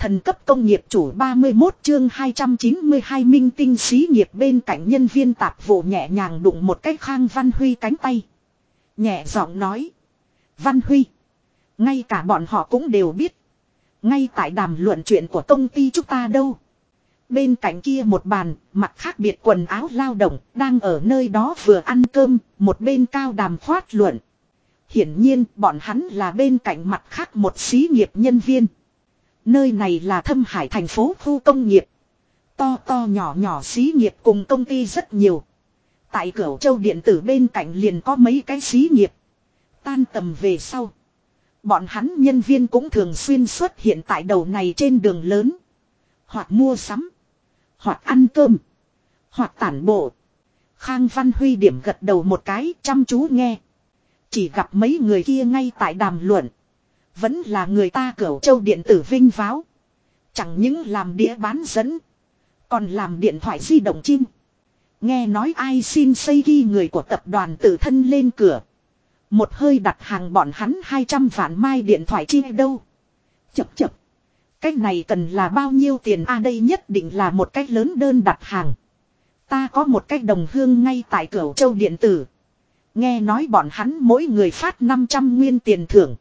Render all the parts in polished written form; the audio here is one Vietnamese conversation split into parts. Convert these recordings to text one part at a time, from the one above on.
Thần cấp công nghiệp chủ 31 chương 292 minh tinh xí nghiệp bên cạnh nhân viên tạp vụ nhẹ nhàng đụng một cái Khang Văn Huy cánh tay. Nhẹ giọng nói. Văn Huy. Ngay cả bọn họ cũng đều biết. Ngay tại đàm luận chuyện của công ty chúng ta đâu. Bên cạnh kia một bàn, mặc khác biệt quần áo lao động, đang ở nơi đó vừa ăn cơm, một bên cao đàm khoát luận. Hiển nhiên bọn hắn là bên cạnh mặt khác một xí nghiệp nhân viên. Nơi này là Thâm Hải thành phố khu công nghiệp. To to nhỏ nhỏ xí nghiệp cùng công ty rất nhiều. Tại Cửu Châu điện tử bên cạnh liền có mấy cái xí nghiệp. Tan tầm về sau. Bọn hắn nhân viên cũng thường xuyên xuất hiện tại đầu này trên đường lớn. Hoặc mua sắm. Hoặc ăn cơm. Hoặc tản bộ. Khang Văn Huy điểm gật đầu một cái chăm chú nghe. Chỉ gặp mấy người kia ngay tại đàm luận. Vẫn là người ta Cửu Châu điện tử vinh váo. Chẳng những làm đĩa bán dẫn. Còn làm điện thoại di động chim. Nghe nói ai xin xây ghi người của tập đoàn tự thân lên cửa. Một hơi đặt hàng bọn hắn 200 vạn mai điện thoại chi đâu. Chập chập. Cách này cần là bao nhiêu tiền đây nhất định là một cách lớn đơn đặt hàng. Ta có một cách đồng hương ngay tại Cửu Châu điện tử. Nghe nói bọn hắn mỗi người phát 500 nguyên tiền thưởng.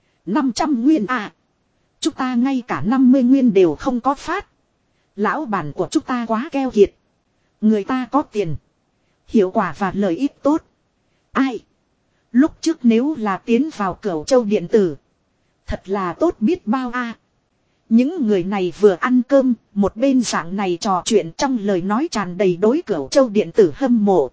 500 nguyên chúng ta ngay cả 50 nguyên đều không có phát. Lão bản của chúng ta quá keo kiệt. Người ta có tiền. Hiệu quả và lợi ích tốt. Ai? Lúc trước nếu là tiến vào Cửu Châu điện tử. Thật là tốt biết bao Những người này vừa ăn cơm, một bên dạng này trò chuyện trong lời nói tràn đầy đối Cửu Châu điện tử hâm mộ.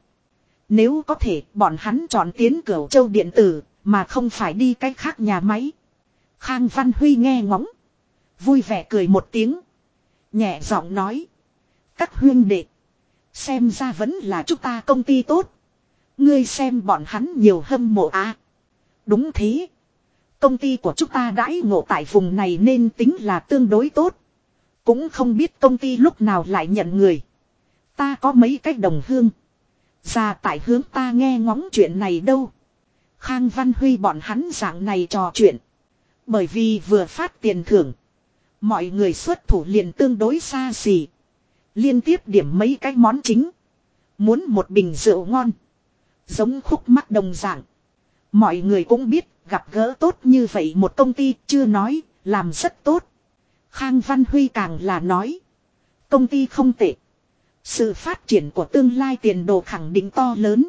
Nếu có thể, bọn hắn chọn tiến Cửu Châu điện tử, mà không phải đi cách khác nhà máy. Khang Văn Huy nghe ngóng. Vui vẻ cười một tiếng. Nhẹ giọng nói. Các huynh đệ. Xem ra vẫn là chúng ta công ty tốt. Ngươi xem bọn hắn nhiều hâm mộ Đúng thế. Công ty của chúng ta đãi ngộ tại vùng này nên tính là tương đối tốt. Cũng không biết công ty lúc nào lại nhận người. Ta có mấy cách đồng hương. Ra tại hướng ta nghe ngóng chuyện này đâu. Khang Văn Huy bọn hắn dạng này trò chuyện. Bởi vì vừa phát tiền thưởng. Mọi người xuất thủ liền tương đối xa xỉ. Liên tiếp điểm mấy cái món chính. Muốn một bình rượu ngon. Giống khúc mắc đồng dạng. Mọi người cũng biết gặp gỡ tốt như vậy một công ty chưa nói làm rất tốt. Khang Văn Huy càng là nói. Công ty không tệ. Sự phát triển của tương lai tiền đồ khẳng định to lớn.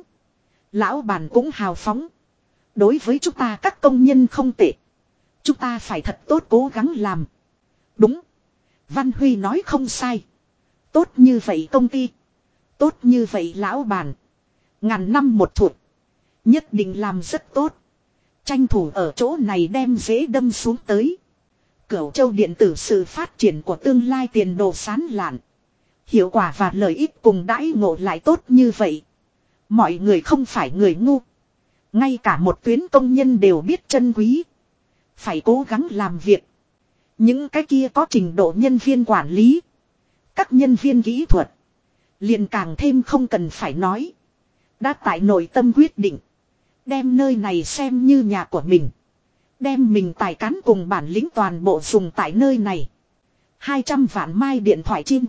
Lão bản cũng hào phóng. Đối với chúng ta các công nhân không tệ. Chúng ta phải thật tốt cố gắng làm. Đúng. Văn Huy nói không sai. Tốt như vậy công ty. Tốt như vậy lão bản. Ngàn năm một thụt. Nhất định làm rất tốt. Tranh thủ ở chỗ này đem dễ đâm xuống tới. Cửu Châu điện tử sự phát triển của tương lai tiền đồ sáng lạn. Hiệu quả và lợi ích cùng đãi ngộ lại tốt như vậy. Mọi người không phải người ngu. Ngay cả một tuyến công nhân đều biết trân quý. Phải cố gắng làm việc. Những cái kia có trình độ nhân viên quản lý. Các nhân viên kỹ thuật. Liền càng thêm không cần phải nói. Đã tại nội tâm quyết định. Đem nơi này xem như nhà của mình. Đem mình tài cán cùng bản lĩnh toàn bộ dùng tại nơi này. 200 vạn mai điện thoại chim.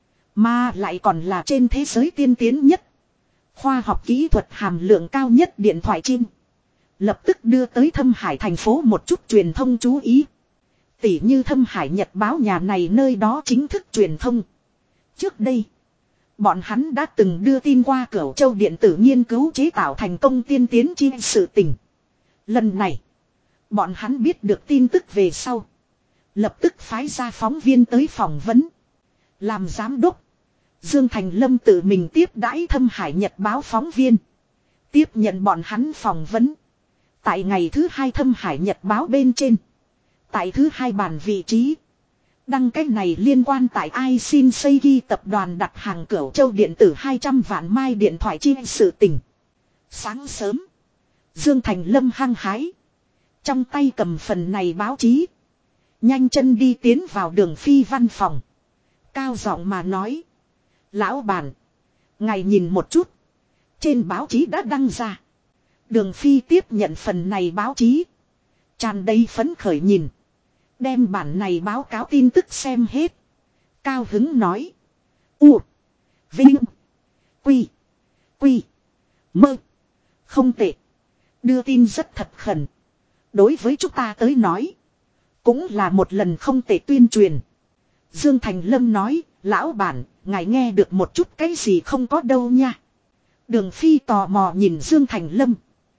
Mà lại còn là trên thế giới tiên tiến nhất. Khoa học kỹ thuật hàm lượng cao nhất điện thoại chim. Lập tức đưa tới Thâm Hải thành phố một chút truyền thông chú ý. Tỉ như Thâm Hải Nhật báo nhà này nơi đó chính thức truyền thông. Trước đây, bọn hắn đã từng đưa tin qua Cửu Châu điện tử nghiên cứu chế tạo thành công tiên tiến chi sự tình. Lần này, bọn hắn biết được tin tức về sau. Lập tức phái ra phóng viên tới phỏng vấn. Làm giám đốc, Dương Thành Lâm tự mình tiếp đãi Thâm Hải Nhật báo phóng viên. Tiếp nhận bọn hắn phỏng vấn. Tại ngày thứ 2 Thâm Hải Nhật báo bên trên. Tại thứ 2 bàn vị trí. Đăng cái này liên quan tại ai xin xây ghi tập đoàn đặt hàng Cửu Châu điện tử 200 vạn mai điện thoại chi sự tình. Sáng sớm. Dương Thành Lâm hăng hái. Trong tay cầm phần này báo chí. Nhanh chân đi tiến vào Đường Phi văn phòng. Cao giọng mà nói. Lão bản. Ngài nhìn một chút. Trên báo chí đã đăng ra. Đường Phi tiếp nhận phần này báo chí. Tràn đầy phấn khởi nhìn. Đem bản này báo cáo tin tức xem hết. Cao hứng nói. U. Vinh. Quy. Quy. Mơ. Không tệ. Đưa tin rất thật khẩn. Đối với chúng ta tới nói. Cũng là một lần không tệ tuyên truyền. Dương Thành Lâm nói. Lão bản, ngài nghe được một chút cái gì không có đâu nha. Đường Phi tò mò nhìn Dương Thành Lâm.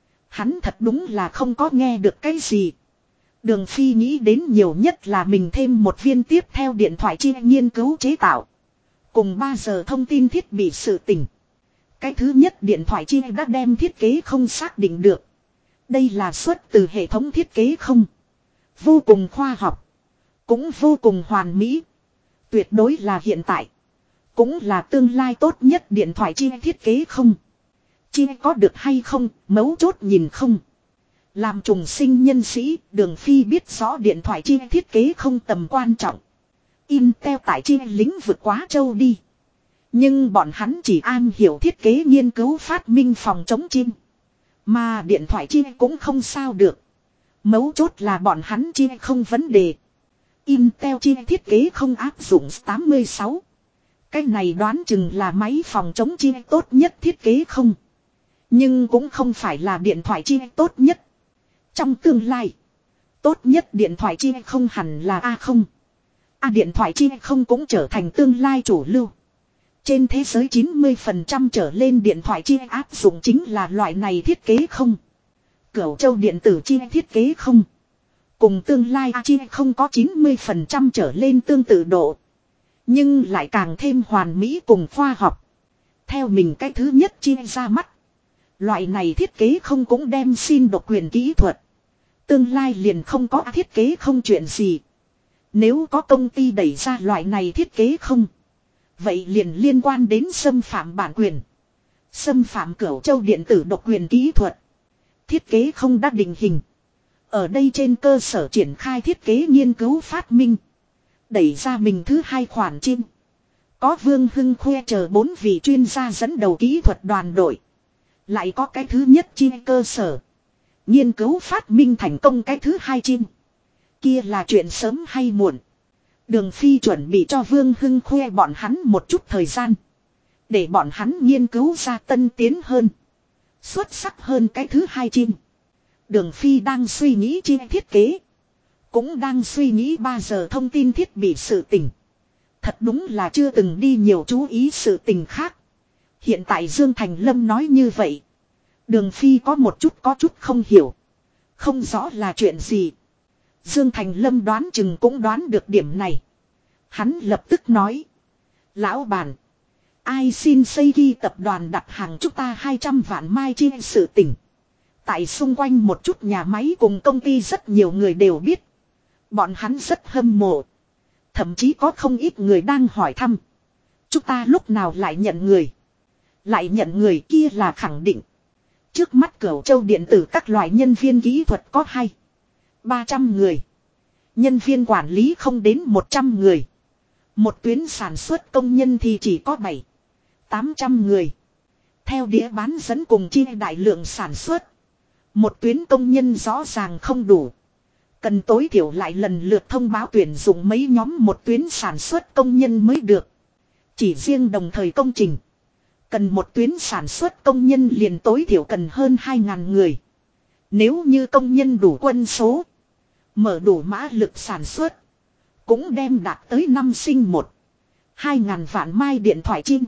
Hắn thật đúng là không có nghe được cái gì. Đường Phi nghĩ đến nhiều nhất là mình thêm một viên tiếp theo điện thoại chi nghiên cứu chế tạo. Cùng 3 giờ thông tin thiết bị sự tình. Cái thứ nhất điện thoại chi đã đem thiết kế không xác định được. Đây là xuất từ hệ thống thiết kế không. Vô cùng khoa học. Cũng vô cùng hoàn mỹ. Tuyệt đối là hiện tại. Cũng là tương lai tốt nhất điện thoại chi thiết kế không. Chi có được hay không, mấu chốt nhìn không. Làm trùng sinh nhân sĩ, Đường Phi biết rõ điện thoại chi thiết kế không tầm quan trọng. Intel tại chi lĩnh vực quá trâu đi. Nhưng bọn hắn chỉ am hiểu thiết kế nghiên cứu phát minh phòng chống chim. Mà điện thoại chi cũng không sao được. Mấu chốt là bọn hắn chi không vấn đề. Intel chi thiết kế không áp dụng 86. Cái này đoán chừng là máy phòng chống chi tốt nhất thiết kế không. Nhưng cũng không phải là điện thoại chi tốt nhất. Trong tương lai, tốt nhất điện thoại chi không hẳn là A0. Điện thoại chi không cũng trở thành tương lai chủ lưu. Trên thế giới 90% trở lên điện thoại chi áp dụng chính là loại này thiết kế không. Cửu châu điện tử chi thiết kế không. Cùng tương lai chi không có 90% trở lên tương tự độ. Nhưng lại càng thêm hoàn mỹ cùng khoa học. Theo mình cái thứ nhất chi ra mắt. Loại này thiết kế không cũng đem xin độc quyền kỹ thuật. Tương lai liền không có thiết kế không chuyện gì. Nếu có công ty đẩy ra loại này thiết kế không. Vậy liền liên quan đến xâm phạm bản quyền. Xâm phạm cửu châu điện tử độc quyền kỹ thuật. Thiết kế không đã định hình. Ở đây trên cơ sở triển khai thiết kế nghiên cứu phát minh. Đẩy ra mình thứ hai khoản chim. Có Vương Hưng khoe chờ 4 vị chuyên gia dẫn đầu kỹ thuật đoàn đội. Lại có cái thứ nhất chi cơ sở. Nghiên cứu phát minh thành công cái thứ hai chim. Kia là chuyện sớm hay muộn. Đường Phi chuẩn bị cho Vương Hưng khoe bọn hắn một chút thời gian. Để bọn hắn nghiên cứu ra tân tiến hơn. Xuất sắc hơn cái thứ hai chim. Đường Phi đang suy nghĩ chi thiết kế. Cũng đang suy nghĩ 3 giờ thông tin thiết bị sự tình. Thật đúng là chưa từng đi nhiều chú ý sự tình khác. Hiện tại Dương Thành Lâm nói như vậy. Đường Phi có chút không hiểu. Không rõ là chuyện gì. Dương Thành Lâm đoán chừng cũng đoán được điểm này. Hắn lập tức nói. Lão bản. Ai xin xây ghi tập đoàn đặt hàng chúng ta 200 vạn mai chi sự tình. Tại xung quanh một chút nhà máy cùng công ty rất nhiều người đều biết. Bọn hắn rất hâm mộ. Thậm chí có không ít người đang hỏi thăm. Chúng ta lúc nào lại nhận người. Lại nhận người kia là khẳng định. Trước mắt Cửu Châu điện tử các loại nhân viên kỹ thuật có 200-300 người. Nhân viên quản lý không đến 100 người. Một tuyến sản xuất công nhân thì chỉ có 700-800 người. Theo đĩa bán dẫn cùng chia đại lượng sản xuất. Một tuyến công nhân rõ ràng không đủ. Cần tối thiểu lại lần lượt thông báo tuyển dụng mấy nhóm một tuyến sản xuất công nhân mới được. Chỉ riêng đồng thời công trình. Cần một tuyến sản xuất công nhân liền tối thiểu cần hơn 2.000 người. Nếu như công nhân đủ quân số. Mở đủ mã lực sản xuất. Cũng đem đạt tới năm sinh 2.000 vạn mai điện thoại chim.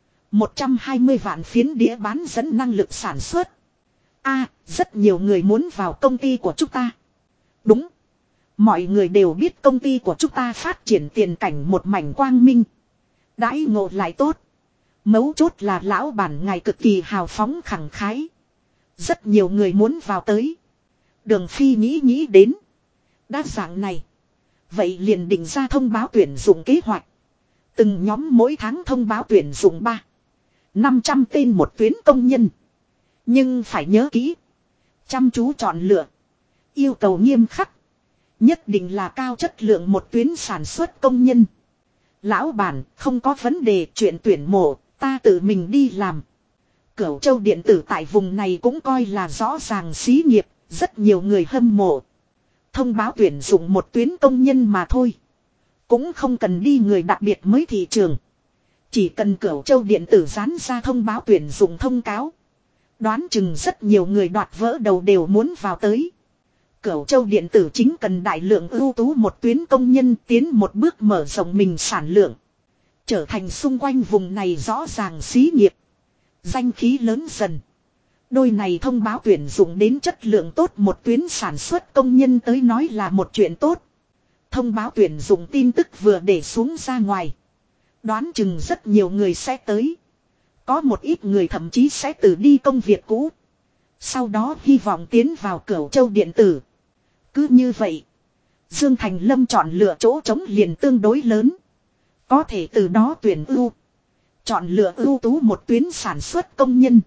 120 vạn phiến đĩa bán dẫn năng lực sản xuất. Rất nhiều người muốn vào công ty của chúng ta. Đúng. Mọi người đều biết công ty của chúng ta phát triển tiền cảnh một mảnh quang minh. Đãi ngộ lại tốt. Mấu chốt là lão bản ngài cực kỳ hào phóng khẳng khái. Rất nhiều người muốn vào tới. Đường Phi nghĩ đến. Đa dạng này. Vậy liền định ra thông báo tuyển dụng kế hoạch. Từng nhóm mỗi tháng thông báo tuyển dụng 300-500 tên một tuyến công nhân. Nhưng phải nhớ kỹ. Chăm chú chọn lựa. Yêu cầu nghiêm khắc. Nhất định là cao chất lượng một tuyến sản xuất công nhân. Lão bản không có vấn đề chuyện tuyển mộ. Ta tự mình đi làm. Cửu Châu điện tử tại vùng này cũng coi là rõ ràng xí nghiệp. Rất nhiều người hâm mộ. thông báo tuyển dụng một tuyến công nhân mà thôi. Cũng không cần đi người đặc biệt mới thị trường. Chỉ cần Cửu Châu điện tử dán ra thông báo tuyển dụng thông cáo. Đoán chừng rất nhiều người đoạt vỡ đầu đều muốn vào tới. Cửu Châu điện tử chính cần đại lượng ưu tú một tuyến công nhân tiến một bước mở rộng mình sản lượng. Trở thành xung quanh vùng này rõ ràng xí nghiệp. Danh khí lớn dần. Đôi này thông báo tuyển dụng đến chất lượng tốt một tuyến sản xuất công nhân tới nói là một chuyện tốt. Thông báo tuyển dụng tin tức vừa để xuống ra ngoài. Đoán chừng rất nhiều người sẽ tới. Có một ít người thậm chí sẽ từ đi công việc cũ. Sau đó hy vọng tiến vào Cửu Châu điện tử. Cứ như vậy. Dương Thành Lâm chọn lựa chỗ trống liền tương đối lớn. Có thể từ đó tuyển ưu. Chọn lựa ưu tú một tuyến sản xuất công nhân.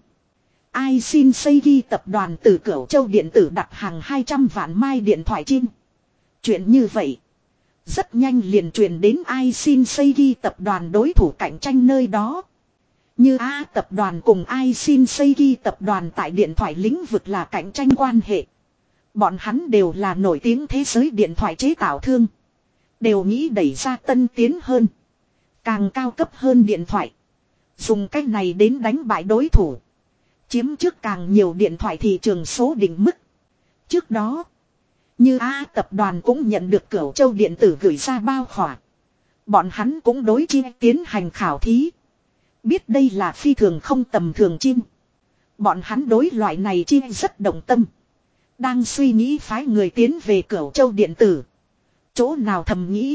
Ai xin xây ghi tập đoàn từ Cửu Châu điện tử đặt hàng 200 vạn mai điện thoại chim. Chuyện như vậy. Rất nhanh liền truyền đến ai xin xây ghi tập đoàn đối thủ cạnh tranh nơi đó. Như A tập đoàn cùng ai xin xây ghi tập đoàn tại điện thoại lĩnh vực là cạnh tranh quan hệ. Bọn hắn đều là nổi tiếng thế giới điện thoại chế tạo thương. Đều nghĩ đẩy ra tân tiến hơn. Càng cao cấp hơn điện thoại. Dùng cách này đến đánh bại đối thủ. Chiếm trước càng nhiều điện thoại thị trường số định mức. Trước đó. Như A tập đoàn cũng nhận được Cửu Châu điện tử gửi ra bao khỏa. Bọn hắn cũng đối chi tiến hành khảo thí. Biết đây là phi thường không tầm thường chim. Bọn hắn đối loại này chi rất động tâm. Đang suy nghĩ phái người tiến về Cửu Châu điện tử. Chỗ nào thầm nghĩ.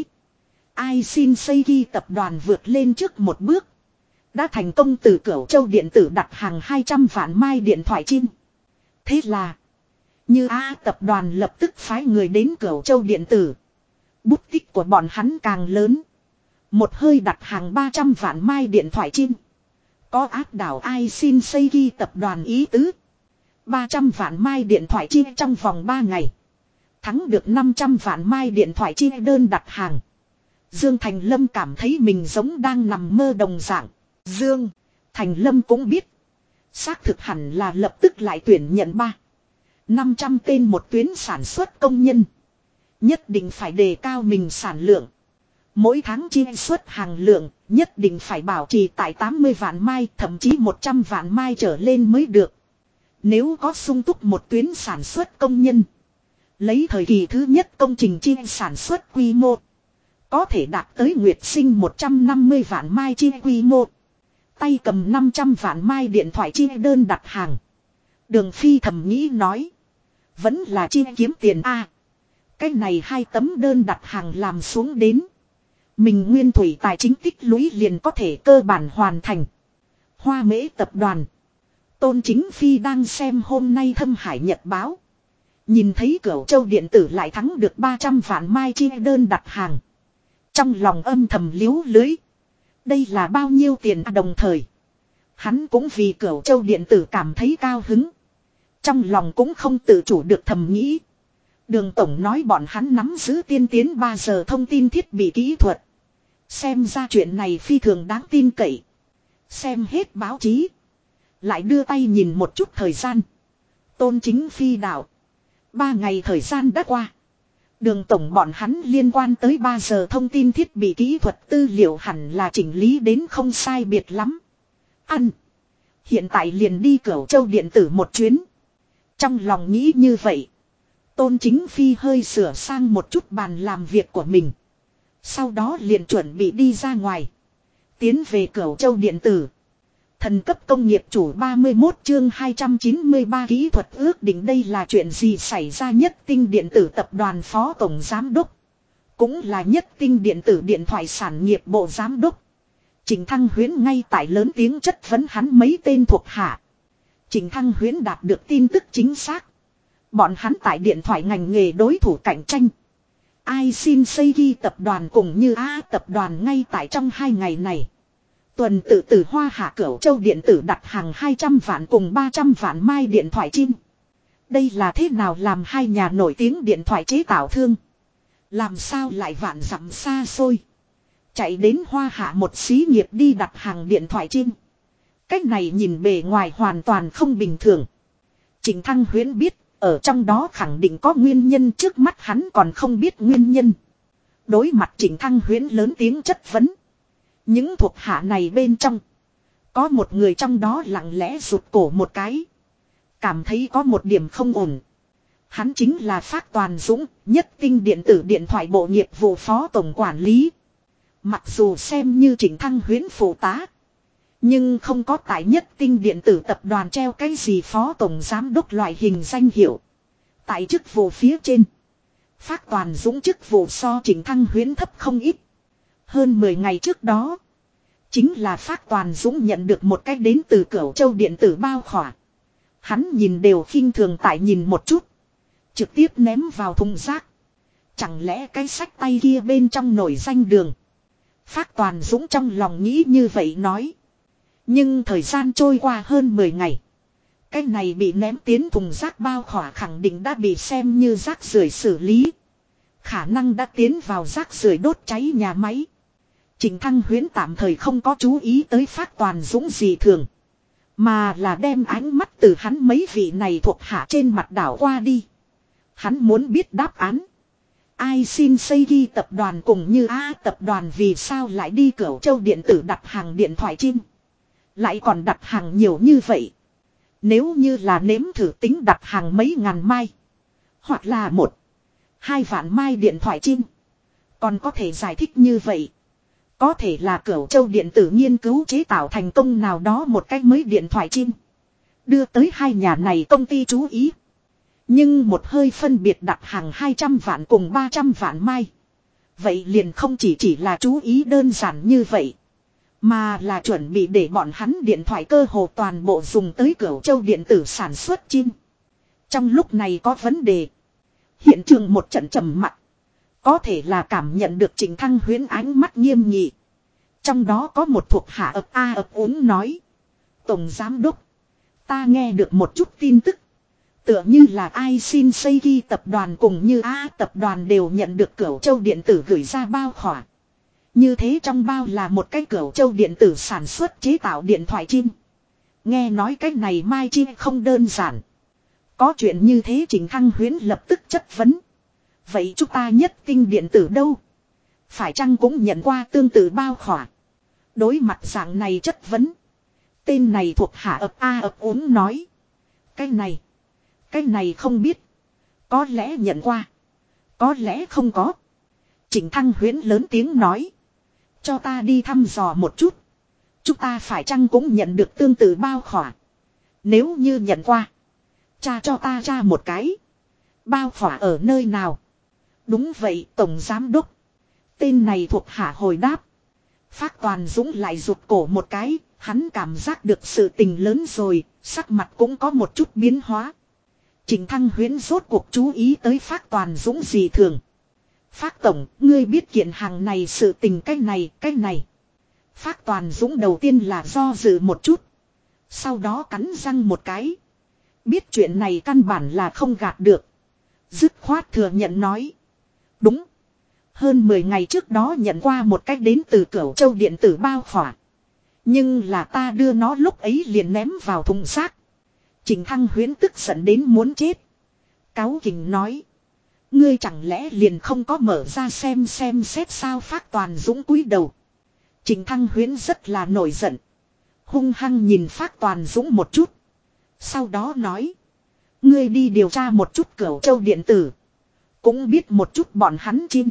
Ai xin xây ghi tập đoàn vượt lên trước một bước. Đã thành công từ Cửu Châu điện tử đặt hàng 200 vạn mai điện thoại chim. Thế là. Như A tập đoàn lập tức phái người đến Cửu Châu điện tử. Bút tích của bọn hắn càng lớn. Một hơi đặt hàng 300 vạn mai điện thoại chim. Có áp đảo ai xin xây ghi tập đoàn ý tứ. 300 vạn mai điện thoại chim trong vòng 3 ngày. Thắng được 500 vạn mai điện thoại chim đơn đặt hàng. Dương Thành Lâm cảm thấy mình giống đang nằm mơ đồng dạng. Dương Thành Lâm cũng biết. Xác thực hẳn là lập tức lại tuyển nhận 500 tên một tuyến sản xuất công nhân. Nhất định phải đề cao mình sản lượng. Mỗi tháng chi xuất hàng lượng nhất định phải bảo trì tại 80 vạn mai thậm chí 100 vạn mai trở lên mới được. Nếu có sung túc một tuyến sản xuất công nhân. Lấy thời kỳ thứ nhất công trình chi sản xuất quy mô. Có thể đạt tới nguyệt sinh 150 vạn mai chi quy mô. Tay cầm 500 vạn mai điện thoại chi đơn đặt hàng. Đường Phi thầm nghĩ nói. Vẫn là chi kiếm tiền A. Cái này 2 tấm đơn đặt hàng làm xuống đến. Mình nguyên thủy tài chính tích lũy liền có thể cơ bản hoàn thành. Hoa Mễ tập đoàn. Tôn Chính Phi đang xem hôm nay Thâm Hải Nhật báo. Nhìn thấy Cửu Châu điện tử lại thắng được 300 vạn mai chi đơn đặt hàng. Trong lòng âm thầm liếu lưới. Đây là bao nhiêu tiền đồng thời. Hắn cũng vì Cửu Châu điện tử cảm thấy cao hứng. Trong lòng cũng không tự chủ được thầm nghĩ. Đường Tổng nói bọn hắn nắm giữ tiên tiến 3 giờ thông tin thiết bị kỹ thuật. Xem ra chuyện này phi thường đáng tin cậy. Xem hết báo chí. Lại đưa tay nhìn một chút thời gian. Tôn Chính Phi đạo. 3 ngày thời gian đã qua. Đường Tổng bọn hắn liên quan tới 3 giờ thông tin thiết bị kỹ thuật tư liệu hẳn là chỉnh lý đến không sai biệt lắm. Ăn. Hiện tại liền đi Cửu Châu điện tử một chuyến. Trong lòng nghĩ như vậy. Tôn Chính Phi hơi sửa sang một chút bàn làm việc của mình. Sau đó liền chuẩn bị đi ra ngoài. Tiến về Cửu Châu điện tử. Thần cấp công nghiệp chủ 31 chương 293 kỹ thuật ước định đây là chuyện gì xảy ra Nhất Tinh điện tử tập đoàn phó tổng giám đốc. Cũng là Nhất Tinh điện tử điện thoại sản nghiệp bộ giám đốc. Trịnh Thăng Huyễn ngay tại lớn tiếng chất vấn hắn mấy tên thuộc hạ. Trịnh Thăng Huyễn đạt được tin tức chính xác. Bọn hắn tại điện thoại ngành nghề đối thủ cạnh tranh. Ai xin xây ghi tập đoàn cùng như A tập đoàn ngay tại trong 2 ngày này. Tuần tự từ Hoa Hạ Cửu Châu điện tử đặt hàng 200 vạn cùng 300 vạn mai điện thoại chim. Đây là thế nào làm hai nhà nổi tiếng điện thoại chế tạo thương. Làm sao lại vạn dặm xa xôi. Chạy đến Hoa Hạ một xí nghiệp đi đặt hàng điện thoại chim. Cách này nhìn bề ngoài hoàn toàn không bình thường. Trịnh Thăng Huyễn biết, Ở trong đó khẳng định có nguyên nhân, trước mắt hắn còn không biết nguyên nhân. Đối mặt Trịnh Thăng Huyễn lớn tiếng chất vấn. Những thuộc hạ này bên trong. Có một người trong đó lặng lẽ rụt cổ một cái. Cảm thấy có một điểm không ổn. Hắn chính là Phác Toàn Dũng, Nhất Tinh điện tử điện thoại bộ nghiệp vụ phó tổng quản lý. Mặc dù xem như Trịnh Thăng Huyễn phụ tá. Nhưng không có tại Nhất Tinh điện tử tập đoàn treo cái gì phó tổng giám đốc loại hình danh hiệu. Tại chức vụ phía trên. Phác Toàn Dũng chức vụ so Trịnh Thăng Huyễn thấp không ít. Hơn 10 ngày trước đó. Chính là Phác Toàn Dũng nhận được một cách đến từ Cửu Châu điện tử bao khỏa. Hắn nhìn đều khinh thường tại nhìn một chút. Trực tiếp ném vào thùng rác. Chẳng lẽ cái sách tay kia bên trong nổi danh đường. Phác Toàn Dũng trong lòng nghĩ như vậy nói. Nhưng thời gian trôi qua hơn 10 ngày. Cái này bị ném tiến thùng rác bao khỏa khẳng định đã bị xem như rác rưởi xử lý. Khả năng đã tiến vào rác rưởi đốt cháy nhà máy. Trịnh Thăng Huyễn tạm thời không có chú ý tới Phác Toàn Dũng gì thường. Mà là đem ánh mắt từ hắn mấy vị này thuộc hạ trên mặt đảo qua đi. Hắn muốn biết đáp án. Ai xin xây ghi tập đoàn cùng như tập đoàn vì sao lại đi Cửu Châu điện tử đặt hàng điện thoại chim. Lại còn đặt hàng nhiều như vậy. Nếu như là nếm thử tính đặt hàng mấy ngàn mai. Hoặc là 1-2 vạn mai điện thoại chim. Còn có thể giải thích như vậy. Có thể là Cửu Châu điện tử nghiên cứu chế tạo thành công nào đó một cách mới điện thoại chim. Đưa tới hai nhà này công ty chú ý. Nhưng một hơi phân biệt đặt hàng 200 vạn cùng 300 vạn mai. Vậy liền không chỉ là chú ý đơn giản như vậy. Mà là chuẩn bị để bọn hắn điện thoại cơ hồ toàn bộ dùng tới Cửu Châu điện tử sản xuất chim. Trong lúc này có vấn đề. Hiện trường một trận trầm mặc. Có thể là cảm nhận được Trịnh Thăng Huyễn ánh mắt nghiêm nghị. Trong đó có một thuộc hạ ấp úng nói. Tổng giám đốc. Ta nghe được một chút tin tức. Tựa như là ai xin xây ghi tập đoàn cùng như tập đoàn đều nhận được Cửu Châu điện tử gửi ra bao khỏa. Như thế trong bao là một cái Cửu Châu điện tử sản xuất chế tạo điện thoại chim. Nghe nói cái này mai chim không đơn giản. Có chuyện như thế Trịnh Thăng Huyễn lập tức chất vấn. Vậy chúng ta Nhất Tinh điện tử đâu? Phải chăng cũng nhận qua tương tự bao khỏa? Đối mặt dạng này chất vấn. Tên này thuộc hạ ấp úng nói. Cái này không biết. Có lẽ nhận qua. Có lẽ không có. Trịnh Thăng Huyễn lớn tiếng nói. Cho ta đi thăm dò một chút. Chúng ta phải chăng cũng nhận được tương tự bao khỏa? Nếu như nhận qua. Cha cho ta ra một cái. Bao khỏa ở nơi nào? Đúng vậy Tổng Giám Đốc. Tên này thuộc hạ hồi đáp. Phác Toàn Dũng lại rụt cổ một cái. Hắn cảm giác được sự tình lớn rồi. Sắc mặt cũng có một chút biến hóa. Trịnh Thăng Huyễn rốt cuộc chú ý tới Phác Toàn Dũng gì thường. Phác Tổng, ngươi biết kiện hàng này sự tình cái này. Phác Toàn Dũng đầu tiên là do dự một chút. Sau đó cắn răng một cái. Biết chuyện này căn bản là không gạt được. Dứt khoát thừa nhận nói. Đúng. Hơn 10 ngày trước đó nhận qua một cách đến từ Cửu Châu điện tử bao khỏa. Nhưng là ta đưa nó lúc ấy liền ném vào thùng rác. Trịnh Thăng Huyễn tức giận đến muốn chết. Cáu kỉnh nói. Ngươi chẳng lẽ liền không có mở ra xem xét sao? Phác Toàn Dũng cúi đầu. Trịnh Thăng Huyễn rất là nổi giận. Hung hăng nhìn Phác Toàn Dũng một chút. Sau đó nói. Ngươi đi điều tra một chút Cửu Châu điện tử. Cũng biết một chút bọn hắn chim.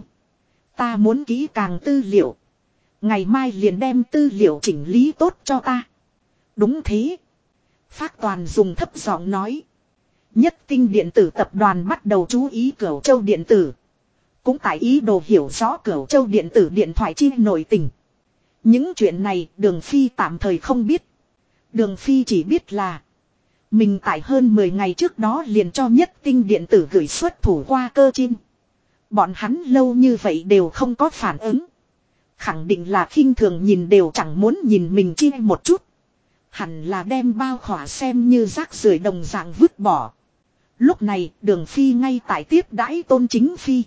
Ta muốn kỹ càng tư liệu. Ngày mai liền đem tư liệu chỉnh lý tốt cho ta. Đúng thế. Phác Toàn dùng thấp giọng nói. Nhất Tinh điện tử tập đoàn bắt đầu chú ý Cửu Châu điện tử. Cũng tại ý đồ hiểu rõ Cửu Châu điện tử điện thoại chi nội tình. Những chuyện này Đường Phi tạm thời không biết. Đường Phi chỉ biết là. Mình tại hơn 10 ngày trước đó liền cho Nhất Tinh điện tử gửi xuất thủ qua cơ chim. Bọn hắn lâu như vậy đều không có phản ứng. Khẳng định là khinh thường nhìn đều chẳng muốn nhìn mình chi một chút. Hẳn là đem bao khỏa xem như rác rưởi đồng dạng vứt bỏ. Lúc này Đường Phi ngay tại tiếp đãi Tôn Chính Phi.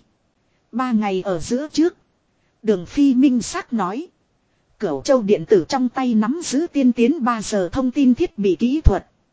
3 ngày ở giữa trước. Đường Phi minh xác nói. Cửu Châu điện tử trong tay nắm giữ tiên tiến 3 giờ thông tin thiết bị kỹ thuật.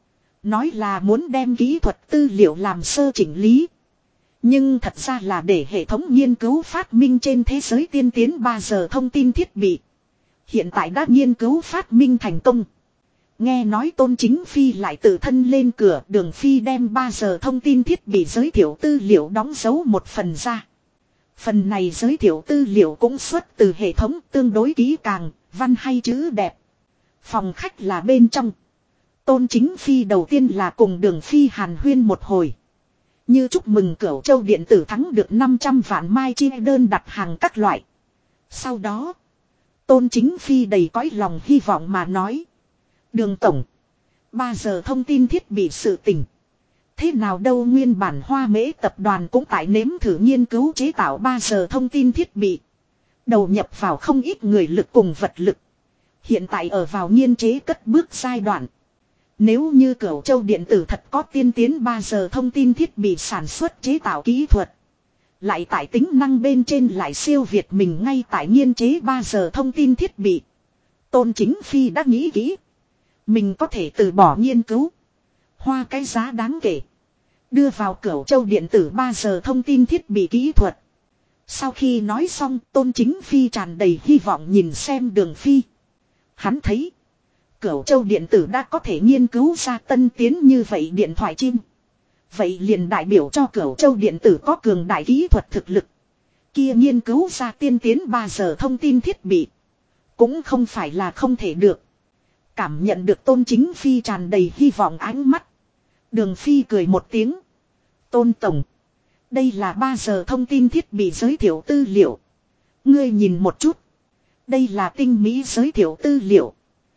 Nói là muốn đem kỹ thuật tư liệu làm sơ chỉnh lý. Nhưng thật ra là để hệ thống nghiên cứu phát minh trên thế giới tiên tiến 3 giờ thông tin thiết bị. Hiện tại đã nghiên cứu phát minh thành công. Nghe nói Tôn Chính Phi lại tự thân lên cửa, Đường Phi đem 3 giờ thông tin thiết bị giới thiệu tư liệu đóng dấu một phần ra. Phần này giới thiệu tư liệu cũng xuất từ hệ thống tương đối kỹ càng, văn hay chữ đẹp. Phòng khách là bên trong. Tôn Chính Phi đầu tiên là cùng Đường Phi hàn huyên một hồi. Như chúc mừng Cửu Châu điện tử thắng được 500 vạn mai chi đơn đặt hàng các loại. Sau đó, Tôn Chính Phi đầy cõi lòng hy vọng mà nói. Đường tổng, 3 giờ thông tin thiết bị sự tình. Thế nào đâu, nguyên bản Hoa Mễ tập đoàn cũng tại nếm thử nghiên cứu chế tạo 3 giờ thông tin thiết bị. Đầu nhập vào không ít người lực cùng vật lực. Hiện tại ở vào nghiên chế cất bước giai đoạn. Nếu như Cửu Châu điện tử thật có tiên tiến 3 giờ thông tin thiết bị sản xuất chế tạo kỹ thuật. Lại tại tính năng bên trên lại siêu việt mình ngay tại nghiên chế 3 giờ thông tin thiết bị. Tôn Chính Phi đã nghĩ kỹ. Mình có thể từ bỏ nghiên cứu. Hoa cái giá đáng kể. Đưa vào Cửu Châu điện tử 3 giờ thông tin thiết bị kỹ thuật. Sau khi nói xong, Tôn Chính Phi tràn đầy hy vọng nhìn xem Đường Phi. Hắn thấy Cửu Châu điện tử đã có thể nghiên cứu ra tân tiến như vậy điện thoại chim. Vậy liền đại biểu cho Cửu Châu điện tử có cường đại kỹ thuật thực lực. Kia nghiên cứu ra tiên tiến 3 giờ thông tin thiết bị. Cũng không phải là không thể được. Cảm nhận được Tôn Chính Phi tràn đầy hy vọng ánh mắt. Đường Phi cười một tiếng. Tôn tổng, đây là 3 giờ thông tin thiết bị giới thiệu tư liệu. Ngươi nhìn một chút. Đây là tinh mỹ giới thiệu tư liệu.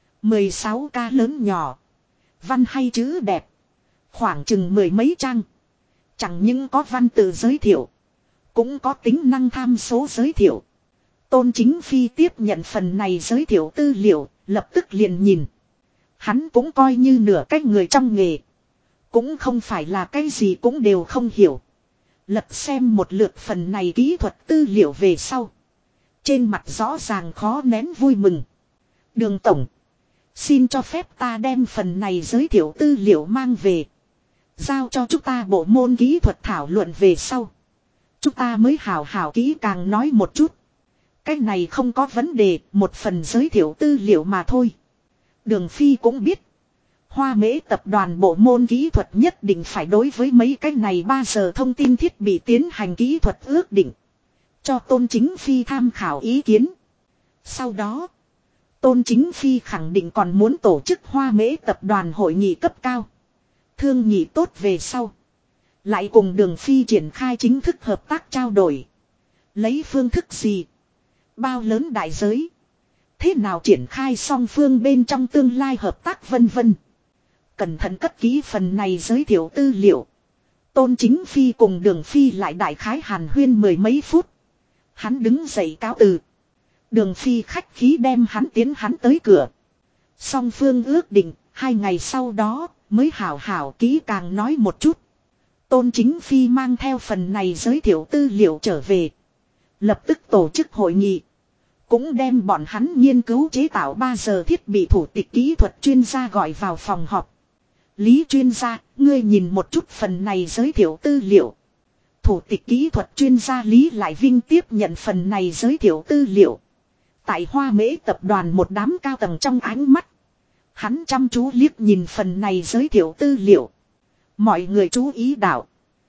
16K lớn nhỏ. Văn hay chữ đẹp. Khoảng chừng 10 mấy trang. Chẳng những có văn tự giới thiệu. Cũng có tính năng tham số giới thiệu. Tôn Chính Phi tiếp nhận phần này giới thiệu tư liệu. Lập tức liền nhìn. Hắn cũng coi như nửa cách người trong nghề. Cũng không phải là cái gì cũng đều không hiểu. Lật xem một lượt phần này kỹ thuật tư liệu về sau. Trên mặt rõ ràng khó nén vui mừng. Đường tổng, xin cho phép ta đem phần này giới thiệu tư liệu mang về. Giao cho chúng ta bộ môn kỹ thuật thảo luận về sau. Chúng ta mới hào hào kỹ càng nói một chút. Cái này không có vấn đề, một phần giới thiệu tư liệu mà thôi. Đường Phi cũng biết. Hoa Mễ tập đoàn bộ môn kỹ thuật nhất định phải đối với mấy cái này 3 giờ thông tin thiết bị tiến hành kỹ thuật ước định. Cho Tôn Chính Phi tham khảo ý kiến. Sau đó, Tôn Chính Phi khẳng định còn muốn tổ chức Hoa Mễ tập đoàn hội nghị cấp cao. Thương nghị tốt về sau. Lại cùng Đường Phi triển khai chính thức hợp tác trao đổi. Lấy phương thức gì? Bao lớn đại giới? Thế nào triển khai song phương bên trong tương lai hợp tác vân vân. Cẩn thận cất kỹ phần này giới thiệu tư liệu. Tôn Chính Phi cùng Đường Phi lại đại khái hàn huyên 10 mấy phút. Hắn đứng dậy cáo từ. Đường Phi khách khí đem hắn tiến hắn tới cửa. Song phương ước định 2 ngày sau đó mới hảo hảo kỹ càng nói một chút. Tôn Chính Phi mang theo phần này giới thiệu tư liệu trở về. Lập tức tổ chức hội nghị. Cũng đem bọn hắn nghiên cứu chế tạo 3 giờ thiết bị thủ tịch kỹ thuật chuyên gia gọi vào phòng họp. Lý chuyên gia, ngươi nhìn một chút phần này giới thiệu tư liệu. Thủ tịch kỹ thuật chuyên gia Lý Lại Vinh tiếp nhận phần này giới thiệu tư liệu. Tại Hoa Mễ tập đoàn một đám cao tầng trong ánh mắt. Hắn chăm chú liếc nhìn phần này giới thiệu tư liệu. Mọi người chú ý đạo.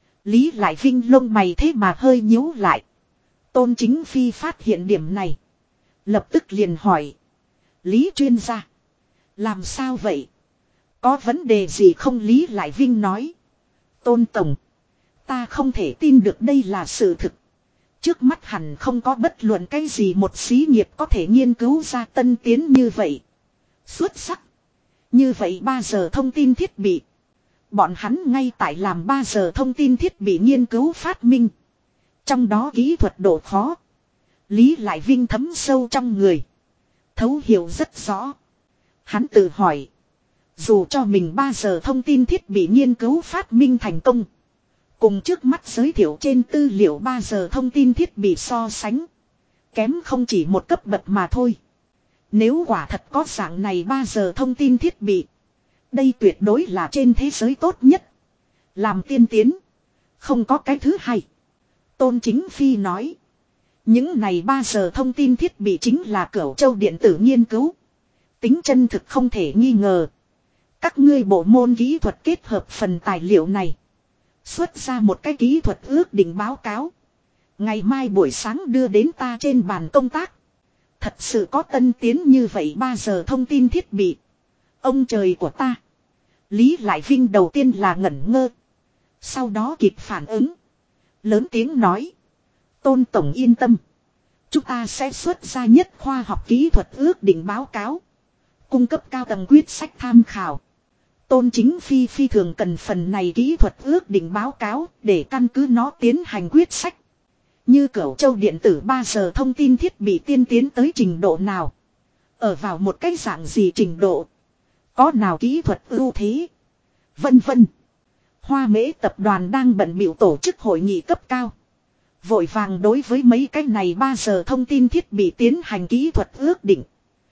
Lý Lại Vinh lông mày thế mà hơi nhíu lại. Tôn Chính Phi phát hiện điểm này. Lập tức liền hỏi. Lý chuyên gia. Làm sao vậy? Có vấn đề gì không? Lý Lại Vinh nói. Tôn tổng. Ta không thể tin được đây là sự thực. Trước mắt hẳn không có bất luận cái gì một xí nghiệp có thể nghiên cứu ra tân tiến như vậy. Xuất sắc. Như vậy 3 giờ thông tin thiết bị. Bọn hắn ngay tại làm 3 giờ thông tin thiết bị nghiên cứu phát minh. Trong đó kỹ thuật độ khó. Lý Lại Vinh thấm sâu trong người. Thấu hiểu rất rõ. Hắn tự hỏi. Dù cho mình 3 giờ thông tin thiết bị nghiên cứu phát minh thành công. Cùng trước mắt giới thiệu trên tư liệu 3 giờ thông tin thiết bị so sánh. Kém không chỉ một cấp bậc mà thôi. Nếu quả thật có dạng này 3 giờ thông tin thiết bị. Đây tuyệt đối là trên thế giới tốt nhất. Làm tiên tiến. Không có cái thứ hai. Tôn Chính Phi nói. Những này 3 giờ thông tin thiết bị chính là Cửu Châu điện tử nghiên cứu. Tính chân thực không thể nghi ngờ. Các ngươi bộ môn kỹ thuật kết hợp phần tài liệu này. Xuất ra một cái kỹ thuật ước định báo cáo. Ngày mai buổi sáng đưa đến ta trên bàn công tác. Thật sự có tân tiến như vậy 3 giờ thông tin thiết bị. Ông trời của ta. Lý Lại Vinh đầu tiên là ngẩn ngơ. Sau đó kịp phản ứng. Lớn tiếng nói. Tôn Tổng yên tâm. Chúng ta sẽ xuất ra nhất khoa học kỹ thuật ước định báo cáo. Cung cấp cao tầng quyết sách tham khảo. Tôn Chính Phi phi thường cần phần này kỹ thuật ước định báo cáo để căn cứ nó tiến hành quyết sách. Như Cửu Châu điện tử 3 giờ thông tin thiết bị tiên tiến tới trình độ nào. Ở vào một cái dạng gì trình độ. Có nào kỹ thuật ưu thế. Vân vân. Hoa Mễ tập đoàn đang bận bịu tổ chức hội nghị cấp cao. Vội vàng đối với mấy cái này 3 giờ thông tin thiết bị tiến hành kỹ thuật ước định.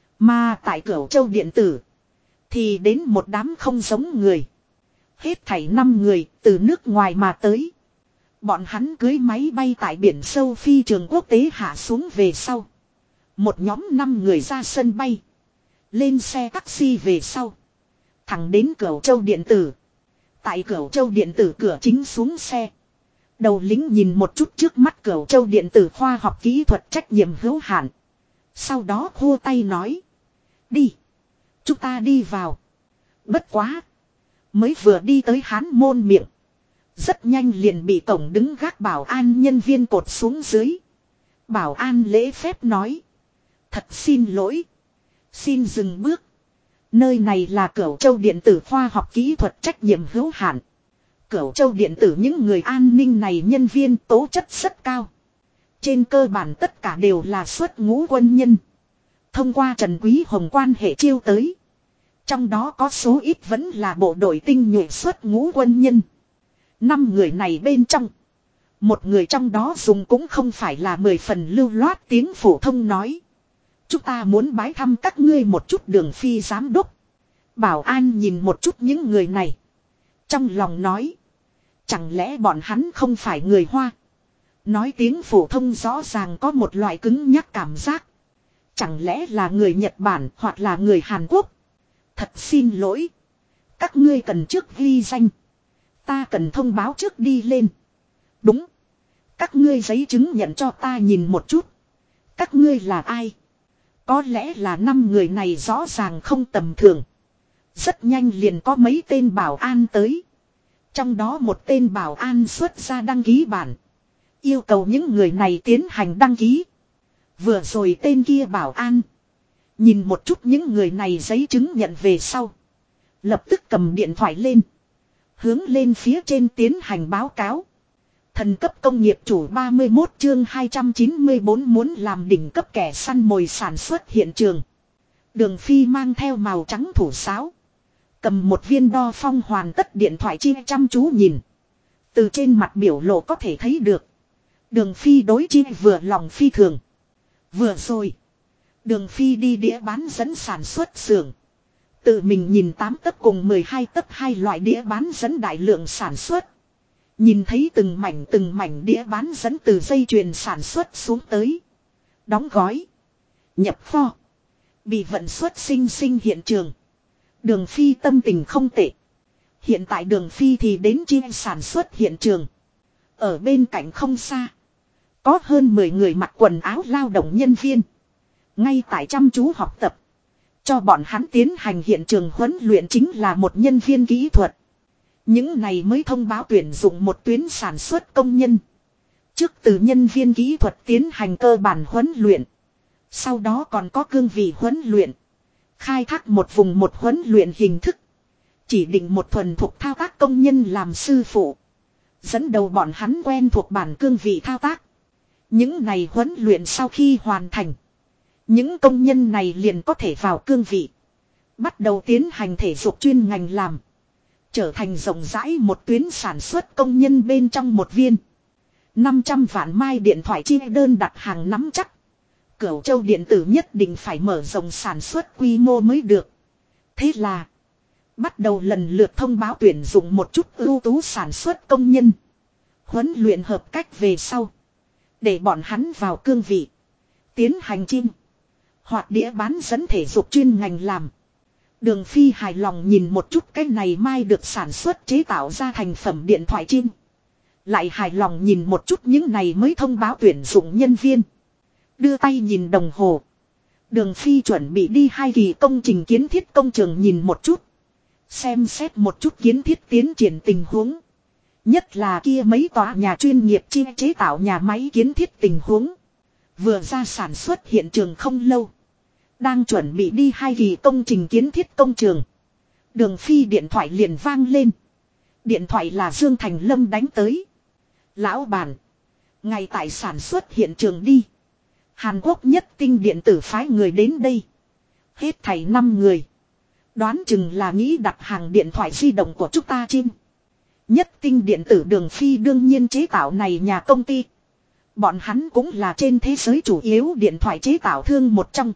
Mà tại Cửu Châu điện tử. Thì đến một đám không giống người. Hết thảy 5 người từ nước ngoài mà tới. Bọn hắn cưới máy bay tại biển sâu phi trường quốc tế hạ xuống về sau. Một nhóm 5 người ra sân bay. Lên xe taxi về sau. Thẳng đến Cửu Châu điện tử. Tại Cửu Châu điện tử cửa chính xuống xe. Đầu lính nhìn một chút trước mắt Cửu Châu điện tử khoa học kỹ thuật trách nhiệm hữu hạn. Sau đó khua tay nói. Đi. Chúng ta đi vào. Bất quá. Mới vừa đi tới Hán môn miệng. Rất nhanh liền bị cổng đứng gác bảo an nhân viên cột xuống dưới. Bảo an lễ phép nói. Thật xin lỗi. Xin dừng bước. Nơi này là Cửu Châu điện tử khoa học kỹ thuật trách nhiệm hữu hạn. Cửu Châu điện tử những người an ninh này nhân viên tố chất rất cao. Trên cơ bản tất cả đều là xuất ngũ quân nhân. Thông qua Trần Quý Hồng quan hệ chiêu tới. Trong đó có số ít vẫn là bộ đội tinh nhuệ xuất ngũ quân nhân. 5 người này bên trong. Một người trong đó dùng cũng không phải là 10 phần lưu loát tiếng phổ thông nói. Chúng ta muốn bái thăm các ngươi một chút Đường Phi giám đốc. Bảo an nhìn một chút những người này. Trong lòng nói. Chẳng lẽ bọn hắn không phải người Hoa. Nói tiếng phổ thông rõ ràng có một loại cứng nhắc cảm giác. Chẳng lẽ là người Nhật Bản hoặc là người Hàn Quốc. Thật xin lỗi. Các ngươi cần trước ghi danh. Ta cần thông báo trước đi lên. Đúng. Các ngươi giấy chứng nhận cho ta nhìn một chút. Các ngươi là ai? Có lẽ là 5 người này rõ ràng không tầm thường. Rất nhanh liền có mấy tên bảo an tới. Trong đó một tên bảo an xuất ra đăng ký bản. Yêu cầu những người này tiến hành đăng ký. Vừa rồi tên kia bảo an. Nhìn một chút những người này giấy chứng nhận về sau. Lập tức cầm điện thoại lên. Hướng lên phía trên tiến hành báo cáo. Thần cấp công nghiệp chủ 31 chương 294 muốn làm đỉnh cấp kẻ săn mồi sản xuất hiện trường. Đường Phi mang theo màu trắng thủ sáo. Cầm một viên đo phong hoàn tất điện thoại chi chăm chú nhìn. Từ trên mặt biểu lộ có thể thấy được. Đường Phi đối chi vừa lòng phi thường. Vừa rồi. Đường Phi đi đĩa bán dẫn sản xuất xưởng. Tự mình nhìn 8 tấc cùng 12 tấc hai loại đĩa bán dẫn đại lượng sản xuất. Nhìn thấy từng mảnh đĩa bán dẫn từ dây chuyền sản xuất xuống tới. Đóng gói. Nhập kho. Bị vận xuất sinh hiện trường. Đường Phi tâm tình không tệ. Hiện tại Đường Phi thì đến chi sản xuất hiện trường. Ở bên cạnh không xa. Có hơn 10 người mặc quần áo lao động nhân viên. Ngay tại chăm chú học tập. Cho bọn hắn tiến hành hiện trường huấn luyện chính là một nhân viên kỹ thuật. Những này mới thông báo tuyển dụng một tuyến sản xuất công nhân. Trước từ nhân viên kỹ thuật tiến hành cơ bản huấn luyện. Sau đó còn có cương vị huấn luyện. Khai thác một vùng một huấn luyện hình thức. Chỉ định một thuần thuộc thao tác công nhân làm sư phụ. Dẫn đầu bọn hắn quen thuộc bản cương vị thao tác. Những này huấn luyện sau khi hoàn thành. Những công nhân này liền có thể vào cương vị. Bắt đầu tiến hành thể dục chuyên ngành làm. Trở thành rộng rãi một tuyến sản xuất công nhân bên trong một viên. 500 vạn mai điện thoại chi đơn đặt hàng nắm chắc. Cửu Châu điện tử nhất định phải mở rộng sản xuất quy mô mới được. Thế là Bắt đầu lần lượt thông báo tuyển dụng một chút ưu tú sản xuất công nhân. Huấn luyện hợp cách về sau. Để bọn hắn vào cương vị. Tiến hành chim. Hoặc đĩa bán dẫn thể dục chuyên ngành làm. Đường Phi hài lòng nhìn một chút cái này mai được sản xuất chế tạo ra thành phẩm điện thoại chim. Lại hài lòng nhìn một chút những này mới thông báo tuyển dụng nhân viên. Đưa tay nhìn đồng hồ. Đường Phi chuẩn bị đi 2 kỳ công trình kiến thiết công trường nhìn một chút. Xem xét một chút kiến thiết tiến triển tình huống. Nhất là kia mấy tòa nhà chuyên nghiệp chế tạo nhà máy kiến thiết tình huống. Vừa ra sản xuất hiện trường không lâu. Đang chuẩn bị đi 2 kỳ công trình kiến thiết công trường. Đường Phi điện thoại liền vang lên. Điện thoại là Dương Thành Lâm đánh tới. Lão bản. Ngay tại sản xuất hiện trường đi. Hàn Quốc nhất tinh điện tử phái người đến đây. Hết thảy 5 người. Đoán chừng là nghĩ đặt hàng điện thoại di động của chúng ta chim. Nhất tinh điện tử Đường Phi đương nhiên chế tạo này nhà công ty. Bọn hắn cũng là trên thế giới chủ yếu điện thoại chế tạo thương một trong.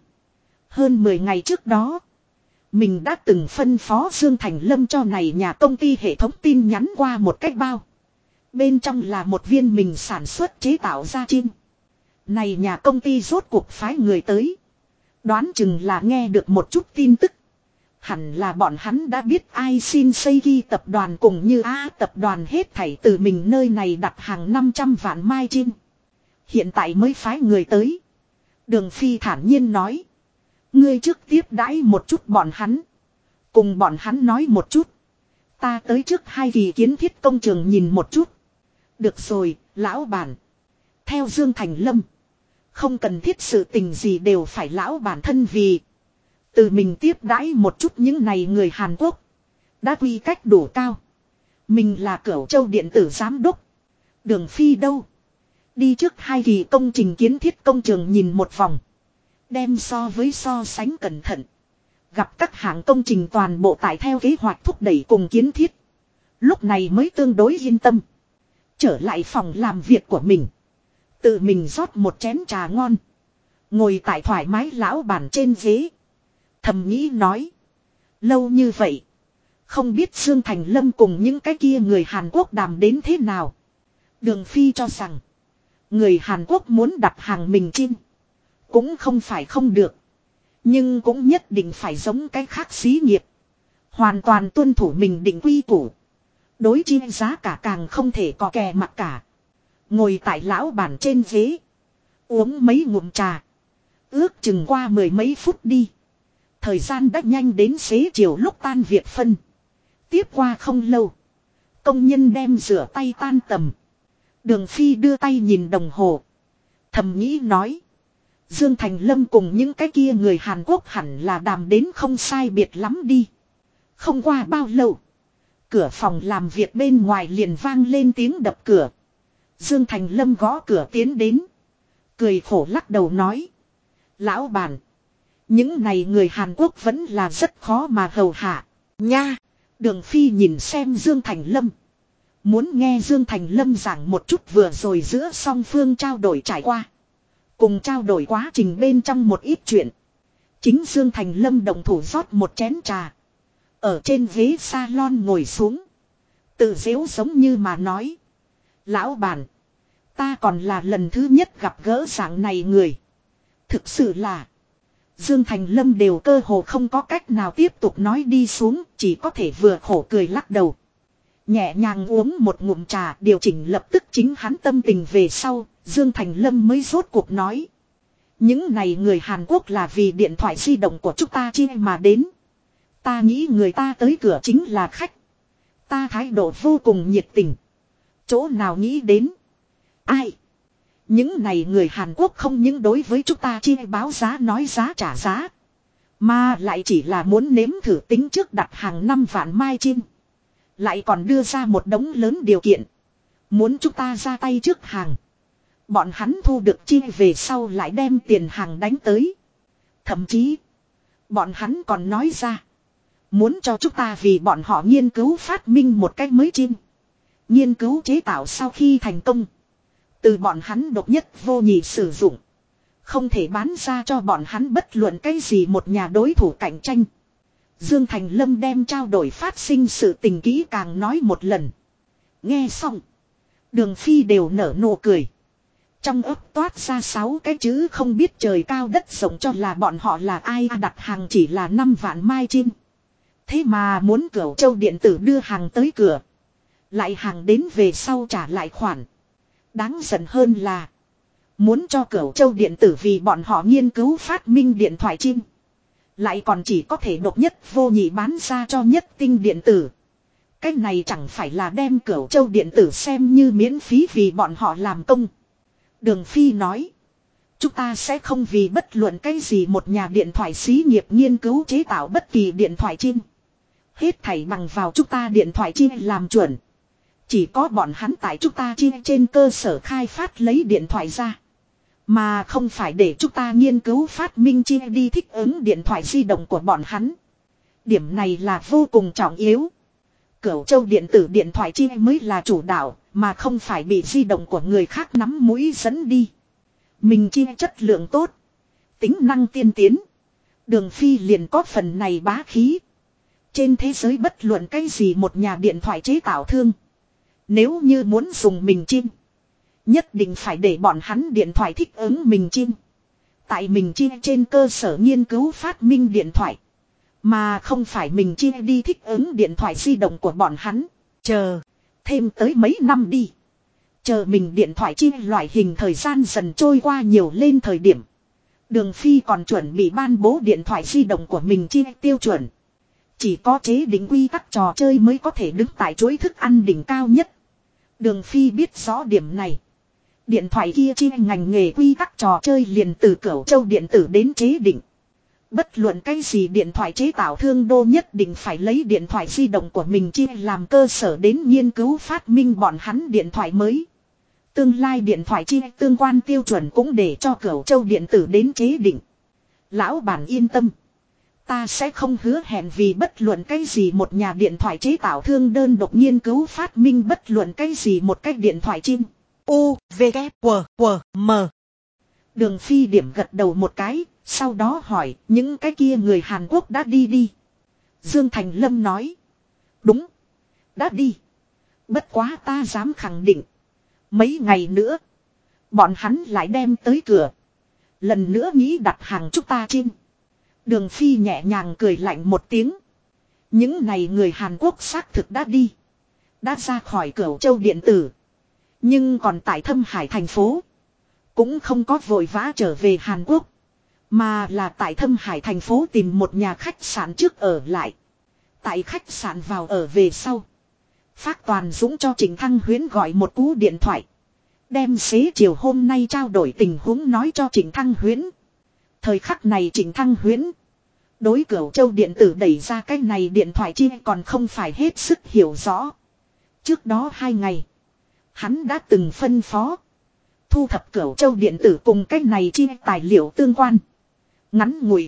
Hơn 10 ngày trước đó. Mình đã từng phân phó Dương Thành Lâm cho này nhà công ty hệ thống tin nhắn qua một cách bao. Bên trong là một viên mình sản xuất chế tạo ra chim. Này nhà công ty rốt cuộc phái người tới. Đoán chừng là nghe được một chút tin tức. Hẳn là bọn hắn đã biết ai xin xây ghi tập đoàn cùng như tập đoàn hết thảy từ mình nơi này đặt hàng 500 vạn mai chim. Hiện tại mới phái người tới. Đường Phi thản nhiên nói. Ngươi trước tiếp đãi một chút bọn hắn. Cùng bọn hắn nói một chút. Ta tới trước 2 kỳ kiến thiết công trường nhìn một chút. Được rồi, lão bản. Theo Dương Thành Lâm. Không cần thiết sự tình gì đều phải lão bản thân vì. Từ mình tiếp đãi một chút những này người Hàn Quốc. Đã quy cách đủ cao. Mình là Cửu Châu điện tử giám đốc. Đường Phi đâu? Đi trước 2 kỳ công trình kiến thiết công trường nhìn một vòng. Đem so sánh cẩn thận. Gặp các hạng công trình toàn bộ tại theo kế hoạch thúc đẩy cùng kiến thiết. Lúc này mới tương đối yên tâm. Trở lại phòng làm việc của mình. Tự mình rót một chén trà ngon. Ngồi tại thoải mái lão bản trên ghế. Thầm nghĩ nói. Lâu như vậy. Không biết Dương Thành Lâm cùng những cái kia người Hàn Quốc đàm đến thế nào. Đường Phi cho rằng. Người Hàn Quốc muốn đặt hàng mình chim. Cũng không phải không được. Nhưng cũng nhất định phải giống cái khác xí nghiệp. Hoàn toàn tuân thủ mình định quy củ. Đối chi giá cả càng không thể có kè mặc cả. Ngồi tại lão bản trên ghế. Uống mấy ngụm trà. Ước chừng qua 10 mấy phút đi. Thời gian đã nhanh đến xế chiều lúc tan việc phân. Tiếp qua không lâu. Công nhân đem rửa tay tan tầm. Đường Phi đưa tay nhìn đồng hồ. Thầm nghĩ nói. Dương Thành Lâm cùng những cái kia người Hàn Quốc hẳn là đàm đến không sai biệt lắm đi. Không qua bao lâu. Cửa phòng làm việc bên ngoài liền vang lên tiếng đập cửa. Dương Thành Lâm gõ cửa tiến đến. Cười khổ lắc đầu nói. Lão bản. Những này người Hàn Quốc vẫn là rất khó mà hầu hạ. Nha. Đường Phi nhìn xem Dương Thành Lâm. Muốn nghe Dương Thành Lâm giảng một chút vừa rồi giữa song phương trao đổi trải qua. Cùng trao đổi quá trình bên trong một ít chuyện. Chính Dương Thành Lâm động thủ rót một chén trà. Ở trên ghế salon ngồi xuống. Tự dễu giống như mà nói. Lão bản. Ta còn là lần thứ nhất gặp gỡ dạng này người. Thực sự là. Dương Thành Lâm đều cơ hồ không có cách nào tiếp tục nói đi xuống. Chỉ có thể vừa khổ cười lắc đầu. Nhẹ nhàng uống một ngụm trà điều chỉnh lập tức chính hắn tâm tình về sau. Dương Thành Lâm mới rốt cuộc nói. Những này người Hàn Quốc là vì điện thoại di động của chúng ta chi mà đến. Ta nghĩ người ta tới cửa chính là khách. Ta thái độ vô cùng nhiệt tình. Chỗ nào nghĩ đến. Ai. Những này người Hàn Quốc không những đối với chúng ta chi báo giá nói giá trả giá. Mà lại chỉ là muốn nếm thử tính trước đặt hàng 5 vạn mai chim. Lại còn đưa ra một đống lớn điều kiện. Muốn chúng ta ra tay trước hàng. Bọn hắn thu được chi về sau lại đem tiền hàng đánh tới. Thậm chí. Bọn hắn còn nói ra. Muốn cho chúng ta vì bọn họ nghiên cứu phát minh một cách mới chim. Nghiên cứu chế tạo sau khi thành công. Từ bọn hắn độc nhất vô nhị sử dụng. Không thể bán ra cho bọn hắn bất luận cái gì một nhà đối thủ cạnh tranh. Dương Thành Lâm đem trao đổi phát sinh sự tình kỹ càng nói một lần. Nghe xong. Đường Phi đều nở nụ cười. Trong ấp toát ra 6 cái chữ không biết trời cao đất rộng cho là bọn họ là ai đặt hàng chỉ là 5 vạn mai chim. Thế mà muốn Cửu Châu điện tử đưa hàng tới cửa. Lại hàng đến về sau trả lại khoản. Đáng giận hơn là. Muốn cho Cửu Châu điện tử vì bọn họ nghiên cứu phát minh điện thoại chim. Lại còn chỉ có thể độc nhất vô nhị bán ra cho Nhất Tinh điện tử. Cái này chẳng phải là đem Cửu Châu điện tử xem như miễn phí vì bọn họ làm công. Đường Phi nói. Chúng ta sẽ không vì bất luận cái gì một nhà điện thoại xí nghiệp nghiên cứu chế tạo bất kỳ điện thoại chim. Hết thảy bằng vào chúng ta điện thoại chim làm chuẩn. Chỉ có bọn hắn tại chúng ta chi trên cơ sở khai phát lấy điện thoại ra. Mà không phải để chúng ta nghiên cứu phát minh chi đi thích ứng điện thoại di động của bọn hắn. Điểm này là vô cùng trọng yếu. Cửu Châu điện tử điện thoại chi mới là chủ đạo, mà không phải bị di động của người khác nắm mũi dẫn đi. Mình chi chất lượng tốt, tính năng tiên tiến. Đường Phi liền có phần này bá khí. Trên thế giới bất luận cái gì một nhà điện thoại chế tạo thương. Nếu như muốn dùng mình chim, nhất định phải để bọn hắn điện thoại thích ứng mình chim. Tại mình chi trên cơ sở nghiên cứu phát minh điện thoại. Mà không phải mình chi đi thích ứng điện thoại di động của bọn hắn. Chờ, thêm tới mấy năm đi. Chờ mình điện thoại chi loại hình thời gian dần trôi qua nhiều lên thời điểm. Đường Phi còn chuẩn bị ban bố điện thoại di động của mình chi tiêu chuẩn. Chỉ có chế định quy tắc trò chơi mới có thể đứng tại chuỗi thức ăn đỉnh cao nhất. Đường Phi biết rõ điểm này. Điện thoại kia chi ngành nghề quy tắc trò chơi liền từ Cửu Châu điện tử đến chế định. Bất luận cái gì điện thoại chế tạo thương đô nhất định phải lấy điện thoại di động của mình chi làm cơ sở đến nghiên cứu phát minh bọn hắn điện thoại mới. Tương lai điện thoại chi tương quan tiêu chuẩn cũng để cho Cửu Châu điện tử đến chế định. Lão bản yên tâm. Ta sẽ không hứa hẹn vì bất luận cái gì một nhà điện thoại chế tạo thương đơn độc nghiên cứu phát minh bất luận cái gì một cách điện thoại chim. U, V, K, W, W, M. Đường Phi điểm gật đầu một cái, sau đó hỏi những cái kia người Hàn Quốc đã đi. Dương Thành Lâm nói. Đúng, đã đi. Bất quá ta dám khẳng định. Mấy ngày nữa, bọn hắn lại đem tới cửa. Lần nữa nghĩ đặt hàng chúng ta chim. Đường Phi nhẹ nhàng cười lạnh một tiếng. Những này người Hàn Quốc xác thực đã đi. Đã ra khỏi Cửu Châu điện tử. Nhưng còn tại Thâm Hải thành phố. Cũng không có vội vã trở về Hàn Quốc. Mà là tại Thâm Hải thành phố tìm một nhà khách sạn trước ở lại. Tại khách sạn vào ở về sau. Phác Toàn Dũng cho Trịnh Thăng Huyễn gọi một cú điện thoại. Đem xế chiều hôm nay trao đổi tình huống nói cho Trịnh Thăng Huyễn. Thời khắc này Trịnh Thăng Huyễn đối Cửu Châu điện tử đẩy ra cái này điện thoại chi còn không phải hết sức hiểu rõ. Trước đó 2 ngày, hắn đã từng phân phó thu thập Cửu Châu điện tử cùng cái này chi tài liệu tương quan. Ngắn ngủi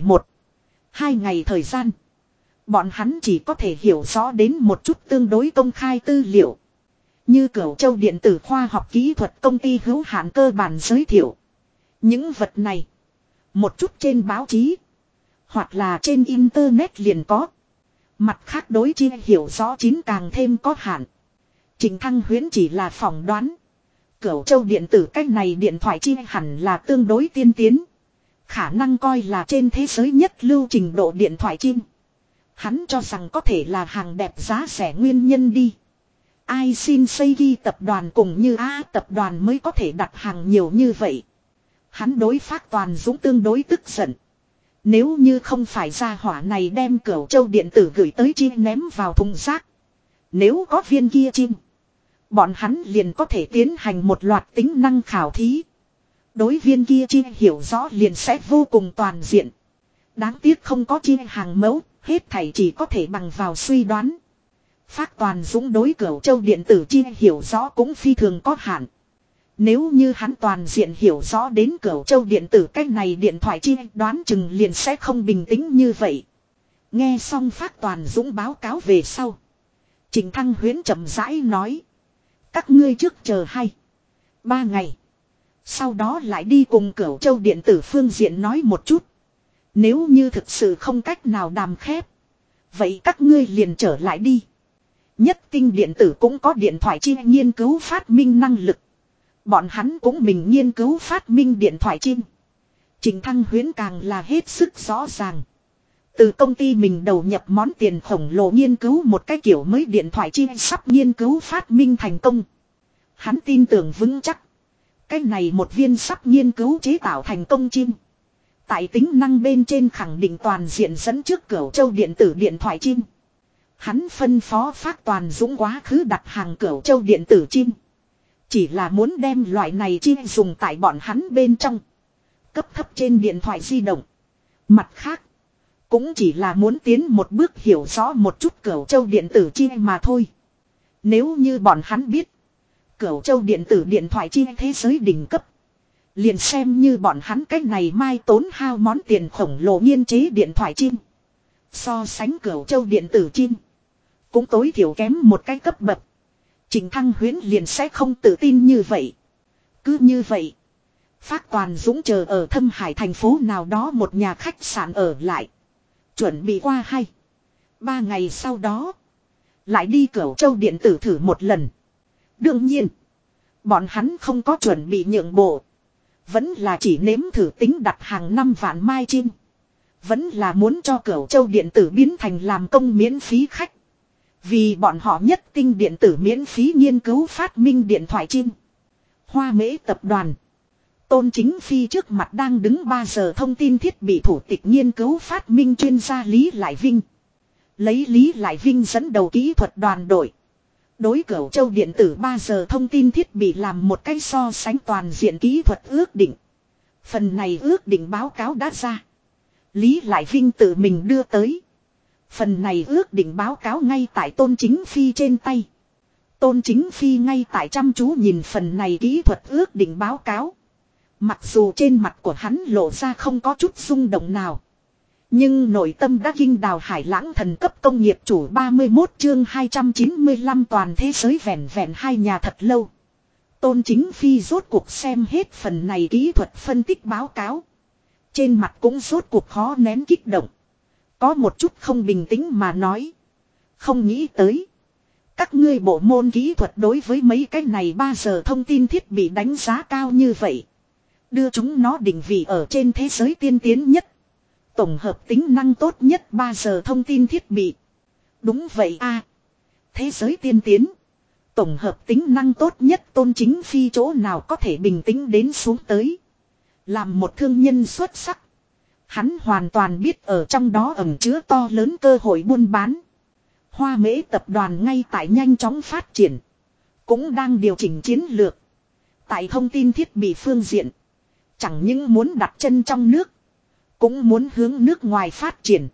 1-2 ngày thời gian, bọn hắn chỉ có thể hiểu rõ đến một chút tương đối công khai tư liệu. Như Cửu Châu điện tử khoa học kỹ thuật công ty hữu hạn cơ bản giới thiệu. Những vật này một chút trên báo chí hoặc là trên internet liền có. Mặt khác đối chi hiểu rõ chín càng thêm có hạn. Trịnh Thăng Huyễn chỉ là phỏng đoán. Cửu Châu điện tử cách này điện thoại chi hẳn là tương đối tiên tiến. Khả năng coi là trên thế giới nhất lưu trình độ điện thoại chi. Hắn cho rằng có thể là hàng đẹp giá rẻ nguyên nhân đi. Ai xin xây ghi tập đoàn cùng như A tập đoàn mới có thể đặt hàng nhiều như vậy. Hắn đối Phác Toàn Dũng tương đối tức giận. Nếu như không phải gia hỏa này đem Cửu Châu điện tử gửi tới chi ném vào thùng rác. Nếu có viên kia chim, bọn hắn liền có thể tiến hành một loạt tính năng khảo thí. Đối viên kia chi hiểu rõ liền sẽ vô cùng toàn diện. Đáng tiếc không có chi hàng mẫu, hết thảy chỉ có thể bằng vào suy đoán. Phác Toàn Dũng đối Cửu Châu điện tử chi hiểu rõ cũng phi thường có hạn. Nếu như hắn toàn diện hiểu rõ đến Cửu Châu điện tử cách này điện thoại chi đoán chừng liền sẽ không bình tĩnh như vậy. Nghe xong Phác Toàn Dũng báo cáo về sau. Trịnh Thăng Huyễn chậm rãi nói. Các ngươi trước chờ 2-3 ngày. Sau đó lại đi cùng Cửu Châu điện tử phương diện nói một chút. Nếu như thực sự không cách nào đàm khép. Vậy các ngươi liền trở lại đi. Nhất tinh điện tử cũng có điện thoại chi nghiên cứu phát minh năng lực. Bọn hắn cũng mình nghiên cứu phát minh điện thoại chim. Trình Thăng Huyễn càng là hết sức rõ ràng. Từ công ty mình đầu nhập món tiền khổng lồ nghiên cứu một cái kiểu mới điện thoại chim sắp nghiên cứu phát minh thành công. Hắn tin tưởng vững chắc. Cái này một viên sắp nghiên cứu chế tạo thành công chim. Tại tính năng bên trên khẳng định toàn diện dẫn trước Cửu Châu điện tử điện thoại chim. Hắn phân phó Phác Toàn Dũng quá khứ đặt hàng Cửu Châu điện tử chim. Chỉ là muốn đem loại này chim dùng tại bọn hắn bên trong. Cấp thấp trên điện thoại di động. Mặt khác. Cũng chỉ là muốn tiến một bước hiểu rõ một chút Cửu Châu điện tử chim mà thôi. Nếu như bọn hắn biết. Cửu Châu điện tử điện thoại chim thế giới đỉnh cấp. Liền xem như bọn hắn cách này mai tốn hao món tiền khổng lồ nghiên chế điện thoại chim. So sánh Cửu Châu điện tử chim. Cũng tối thiểu kém một cái cấp bậc. Trình Thăng Huyễn liền sẽ không tự tin như vậy. Cứ như vậy. Phác Toàn Dũng chờ ở Thâm Hải thành phố nào đó một nhà khách sạn ở lại. Chuẩn bị qua 2-3 ngày sau đó. Lại đi Cửu Châu điện tử thử một lần. Đương nhiên. Bọn hắn không có chuẩn bị nhượng bộ. Vẫn là chỉ nếm thử tính đặt hàng 5 vạn mai chim. Vẫn là muốn cho Cửu Châu điện tử biến thành làm công miễn phí khách. Vì bọn họ nhất tinh điện tử miễn phí nghiên cứu phát minh điện thoại chim. Hoa Mễ tập đoàn. Tôn Chính Phi trước mặt đang đứng 3 giờ thông tin thiết bị thủ tịch nghiên cứu phát minh chuyên gia Lý Lại Vinh. Lấy Lý Lại Vinh dẫn đầu kỹ thuật đoàn đội. Đối Cửu Châu điện tử 3 giờ thông tin thiết bị làm một cái so sánh toàn diện kỹ thuật ước định. Phần này ước định báo cáo đã ra. Lý Lại Vinh tự mình đưa tới. Phần này ước định báo cáo ngay tại Tôn Chính Phi trên tay. Tôn Chính Phi ngay tại chăm chú nhìn phần này kỹ thuật ước định báo cáo. Mặc dù trên mặt của hắn lộ ra không có chút rung động nào. Nhưng nội tâm đã kinh đào hải lãng thần cấp công nghiệp chủ 31 chương 295 toàn thế giới vẹn vẹn 2 nhà thật lâu. Tôn Chính Phi rốt cuộc xem hết phần này kỹ thuật phân tích báo cáo. Trên mặt cũng rốt cuộc khó nén kích động. Có một chút không bình tĩnh mà nói. Không nghĩ tới. Các ngươi bộ môn kỹ thuật đối với mấy cái này 3 giờ thông tin thiết bị đánh giá cao như vậy. Đưa chúng nó định vị ở trên thế giới tiên tiến nhất. Tổng hợp tính năng tốt nhất 3 giờ thông tin thiết bị. Đúng vậy a. Thế giới tiên tiến. Tổng hợp tính năng tốt nhất Tôn Chính Phi chỗ nào có thể bình tĩnh đến xuống tới. Làm một thương nhân xuất sắc. Hắn hoàn toàn biết ở trong đó ẩn chứa to lớn cơ hội buôn bán. Hoa Mễ tập đoàn ngay tại nhanh chóng phát triển. Cũng đang điều chỉnh chiến lược. Tại thông tin thiết bị phương diện. Chẳng những muốn đặt chân trong nước. Cũng muốn hướng nước ngoài phát triển.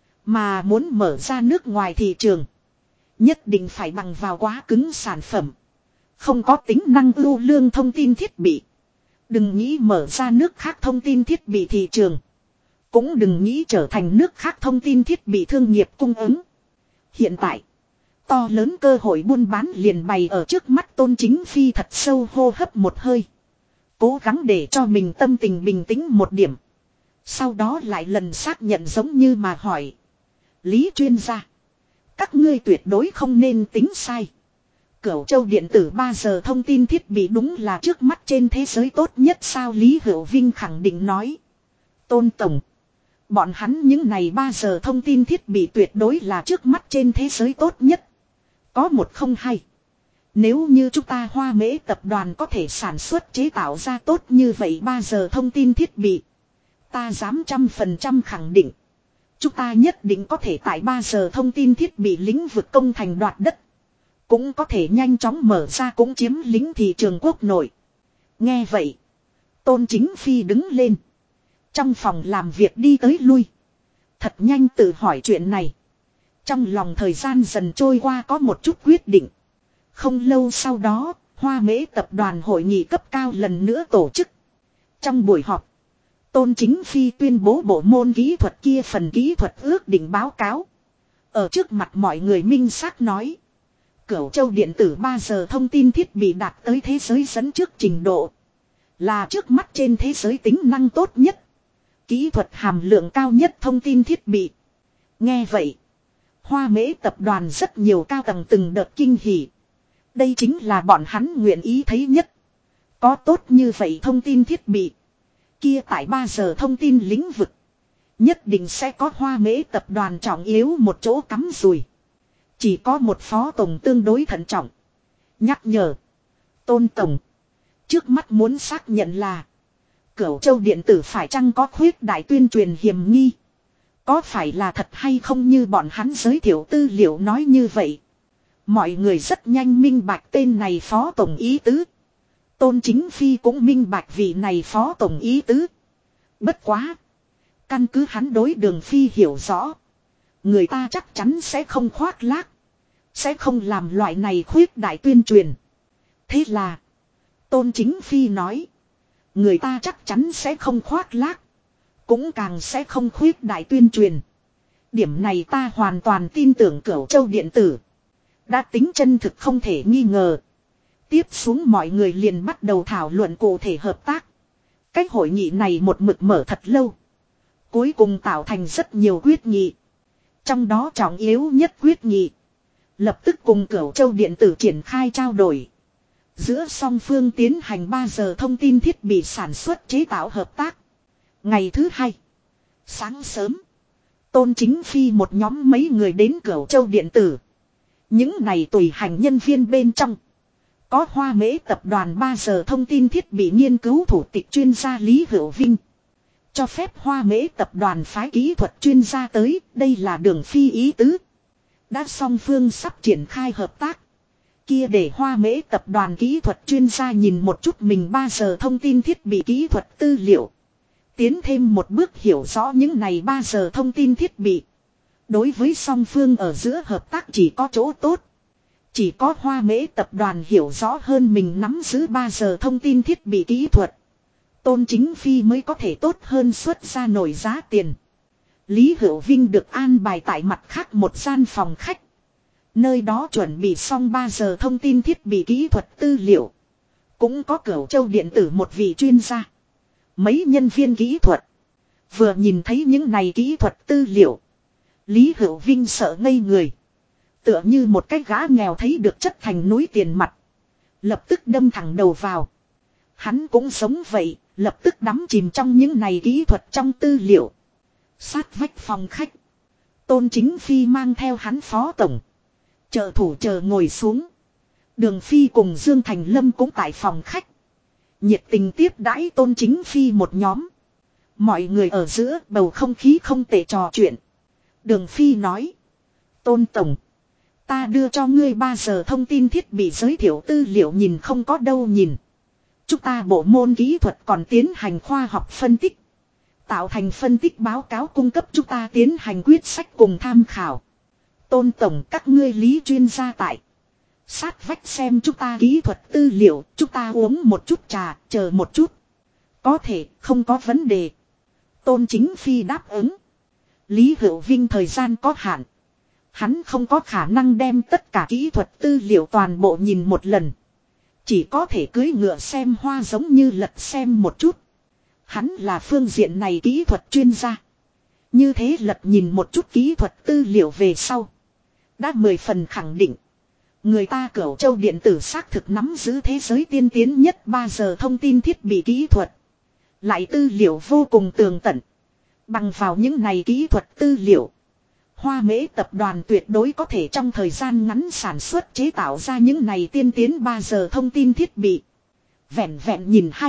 Mà muốn mở ra nước ngoài thị trường. Nhất định phải bằng vào quá cứng sản phẩm. Không có tính năng ưu lương thông tin thiết bị. Đừng nghĩ mở ra nước khác thông tin thiết bị thị trường. Cũng đừng nghĩ trở thành nước khác thông tin thiết bị thương nghiệp cung ứng. Hiện tại, to lớn cơ hội buôn bán liền bày ở trước mắt Tôn Chính Phi thật sâu hô hấp một hơi. Cố gắng để cho mình tâm tình bình tĩnh một điểm. Sau đó lại lần xác nhận giống như mà hỏi. Lý chuyên gia. Các ngươi tuyệt đối không nên tính sai. Cửu Châu điện tử 3 giờ thông tin thiết bị đúng là trước mắt trên thế giới tốt nhất sao Lý Hữu Vinh khẳng định nói. Tôn Tổng. Bọn hắn những này 3 giờ thông tin thiết bị tuyệt đối là trước mắt trên thế giới tốt nhất. Có một không hai. Nếu như chúng ta Hoa Mễ tập đoàn có thể sản xuất chế tạo ra tốt như vậy 3 giờ thông tin thiết bị. Ta dám 100% khẳng định. Chúng ta nhất định có thể tại 3 giờ thông tin thiết bị lĩnh vực công thành đoạt đất. Cũng có thể nhanh chóng mở ra cũng chiếm lĩnh thị trường quốc nội. Nghe vậy. Tôn Chính Phi đứng lên. Trong phòng làm việc đi tới lui. Thật nhanh tự hỏi chuyện này. Trong lòng thời gian dần trôi qua có một chút quyết định. Không lâu sau đó, Hoa Mễ tập đoàn hội nghị cấp cao lần nữa tổ chức. Trong buổi họp, Tôn Chính Phi tuyên bố bộ môn kỹ thuật kia phần kỹ thuật ước định báo cáo. Ở trước mặt mọi người minh xác nói. Cửu Châu điện tử 3 giờ thông tin thiết bị đạt tới thế giới dẫn trước trình độ. Là trước mắt trên thế giới tính năng tốt nhất. Kỹ thuật hàm lượng cao nhất thông tin thiết bị. Nghe vậy. Hoa Mễ tập đoàn rất nhiều cao tầng từng đợt kinh hỉ. Đây chính là bọn hắn nguyện ý thấy nhất. Có tốt như vậy thông tin thiết bị. Kia tại 3 giờ thông tin lĩnh vực. Nhất định sẽ có Hoa Mễ tập đoàn trọng yếu một chỗ cắm rùi. Chỉ có một phó tổng tương đối thận trọng. Nhắc nhở. Tôn tổng. Trước mắt muốn xác nhận là. Cửu Châu điện tử phải chăng có khuyết đại tuyên truyền hiểm nghi. Có phải là thật hay không như bọn hắn giới thiệu tư liệu nói như vậy. Mọi người rất nhanh minh bạch tên này phó tổng ý tứ. Tôn Chính Phi cũng minh bạch vị này phó tổng ý tứ. Bất quá. Căn cứ hắn đối Đường Phi hiểu rõ. Người ta chắc chắn sẽ không khoác lác. Sẽ không làm loại này khuyết đại tuyên truyền. Thế là. Tôn Chính Phi nói. Người ta chắc chắn sẽ không khoác lác. Cũng càng sẽ không khuyết đại tuyên truyền. Điểm này ta hoàn toàn tin tưởng Cửu Châu điện tử. Đã tính chân thực không thể nghi ngờ. Tiếp xuống mọi người liền bắt đầu thảo luận cụ thể hợp tác. Cách hội nghị này một mực mở thật lâu. Cuối cùng tạo thành rất nhiều quyết nghị. Trong đó trọng yếu nhất quyết nghị. Lập tức cùng Cửu Châu điện tử triển khai trao đổi. Giữa song phương tiến hành 3 giờ thông tin thiết bị sản xuất chế tạo hợp tác. Ngày thứ hai. Sáng sớm. Tôn Chính Phi một nhóm mấy người đến Cửu Châu điện tử. Những này tùy hành nhân viên bên trong. Có Hoa Mễ tập đoàn 3 giờ thông tin thiết bị nghiên cứu thủ tịch chuyên gia Lý Hữu Vinh. Cho phép Hoa Mễ tập đoàn phái kỹ thuật chuyên gia tới, đây là Đường Phi ý tứ. Đã song phương sắp triển khai hợp tác. Kia để Hoa Mễ tập đoàn kỹ thuật chuyên gia nhìn một chút mình 3 giờ thông tin thiết bị kỹ thuật tư liệu. Tiến thêm một bước hiểu rõ những này 3 giờ thông tin thiết bị. Đối với song phương ở giữa hợp tác chỉ có chỗ tốt. Chỉ có Hoa Mễ tập đoàn hiểu rõ hơn mình nắm giữ 3 giờ thông tin thiết bị kỹ thuật. Tôn Chính Phi mới có thể tốt hơn xuất ra nổi giá tiền. Lý Hữu Vinh được an bài tại mặt khác một gian phòng khách. Nơi đó chuẩn bị xong 3 giờ thông tin thiết bị kỹ thuật tư liệu. Cũng có Cửu Châu điện tử một vị chuyên gia. Mấy nhân viên kỹ thuật. Vừa nhìn thấy những này kỹ thuật tư liệu. Lý Hữu Vinh sợ ngây người. Tựa như một cái gã nghèo thấy được chất thành núi tiền mặt. Lập tức đâm thẳng đầu vào. Hắn cũng sống vậy, lập tức đắm chìm trong những này kỹ thuật trong tư liệu. Sát vách phòng khách. Tôn Chính Phi mang theo hắn phó tổng. Trợ thủ chờ ngồi xuống. Đường Phi cùng Dương Thành Lâm cũng tại phòng khách. Nhiệt tình tiếp đãi Tôn Chính Phi một nhóm. Mọi người ở giữa bầu không khí không tệ trò chuyện. Đường Phi nói. Tôn tổng. Ta đưa cho ngươi 3 giờ thông tin thiết bị giới thiệu tư liệu nhìn không có đâu nhìn. Chúng ta bộ môn kỹ thuật còn tiến hành khoa học phân tích. Tạo thành phân tích báo cáo cung cấp chúng ta tiến hành quyết sách cùng tham khảo. Tôn tổng các ngươi Lý chuyên gia tại. Sát vách xem chúng ta kỹ thuật tư liệu, chúng ta uống một chút trà, chờ một chút. Có thể, không có vấn đề. Tôn Chính Phi đáp ứng. Lý Hữu Vinh thời gian có hạn. Hắn không có khả năng đem tất cả kỹ thuật tư liệu toàn bộ nhìn một lần. Chỉ có thể cưỡi ngựa xem hoa giống như lật xem một chút. Hắn là phương diện này kỹ thuật chuyên gia. Như thế lật nhìn một chút kỹ thuật tư liệu về sau. Đã 10 phần khẳng định. Người ta Cửu Châu điện tử xác thực nắm giữ thế giới tiên tiến nhất 3 giờ thông tin thiết bị kỹ thuật. Lại tư liệu vô cùng tường tận. Bằng vào những này kỹ thuật tư liệu. Hoa Mễ tập đoàn tuyệt đối có thể trong thời gian ngắn sản xuất chế tạo ra những này tiên tiến 3 giờ thông tin thiết bị. Vẹn vẹn nhìn hay.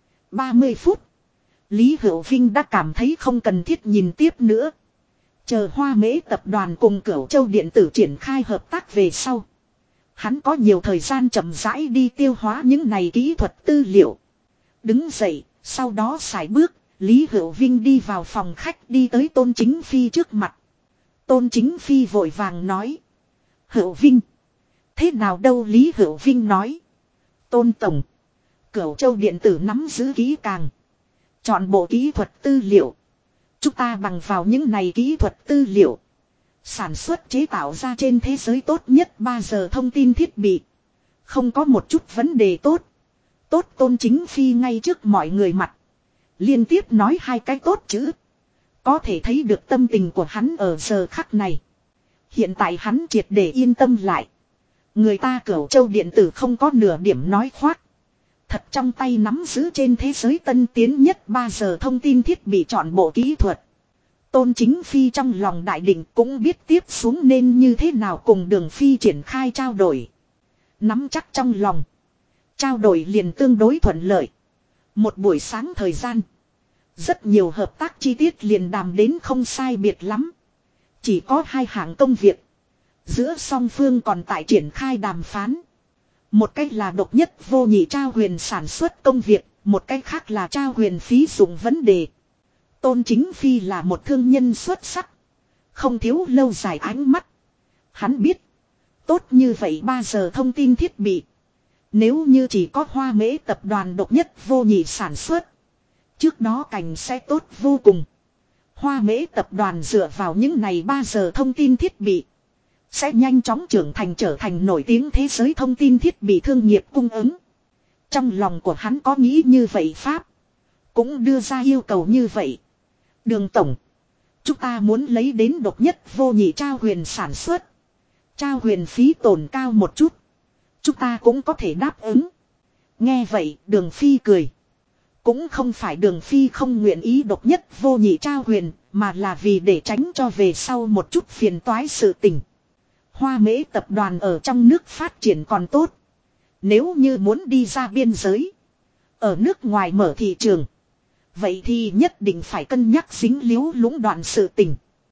30 phút. Lý Hữu Vinh đã cảm thấy không cần thiết nhìn tiếp nữa. Chờ Hoa Mễ tập đoàn cùng Cửu Châu điện tử triển khai hợp tác về sau. Hắn có nhiều thời gian chậm rãi đi tiêu hóa những này kỹ thuật tư liệu. Đứng dậy, sau đó sải bước, Lý Hữu Vinh đi vào phòng khách đi tới Tôn Chính Phi trước mặt. Tôn Chính Phi vội vàng nói. Hữu Vinh. Thế nào đâu Lý Hữu Vinh nói. Tôn tổng. Cửu Châu điện tử nắm giữ kỹ càng. Chọn bộ kỹ thuật tư liệu. Chúng ta bằng vào những này kỹ thuật tư liệu. Sản xuất chế tạo ra trên thế giới tốt nhất 3 giờ thông tin thiết bị. Không có một chút vấn đề tốt. Tốt Tôn Chính Phi ngay trước mọi người mặt. Liên tiếp nói 2 cái tốt chữ. Có thể thấy được tâm tình của hắn ở giờ khắc này. Hiện tại hắn triệt để yên tâm lại. Người ta Cửu Châu điện tử không có nửa điểm nói khoác. Thật trong tay nắm giữ trên thế giới tân tiến nhất 3 giờ thông tin thiết bị chọn bộ kỹ thuật. Tôn Chính Phi trong lòng đại định cũng biết tiếp xuống nên như thế nào cùng Đường Phi triển khai trao đổi. Nắm chắc trong lòng. Trao đổi liền tương đối thuận lợi. Một buổi sáng thời gian. Rất nhiều hợp tác chi tiết liền đàm đến không sai biệt lắm. Chỉ có 2 hạng công việc. Giữa song phương còn tại triển khai đàm phán. Một cách là độc nhất vô nhị trao huyền sản xuất công việc. Một cách khác là trao huyền phí dụng vấn đề. Tôn Chính Phi là một thương nhân xuất sắc. Không thiếu lâu dài ánh mắt. Hắn biết. Tốt như vậy 3 giờ thông tin thiết bị. Nếu như chỉ có Hoa Mễ tập đoàn độc nhất vô nhị sản xuất. Trước đó cảnh sẽ tốt vô cùng. Hoa Mễ tập đoàn dựa vào những này 3 giờ thông tin thiết bị. Sẽ nhanh chóng trưởng thành trở thành nổi tiếng thế giới thông tin thiết bị thương nghiệp cung ứng. Trong lòng của hắn có nghĩ như vậy Pháp. Cũng đưa ra yêu cầu như vậy. Đường tổng. Chúng ta muốn lấy đến độc nhất vô nhị trao huyền sản xuất. Trao huyền phí tổn cao một chút. Chúng ta cũng có thể đáp ứng. Nghe vậy Đường Phi cười. Cũng không phải Đường Phi không nguyện ý độc nhất vô nhị trao huyền. Mà là vì để tránh cho về sau một chút phiền toái sự tình. Hoa Mễ tập đoàn ở trong nước phát triển còn tốt. Nếu như muốn đi ra biên giới. Ở nước ngoài mở thị trường. Vậy thì nhất định phải cân nhắc dính líu lũng đoạn sự tình.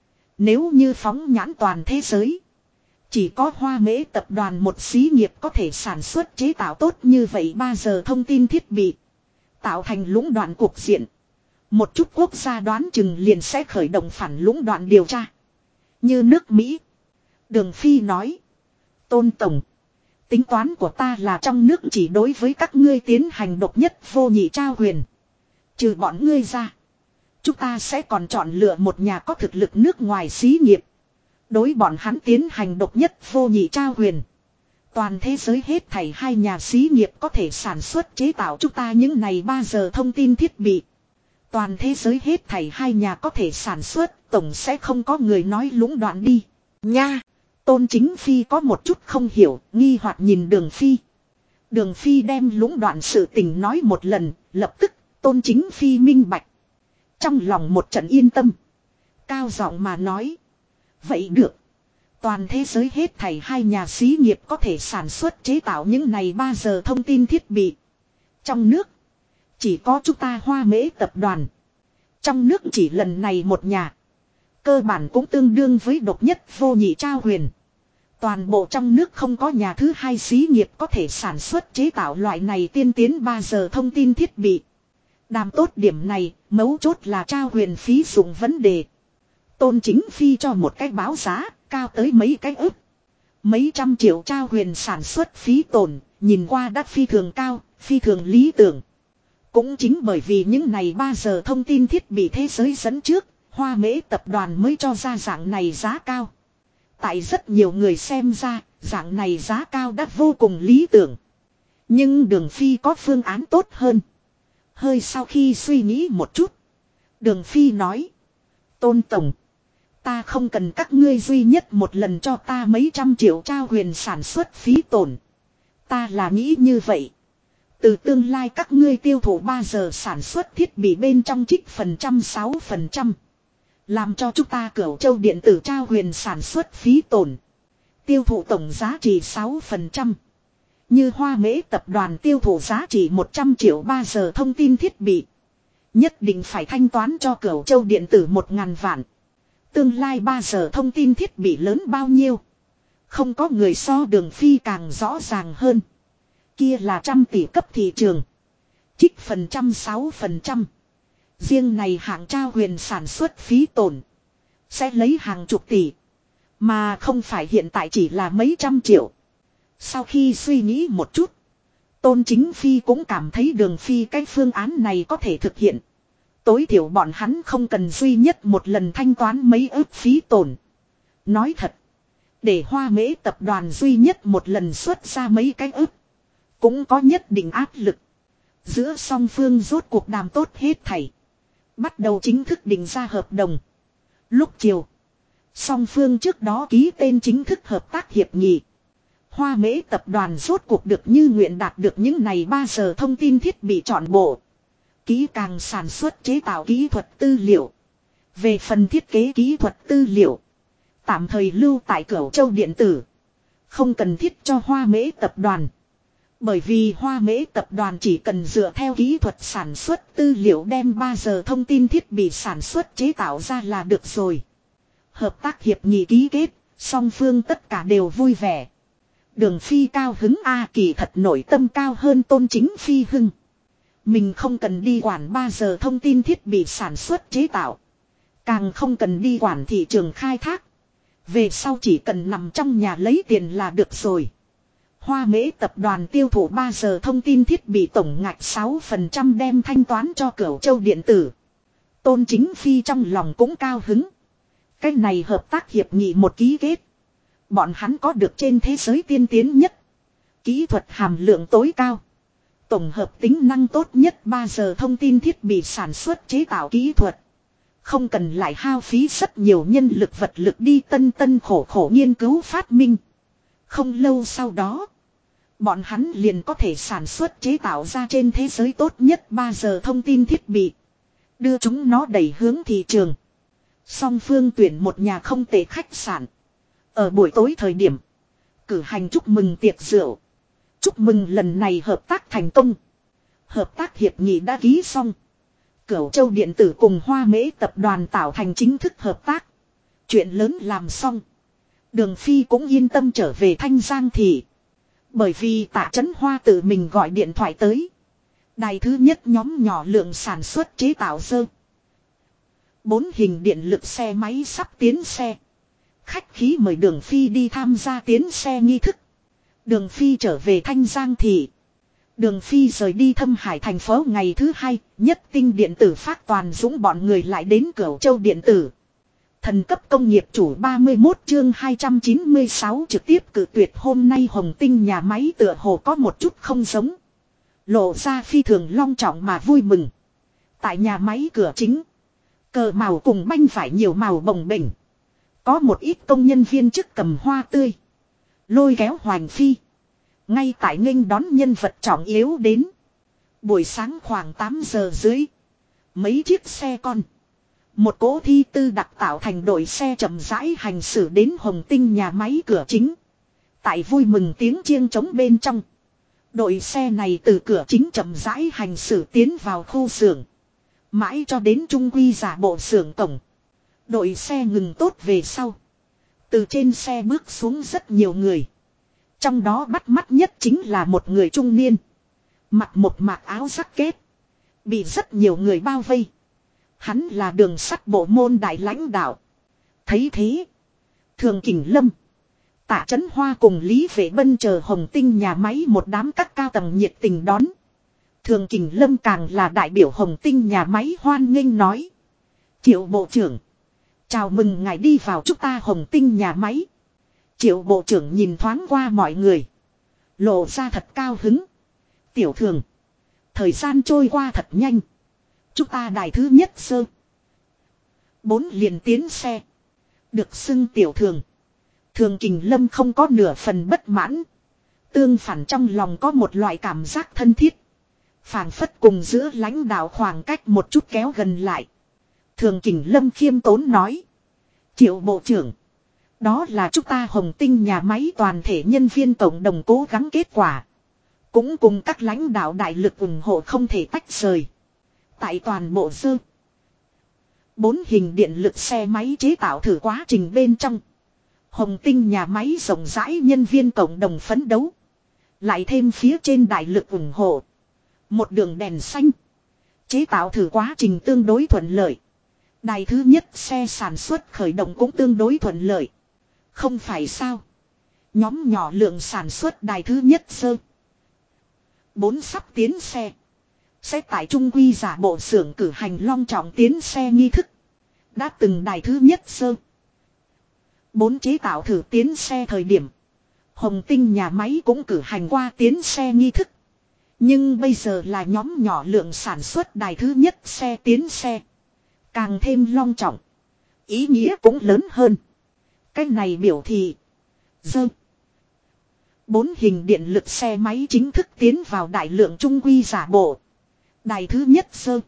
Nếu như phóng nhãn toàn thế giới. Chỉ có Hoa Mễ tập đoàn một xí nghiệp có thể sản xuất chế tạo tốt như vậy 3 giờ thông tin thiết bị. Tạo thành lũng đoạn cục diện. Một chút quốc gia đoán chừng liền sẽ khởi động phản lũng đoạn điều tra. Như nước Mỹ. Đường Phi nói. Tôn tổng. Tính toán của ta là trong nước chỉ đối với các ngươi tiến hành độc nhất vô nhị trao huyền. Trừ bọn ngươi ra. Chúng ta sẽ còn chọn lựa một nhà có thực lực nước ngoài xí nghiệp. Đối bọn hắn tiến hành độc nhất vô nhị trao huyền. Toàn thế giới hết thảy 2 nhà xí nghiệp có thể sản xuất chế tạo chúng ta những này 3 giờ thông tin thiết bị. Toàn thế giới hết thảy 2 nhà có thể sản xuất, tổng sẽ không có người nói lũng đoạn đi. Nha! Tôn Chính Phi có một chút không hiểu, nghi hoặc nhìn Đường Phi. Đường Phi đem lũng đoạn sự tình nói một lần, lập tức Tôn Chính Phi minh bạch. Trong lòng một trận yên tâm. Cao giọng mà nói. Vậy được. Toàn thế giới hết thảy 2 nhà xí nghiệp có thể sản xuất chế tạo những này 3 giờ thông tin thiết bị. Trong nước. Chỉ có chúng ta Hoa Mễ tập đoàn. Trong nước chỉ lần này một nhà. Cơ bản cũng tương đương với độc nhất vô nhị trao huyền. Toàn bộ trong nước không có nhà thứ 2 xí nghiệp có thể sản xuất chế tạo loại này tiên tiến 3 giờ thông tin thiết bị. Đàm tốt điểm này, mấu chốt là trao huyền phí dụng vấn đề. Tôn Chính Phi cho một cái báo giá, cao tới mấy cái ức. Mấy trăm triệu trao huyền sản xuất phí tổn, nhìn qua đắt phi thường cao, phi thường lý tưởng. Cũng chính bởi vì những này 3 giờ thông tin thiết bị thế giới dẫn trước, Hoa Mễ tập đoàn mới cho ra dạng này giá cao. Tại rất nhiều người xem ra, dạng này giá cao đã vô cùng lý tưởng. Nhưng Đường Phi có phương án tốt hơn. Hơi sau khi suy nghĩ một chút. Đường Phi nói. Tôn tổng. Ta không cần các ngươi duy nhất một lần cho ta mấy trăm triệu trao huyền sản xuất phí tổn. Ta là nghĩ như vậy. Từ tương lai các ngươi tiêu thụ 3 giờ sản xuất thiết bị bên trong trích phần trăm 6%. Làm cho chúng ta Cửu Châu điện tử trao huyền sản xuất phí tổn. Tiêu thụ tổng giá trị 6%. Như Hoa Mễ tập đoàn tiêu thụ giá trị 100 triệu 3 giờ thông tin thiết bị. Nhất định phải thanh toán cho Cửu Châu điện tử 1.000 vạn. Tương lai 3 giờ thông tin thiết bị lớn bao nhiêu. Không có người so Đường Phi càng rõ ràng hơn. Kia là trăm tỷ cấp thị trường. Trích phần trăm 6%. Riêng này hạng trao huyền sản xuất phí tổn. Sẽ lấy hàng chục tỷ. Mà không phải hiện tại chỉ là mấy trăm triệu. Sau khi suy nghĩ một chút. Tôn Chính Phi cũng cảm thấy Đường Phi cái phương án này có thể thực hiện. Tối thiểu bọn hắn không cần duy nhất một lần thanh toán mấy ức phí tổn. Nói thật. Để Hoa Mễ tập đoàn duy nhất một lần xuất ra mấy cái ức. Cũng có nhất định áp lực. Giữa song phương rốt cuộc đàm tốt hết thảy. Bắt đầu chính thức định ra hợp đồng. Lúc chiều. Song phương trước đó ký tên chính thức hợp tác hiệp nghị. Hoa Mễ tập đoàn rốt cuộc được như nguyện đạt được những này 3 giờ thông tin thiết bị trọn bộ. Kỹ càng sản xuất chế tạo kỹ thuật tư liệu. Về phần thiết kế kỹ thuật tư liệu. Tạm thời lưu tại Cửu Châu Điện tử. Không cần thiết cho Hoa Mễ tập đoàn. Bởi vì Hoa Mễ tập đoàn chỉ cần dựa theo kỹ thuật sản xuất tư liệu đem 3 giờ thông tin thiết bị sản xuất chế tạo ra là được rồi. Hợp tác hiệp nghị ký kết, song phương tất cả đều vui vẻ. Đường Phi cao hứng kỳ thật nội tâm cao hơn Tôn Chính Phi hưng. Mình không cần đi quản 3 giờ thông tin thiết bị sản xuất chế tạo. Càng không cần đi quản thị trường khai thác. Về sau chỉ cần nằm trong nhà lấy tiền là được rồi. Hoa Mễ tập đoàn tiêu thụ 3 giờ thông tin thiết bị tổng ngạch 6% đem thanh toán cho Cửu Châu Điện tử. Tôn Chính Phi trong lòng cũng cao hứng. Cái này hợp tác hiệp nghị một ký kết. Bọn hắn có được trên thế giới tiên tiến nhất. Kỹ thuật hàm lượng tối cao. Tổng hợp tính năng tốt nhất 3 giờ thông tin thiết bị sản xuất chế tạo kỹ thuật. Không cần lại hao phí rất nhiều nhân lực vật lực đi tân khổ nghiên cứu phát minh. Không lâu sau đó. Bọn hắn liền có thể sản xuất chế tạo ra trên thế giới tốt nhất 3 giờ thông tin thiết bị. Đưa chúng nó đẩy hướng thị trường. Song phương tuyển một nhà không tệ khách sạn. Ở buổi tối thời điểm. Cử hành chúc mừng tiệc rượu. Chúc mừng lần này hợp tác thành công. Hợp tác hiệp nghị đã ký xong. Cửu Châu Điện tử cùng Hoa Mễ tập đoàn tạo thành chính thức hợp tác. Chuyện lớn làm xong. Đường Phi cũng yên tâm trở về Thanh Giang thị. Bởi vì Tạ Chấn Hoa tự mình gọi điện thoại tới. Đài thứ nhất nhóm nhỏ lượng sản xuất chế tạo dơ. 4 hình điện lực xe máy sắp tiến xe. Khách khí mời Đường Phi đi tham gia tiến xe nghi thức. Đường Phi trở về Thanh Giang thị. Đường Phi rời đi Thâm Hải thành phố ngày thứ 2, Nhất Tinh điện tử phát toàn dũng bọn người lại đến Cửu Châu điện tử. Thần cấp công nghiệp chủ 31 chương 296 trực tiếp cử tuyệt hôm nay Hồng Tinh nhà máy tựa hồ có một chút không giống. Lộ ra phi thường long trọng mà vui mừng. Tại nhà máy cửa chính. Cờ màu cùng banh vải nhiều màu bồng bềnh. Có một ít công nhân viên chức cầm hoa tươi. Lôi kéo Hoành Phi. Ngay tại nghênh đón nhân vật trọng yếu đến. Buổi sáng khoảng 8 giờ dưới. Mấy chiếc xe con. Một cỗ thi tư đặc tạo thành đội xe chậm rãi hành xử đến Hồng Tinh nhà máy cửa chính. Tại vui mừng tiếng chiêng trống bên trong. Đội xe này từ cửa chính chậm rãi hành xử tiến vào khu xưởng. Mãi cho đến trung quy giả bộ xưởng cổng. Đội xe ngừng tốt về sau. Từ trên xe bước xuống rất nhiều người. Trong đó bắt mắt nhất chính là một người trung niên. Mặc một mạc áo jacket. Bị rất nhiều người bao vây. Hắn là đường sắt bộ môn đại lãnh đạo. Thấy thế. Thường Kình Lâm. Tạ Chấn Hoa cùng Lý Vệ Bân chờ Hồng Tinh nhà máy một đám các cao tầng nhiệt tình đón. Thường Kình Lâm càng là đại biểu Hồng Tinh nhà máy hoan nghênh nói. Triệu bộ trưởng. Chào mừng ngài đi vào chúng ta Hồng Tinh nhà máy. Triệu bộ trưởng nhìn thoáng qua mọi người. Lộ ra thật cao hứng. Tiểu Thường. Thời gian trôi qua thật nhanh. Chúng ta đài thứ nhất sơ. 4 liền tiến xe. Được xưng Tiểu Thường. Thường Kình Lâm không có nửa phần bất mãn. Tương phản trong lòng có một loại cảm giác thân thiết. Phảng phất cùng giữa lãnh đạo khoảng cách một chút kéo gần lại. Thường Kình Lâm khiêm tốn nói. Triệu bộ trưởng. Đó là chúng ta Hồng Tinh nhà máy toàn thể nhân viên cộng đồng cố gắng kết quả. Cũng cùng các lãnh đạo đại lực ủng hộ không thể tách rời. Tại toàn bộ dơ. 4 hình điện lực xe máy chế tạo thử quá trình bên trong. Hồng Tinh nhà máy rộng rãi nhân viên cộng đồng phấn đấu. Lại thêm phía trên đại lực ủng hộ. Một đường đèn xanh. Chế tạo thử quá trình tương đối thuận lợi. Đài thứ nhất xe sản xuất khởi động cũng tương đối thuận lợi. Không phải sao. Nhóm nhỏ lượng sản xuất đài thứ nhất sơ. 4 sắp tiến xe. Sẽ tại trung quy giả bộ xưởng cử hành long trọng tiến xe nghi thức. Đã từng đài thứ nhất sơ. 4 chế tạo thử tiến xe thời điểm. Hồng Tinh nhà máy cũng cử hành qua tiến xe nghi thức. Nhưng bây giờ là nhóm nhỏ lượng sản xuất đài thứ nhất xe tiến xe. Càng thêm long trọng. Ý nghĩa cũng lớn hơn. Cái này biểu thị. Dơ. 4 hình điện lực xe máy chính thức tiến vào đại lượng trung quy giả bộ. Đài thứ nhất dơ.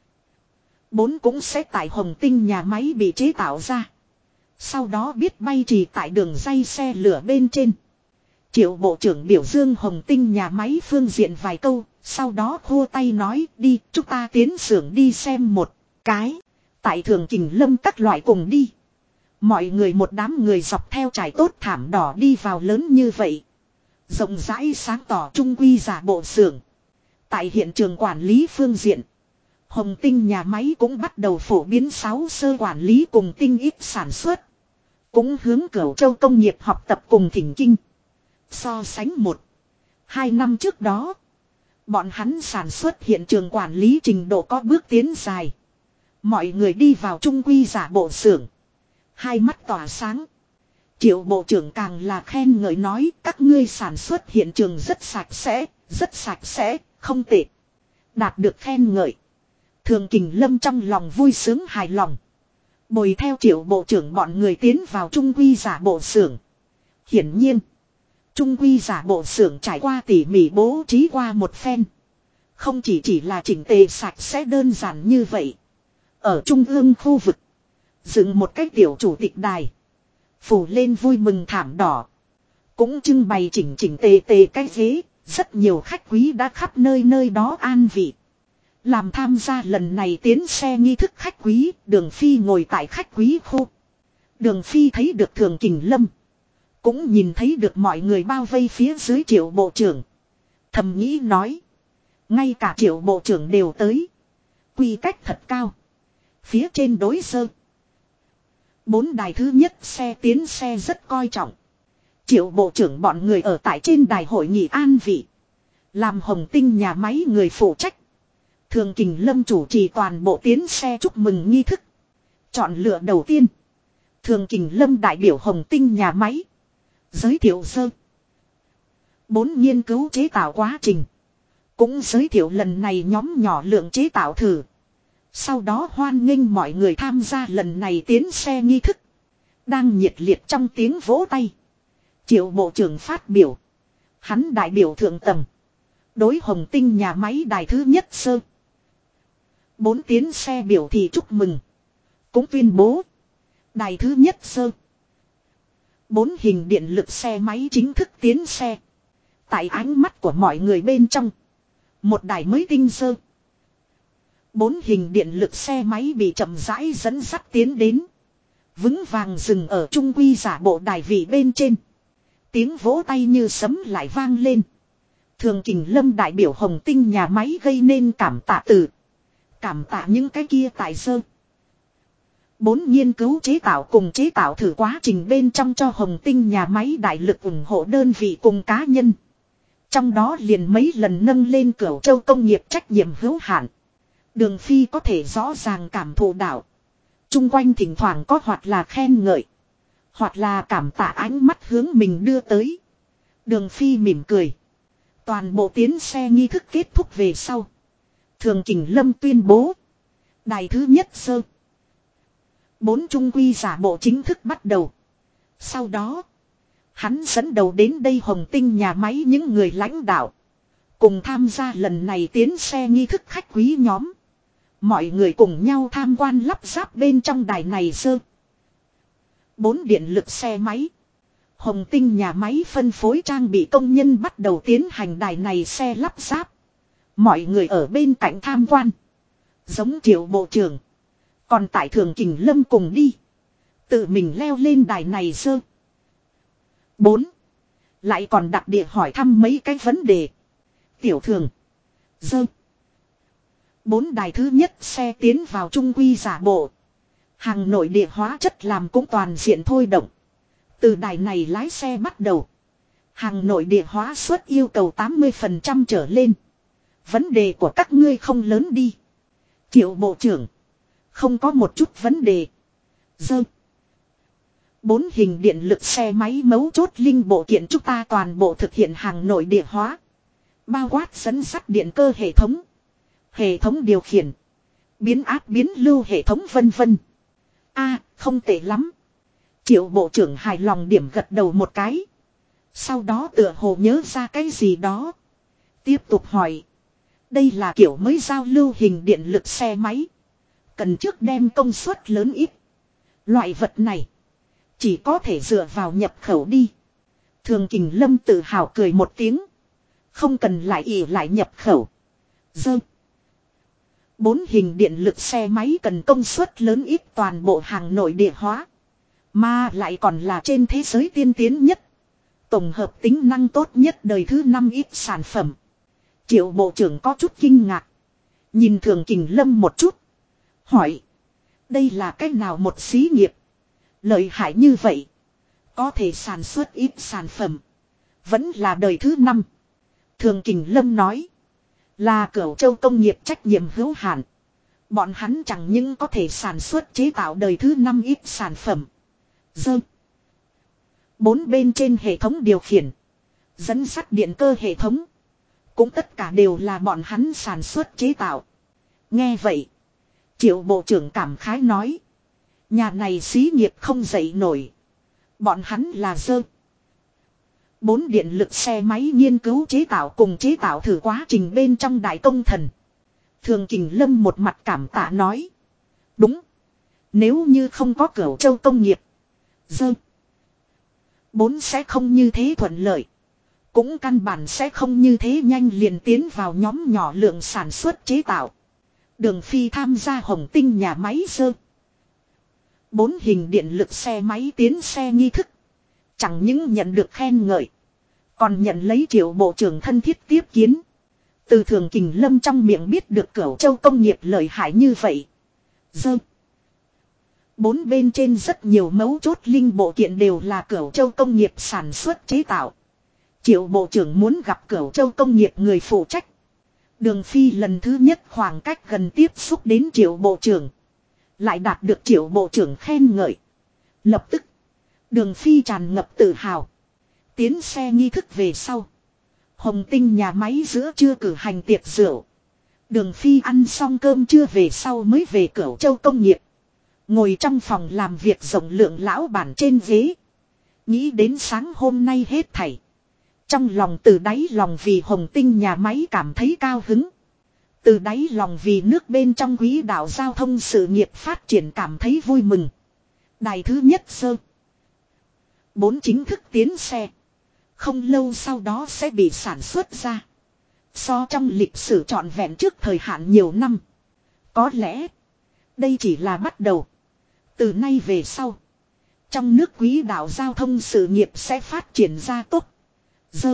4 cũng sẽ tại Hồng Tinh nhà máy bị chế tạo ra. Sau đó biết bay trì tại đường dây xe lửa bên trên. Triệu bộ trưởng biểu dương Hồng Tinh nhà máy phương diện vài câu. Sau đó khua tay nói đi chúng ta tiến xưởng đi xem một cái. Tại Thường Kình Lâm các loại cùng đi. Mọi người một đám người dọc theo trải tốt thảm đỏ đi vào lớn như vậy. Rộng rãi sáng tỏ trung quy giả bộ xưởng. Tại hiện trường quản lý phương diện. Hồng Tinh nhà máy cũng bắt đầu phổ biến 6 sơ quản lý cùng tinh ít sản xuất. Cũng hướng Cửu Châu công nghiệp học tập cùng thỉnh kinh. So sánh 1-2 năm trước đó. Bọn hắn sản xuất hiện trường quản lý trình độ có bước tiến dài. Mọi người đi vào trung quy giả bộ xưởng. Hai mắt tỏa sáng. Triệu bộ trưởng càng là khen ngợi nói các ngươi sản xuất hiện trường rất sạch sẽ, không tệ. Đạt được khen ngợi. Thường Kình Lâm trong lòng vui sướng hài lòng. Bồi theo Triệu bộ trưởng bọn người tiến vào trung quy giả bộ xưởng. Hiển nhiên. Trung quy giả bộ xưởng trải qua tỉ mỉ bố trí qua một phen. Không chỉ là chỉnh tề sạch sẽ đơn giản như vậy. Ở trung ương khu vực. Dựng một cái tiểu chủ tịch đài. Phủ lên vui mừng thảm đỏ. Cũng trưng bày chỉnh tề cái ghế. Rất nhiều khách quý đã khắp nơi đó an vị. Làm tham gia lần này tiến xe nghi thức khách quý. Đường Phi ngồi tại khách quý khu. Đường Phi thấy được Thường Kình Lâm. Cũng nhìn thấy được mọi người bao vây phía dưới Triệu bộ trưởng. Thầm nghĩ nói. Ngay cả Triệu bộ trưởng đều tới. Quy cách thật cao. Phía trên đối sơ. 4 đài thứ nhất xe tiến xe rất coi trọng. Triệu bộ trưởng bọn người ở tại trên đài hội nghị an vị. Làm Hồng Tinh nhà máy người phụ trách. Thường Kình Lâm chủ trì toàn bộ tiến xe chúc mừng nghi thức. Chọn lựa đầu tiên. Thường Kình Lâm đại biểu Hồng Tinh nhà máy. Giới thiệu sơ. 4 nghiên cứu chế tạo quá trình. Cũng giới thiệu lần này nhóm nhỏ lượng chế tạo thử. Sau đó hoan nghênh mọi người tham gia lần này tiến xe nghi thức. Đang nhiệt liệt trong tiếng vỗ tay. Triệu bộ trưởng phát biểu. Hắn đại biểu thượng tầng. Đối Hồng Tinh nhà máy đài thứ nhất sơ. 4 tiến xe biểu thị chúc mừng. Cũng tuyên bố. Đài thứ nhất sơ. 4 hình điện lực xe máy chính thức tiến xe. Tại ánh mắt của mọi người bên trong. Một đài mới tinh sơ. 4 hình điện lực xe máy bị chậm rãi dẫn dắt tiến đến. Vững vàng dừng ở trung quy giả bộ đài vị bên trên. Tiếng vỗ tay như sấm lại vang lên. Thường Kình Lâm đại biểu Hồng Tinh nhà máy gây nên cảm tạ từ. Cảm tạ những cái kia tại sơ. 4 nghiên cứu chế tạo cùng chế tạo thử quá trình bên trong cho Hồng Tinh nhà máy đại lực ủng hộ đơn vị cùng cá nhân. Trong đó liền mấy lần nâng lên Cửu Châu công nghiệp trách nhiệm hữu hạn. Đường Phi có thể rõ ràng cảm thụ đạo. Trung quanh thỉnh thoảng có hoặc là khen ngợi. Hoặc là cảm tạ ánh mắt hướng mình đưa tới. Đường Phi mỉm cười. Toàn bộ tiến xe nghi thức kết thúc về sau. Thường Kình Lâm tuyên bố. Đài thứ nhất sơ. 4 trung quy giả bộ chính thức bắt đầu. Sau đó. Hắn dẫn đầu đến đây Hồng Tinh nhà máy những người lãnh đạo. Cùng tham gia lần này tiến xe nghi thức khách quý nhóm. Mọi người cùng nhau tham quan lắp ráp bên trong đài này sơ. 4 điện lực xe máy. Hồng Tinh nhà máy phân phối trang bị công nhân bắt đầu tiến hành đài này xe lắp ráp. Mọi người ở bên cạnh tham quan. Giống Triệu bộ trưởng. Còn tại Thường Kình Lâm cùng đi. Tự mình leo lên đài này sơ. 4. Lại còn đặc địa hỏi thăm mấy cái vấn đề. Tiểu Thường. Dơ. 4 đài thứ nhất xe tiến vào trung quy giả bộ. Hàng nội địa hóa chất làm cũng toàn diện thôi động. Từ đài này lái xe bắt đầu. Hàng nội địa hóa suất yêu cầu 80% trở lên. Vấn đề của các ngươi không lớn đi. Triệu bộ trưởng. Không có một chút vấn đề. Dơ. 4 hình điện lực xe máy mấu chốt linh bộ kiện chúng ta toàn bộ thực hiện hàng nội địa hóa. Bao quát dẫn sắt điện cơ hệ thống. Hệ thống điều khiển. Biến áp biến lưu hệ thống vân vân. A, không tệ lắm. Triệu bộ trưởng hài lòng điểm gật đầu một cái. Sau đó tựa hồ nhớ ra cái gì đó. Tiếp tục hỏi. Đây là kiểu mới giao lưu hình điện lực xe máy. Cần trước đem công suất lớn ít. Loại vật này. Chỉ có thể dựa vào nhập khẩu đi. Thường Kình Lâm tự hào cười một tiếng. Không cần lại ỉ lại nhập khẩu. Dơ. 4 hình điện lực xe máy cần công suất lớn ít toàn bộ hàng nội địa hóa. Mà lại còn là trên thế giới tiên tiến nhất. Tổng hợp tính năng tốt nhất đời thứ 5 ít sản phẩm. Triệu bộ trưởng có chút kinh ngạc. Nhìn Thường Kình Lâm một chút. Hỏi. Đây là cách nào một xí nghiệp. Lợi hại như vậy. Có thể sản xuất ít sản phẩm. Vẫn là đời thứ 5. Thường Kình Lâm nói. Là Cửu Châu công nghiệp trách nhiệm hữu hạn. Bọn hắn chẳng những có thể sản xuất chế tạo đời thứ 5 ít sản phẩm. Dơ. 4 bên trên hệ thống điều khiển. Dẫn sắt điện cơ hệ thống. Cũng tất cả đều là bọn hắn sản xuất chế tạo. Nghe vậy. Triệu bộ trưởng cảm khái nói. Nhà này xí nghiệp không dậy nổi. Bọn hắn là dơ. 4 điện lực xe máy nghiên cứu chế tạo cùng chế tạo thử quá trình bên trong đại công thần. Thường Kình Lâm một mặt cảm tạ nói. Đúng. Nếu như không có Cửu Châu công nghiệp. Dơ. 4 sẽ không như thế thuận lợi. Cũng căn bản sẽ không như thế nhanh liền tiến vào nhóm nhỏ lượng sản xuất chế tạo. Đường Phi tham gia Hồng Tinh nhà máy dơ. 4 hình điện lực xe máy tiến xe nghi thức. Chẳng những nhận được khen ngợi. Còn nhận lấy Triệu bộ trưởng thân thiết tiếp kiến. Từ Thường Kình Lâm trong miệng biết được Cửu Châu công nghiệp lợi hại như vậy. Dơ. 4 bên trên rất nhiều mấu chốt linh bộ kiện đều là Cửu Châu công nghiệp sản xuất chế tạo. Triệu bộ trưởng muốn gặp Cửu Châu công nghiệp người phụ trách. Đường Phi lần thứ nhất khoảng cách gần tiếp xúc đến Triệu bộ trưởng. Lại đạt được Triệu bộ trưởng khen ngợi. Lập tức. Đường Phi tràn ngập tự hào. Tiến xe nghi thức về sau. Hồng Tinh nhà máy giữa trưa cử hành tiệc rượu. Đường Phi ăn xong cơm trưa về sau mới về Cửu Châu công nghiệp. Ngồi trong phòng làm việc rộng lượng lão bản trên ghế. Nghĩ đến sáng hôm nay hết thảy. Trong lòng từ đáy lòng vì Hồng Tinh nhà máy cảm thấy cao hứng. Từ đáy lòng vì nước bên trong quỹ đạo giao thông sự nghiệp phát triển cảm thấy vui mừng. Đài thứ nhất sơ. 4 chính thức tiến xe. Không lâu sau đó sẽ bị sản xuất ra. So trong lịch sử trọn vẹn trước thời hạn nhiều năm. Có lẽ. Đây chỉ là bắt đầu. Từ nay về sau. Trong nước quỹ đạo giao thông sự nghiệp sẽ phát triển ra tốt. Dơ.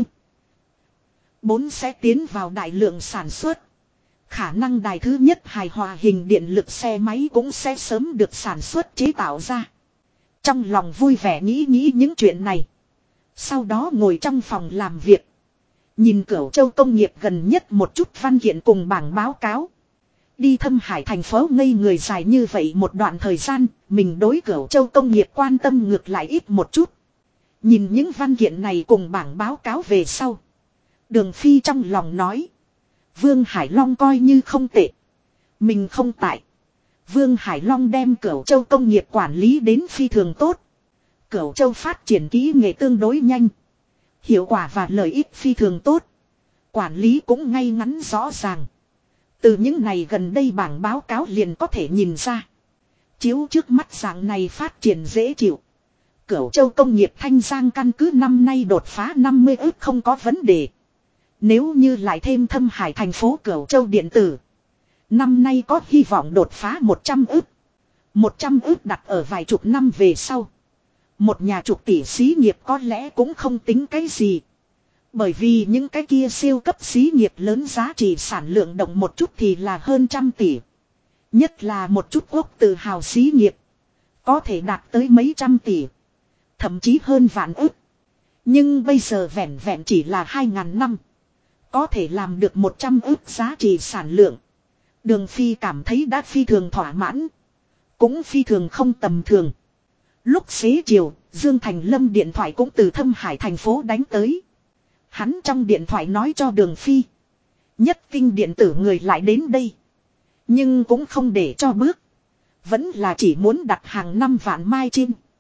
4 sẽ tiến vào đại lượng sản xuất. Khả năng đài thứ nhất hài hòa hình điện lực xe máy cũng sẽ sớm được sản xuất chế tạo ra. Trong lòng vui vẻ nghĩ những chuyện này. Sau đó ngồi trong phòng làm việc. Nhìn Cửu Châu công nghiệp gần nhất một chút văn kiện cùng bảng báo cáo. Đi Thâm Hải thành phố ngây người dài như vậy một đoạn thời gian. Mình đối Cửu Châu công nghiệp quan tâm ngược lại ít một chút. Nhìn những văn kiện này cùng bảng báo cáo về sau. Đường Phi trong lòng nói. Vương Hải Long coi như không tệ. Mình không tại. Vương Hải Long đem Cửu Châu công nghiệp quản lý đến phi thường tốt. Cửu Châu phát triển kỹ nghệ tương đối nhanh. Hiệu quả và lợi ích phi thường tốt. Quản lý cũng ngay ngắn rõ ràng. Từ những này gần đây bảng báo cáo liền có thể nhìn ra. Chiếu trước mắt dạng này phát triển dễ chịu. Cửu Châu công nghiệp Thanh Giang căn cứ năm nay đột phá 50 ức không có vấn đề. Nếu như lại thêm Thâm Hải thành phố Cửu Châu điện tử. Năm nay có hy vọng đột phá 100 ức. 100 ức đặt ở vài chục năm về sau. Một nhà chục tỷ xí nghiệp có lẽ cũng không tính cái gì. Bởi vì những cái kia siêu cấp xí nghiệp lớn giá trị sản lượng động một chút thì là hơn trăm tỷ. Nhất là một chút quốc tự hào xí nghiệp. Có thể đạt tới mấy trăm tỷ. Thậm chí hơn vạn ức. Nhưng bây giờ vẹn vẹn chỉ là 2.000 năm. Có thể làm được 100 ức giá trị sản lượng. Đường Phi cảm thấy đã phi thường thỏa mãn. Cũng phi thường không tầm thường. Lúc xế chiều, Dương Thành Lâm điện thoại cũng từ Thâm Hải thành phố đánh tới. Hắn trong điện thoại nói cho Đường Phi. Nhất kinh điện tử người lại đến đây. Nhưng cũng không để cho bước. Vẫn là chỉ muốn đặt hàng 5 vạn mai chim.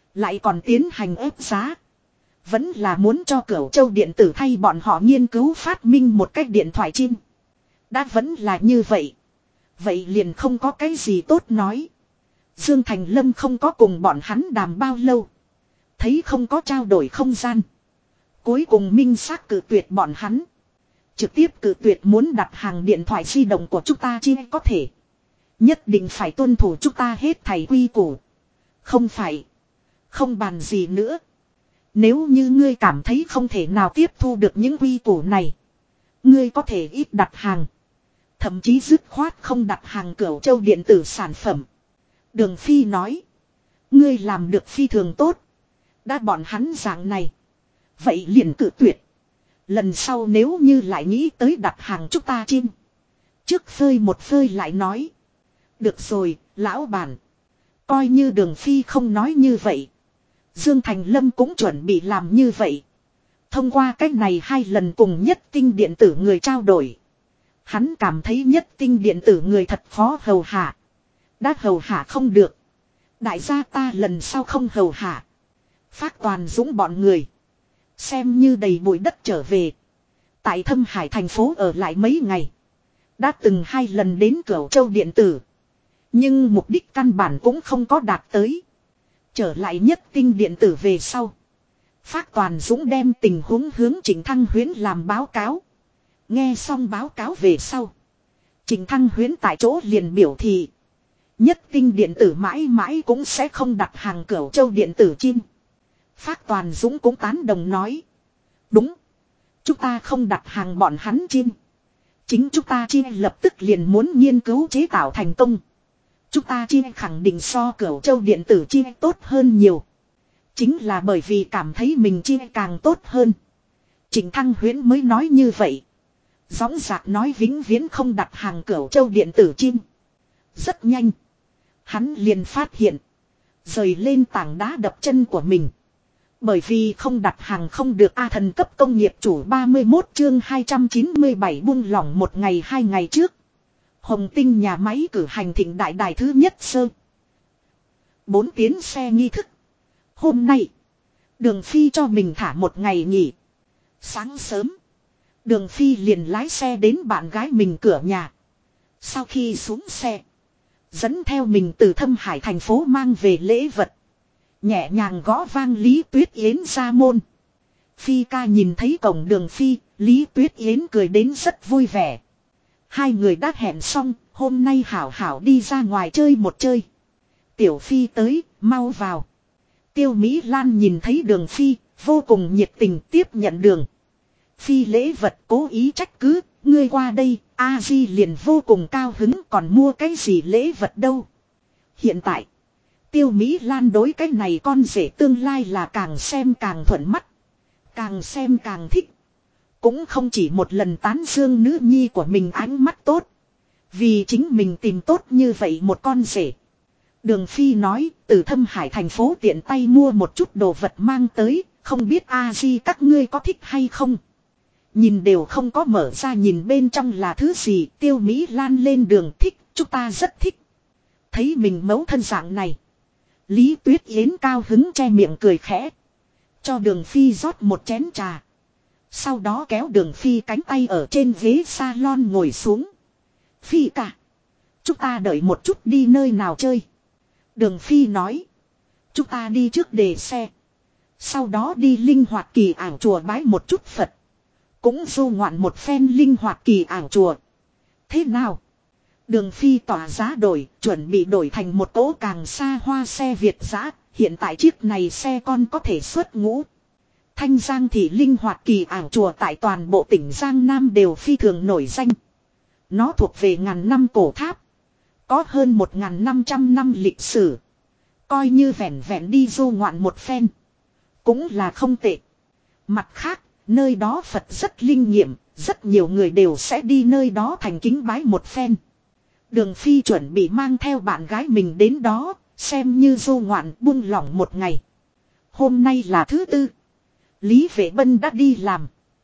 Lại còn tiến hành ép giá. Vẫn là muốn cho Cửu Châu điện tử thay bọn họ nghiên cứu phát minh một cách điện thoại chim. Đã vẫn là như vậy. Vậy liền không có cái gì tốt nói. Dương Thành Lâm không có cùng bọn hắn đàm bao lâu. Thấy không có trao đổi không gian. Cuối cùng minh xác cự tuyệt bọn hắn. Trực tiếp cự tuyệt muốn đặt hàng điện thoại di động của chúng ta chi có thể. Nhất định phải tuân thủ chúng ta hết thảy quy củ. Không phải. Không bàn gì nữa. Nếu như ngươi cảm thấy không thể nào tiếp thu được những quy củ này. Ngươi có thể ít đặt hàng. Thậm chí dứt khoát không đặt hàng Cửu Châu điện tử sản phẩm. Đường Phi nói. Ngươi làm được phi thường tốt. Đã bọn hắn dạng này. Vậy liền cự tuyệt. Lần sau nếu như lại nghĩ tới đặt hàng chúng ta chim. Trước phơi một phơi lại nói. Được rồi, lão bản. Coi như Đường Phi không nói như vậy. Dương Thành Lâm cũng chuẩn bị làm như vậy. Thông qua cách này 2 lần cùng Nhất Tinh điện tử người trao đổi. Hắn cảm thấy Nhất Tinh điện tử người thật khó hầu hạ. Đã hầu hạ không được. Đại gia ta lần sau không hầu hạ. Phác Toàn Dũng bọn người. Xem như đầy bụi đất trở về. Tại Thâm Hải thành phố ở lại mấy ngày. Đã từng 2 lần đến Cửu Châu điện tử. Nhưng mục đích căn bản cũng không có đạt tới. Trở lại Nhất Tinh điện tử về sau. Phác Toàn Dũng đem tình huống hướng Trịnh Thăng Huyến làm báo cáo. Nghe xong báo cáo về sau. Trịnh Thăng Huyến tại chỗ liền biểu thị. Nhất Tinh điện tử mãi mãi cũng sẽ không đặt hàng Cửu Châu điện tử chim. Phác Toàn Dũng cũng tán đồng nói. Đúng. Chúng ta không đặt hàng bọn hắn chim. Chính chúng ta chi lập tức liền muốn nghiên cứu chế tạo thành công. Chúng ta chi khẳng định so Cửu Châu điện tử chi tốt hơn nhiều. Chính là bởi vì cảm thấy mình chi càng tốt hơn. Trịnh Thăng Huyến mới nói như vậy. Dõng dạc nói vĩnh viễn không đặt hàng Cửu Châu điện tử chim. Rất nhanh. Hắn liền phát hiện. Rời lên tảng đá đập chân của mình. Bởi vì không đặt hàng không được A thần cấp công nghiệp chủ 31 chương 297 buông lỏng 1 ngày 2 ngày trước. Hồng Tinh nhà máy cử hành thịnh đại đài thứ nhất sơ. 4 tiến xe nghi thức. Hôm nay. Đường Phi cho mình thả 1 ngày nghỉ. Sáng sớm. Đường Phi liền lái xe đến bạn gái mình cửa nhà. Sau khi xuống xe. Dẫn theo mình từ Thâm Hải thành phố mang về lễ vật. Nhẹ nhàng gõ vang Lý Tuyết Yến ra môn. Phi ca nhìn thấy cổng Đường Phi, Lý Tuyết Yến cười đến rất vui vẻ. 2 người đã hẹn xong, hôm nay hảo hảo đi ra ngoài chơi một chơi. Tiểu Phi tới, mau vào. Tiêu Mỹ Lan nhìn thấy Đường Phi, vô cùng nhiệt tình tiếp nhận Đường Phi lễ vật cố ý trách cứ, ngươi qua đây, A Di liền vô cùng cao hứng còn mua cái gì lễ vật đâu. Hiện tại, Tiêu Mỹ Lan đối cái này con rể tương lai là càng xem càng thuận mắt. Càng xem càng thích. Cũng không chỉ một lần tán dương nữ nhi của mình ánh mắt tốt. Vì chính mình tìm tốt như vậy một con rể. Đường Phi nói từ Thâm Hải thành phố tiện tay mua một chút đồ vật mang tới. Không biết A-di các ngươi có thích hay không. Nhìn đều không có mở ra nhìn bên trong là thứ gì. Tiêu Mỹ Lan lên đường thích. Chúng ta rất thích. Thấy mình mẫu thân dạng này. Lý Tuyết Yến cao hứng che miệng cười khẽ. Cho Đường Phi rót một chén trà. Sau đó kéo Đường Phi cánh tay ở trên ghế salon ngồi xuống. Phi cả. Chúng ta đợi một chút đi nơi nào chơi. Đường Phi nói. Chúng ta đi trước đề xe. Sau đó đi linh hoạt kỳ ảo chùa bái một chút Phật. Cũng du ngoạn một phen linh hoạt kỳ ảo chùa. Thế nào? Đường Phi tỏa giá đổi, chuẩn bị đổi thành một cỗ càng xa hoa xe Việt dã. Hiện tại chiếc này xe con có thể xuất ngũ. Thanh Giang thị linh hoạt kỳ ảo chùa tại toàn bộ tỉnh Giang Nam đều phi thường nổi danh. Nó thuộc về ngàn năm cổ tháp. Có hơn 1.500 năm lịch sử. Coi như vẹn vẹn đi du ngoạn một phen. Cũng là không tệ. Mặt khác, nơi đó Phật rất linh nghiệm. Rất nhiều người đều sẽ đi nơi đó thành kính bái một phen. Đường Phi chuẩn bị mang theo bạn gái mình đến đó. Xem như du ngoạn buông lỏng một ngày. Hôm nay là thứ tư. Lý Vệ Bân đã đi làm.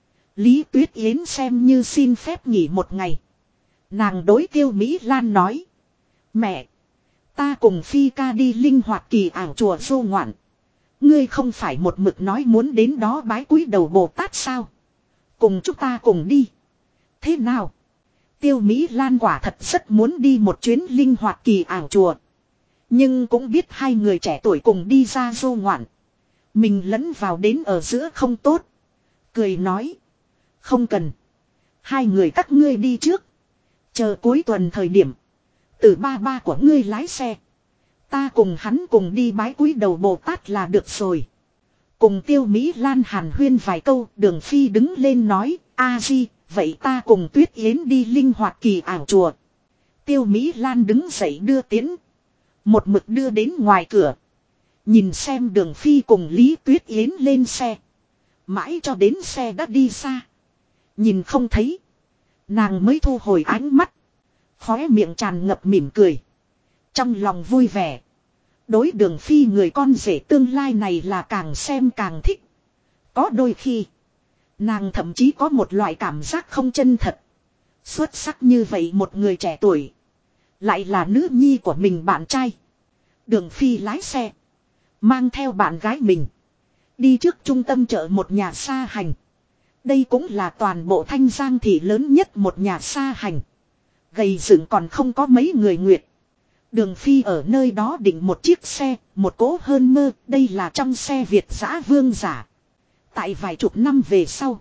Lý Tuyết Yến xem như xin phép nghỉ một ngày. Nàng đối Tiêu Mỹ Lan nói. Mẹ. Ta cùng Phi ca đi linh hoạt kỳ ảo chùa du ngoạn. Ngươi không phải một mực nói muốn đến đó bái cúi đầu Bồ Tát sao? Cùng chúng ta cùng đi. Thế nào? Tiêu Mỹ Lan quả thật rất muốn đi một chuyến linh hoạt kỳ ảo chùa. Nhưng cũng biết hai người trẻ tuổi cùng đi ra du ngoạn. Mình lẫn vào đến ở giữa không tốt. Cười nói. Không cần. Hai người các ngươi đi trước. Chờ cuối tuần thời điểm. Từ ba ba của ngươi lái xe. Ta cùng hắn cùng đi bái cúi đầu Bồ Tát là được rồi. Cùng Tiêu Mỹ Lan hàn huyên vài câu. Đường Phi đứng lên nói. A Di, vậy ta cùng Tuyết Yến đi linh hoạt kỳ ảo chùa. Tiêu Mỹ Lan đứng dậy đưa tiến. Một mực đưa đến ngoài cửa. Nhìn xem Đường Phi cùng Lý Tuyết Yến lên xe. Mãi cho đến xe đã đi xa. Nhìn không thấy. Nàng mới thu hồi ánh mắt. Khóe miệng tràn ngập mỉm cười. Trong lòng vui vẻ. Đối Đường Phi người con rể tương lai này là càng xem càng thích. Có đôi khi. Nàng thậm chí có một loại cảm giác không chân thật. Xuất sắc như vậy một người trẻ tuổi. Lại là nữ nhi của mình bạn trai. Đường Phi lái xe. Mang theo bạn gái mình. Đi trước trung tâm chợ một nhà xa hành. Đây cũng là toàn bộ Thanh Giang thị lớn nhất một nhà xa hành. Gầy dựng còn không có mấy người nguyệt. Đường Phi ở nơi đó định một chiếc xe, một cỗ hơn mơ, đây là trong xe Việt giã vương giả. Tại vài chục năm về sau,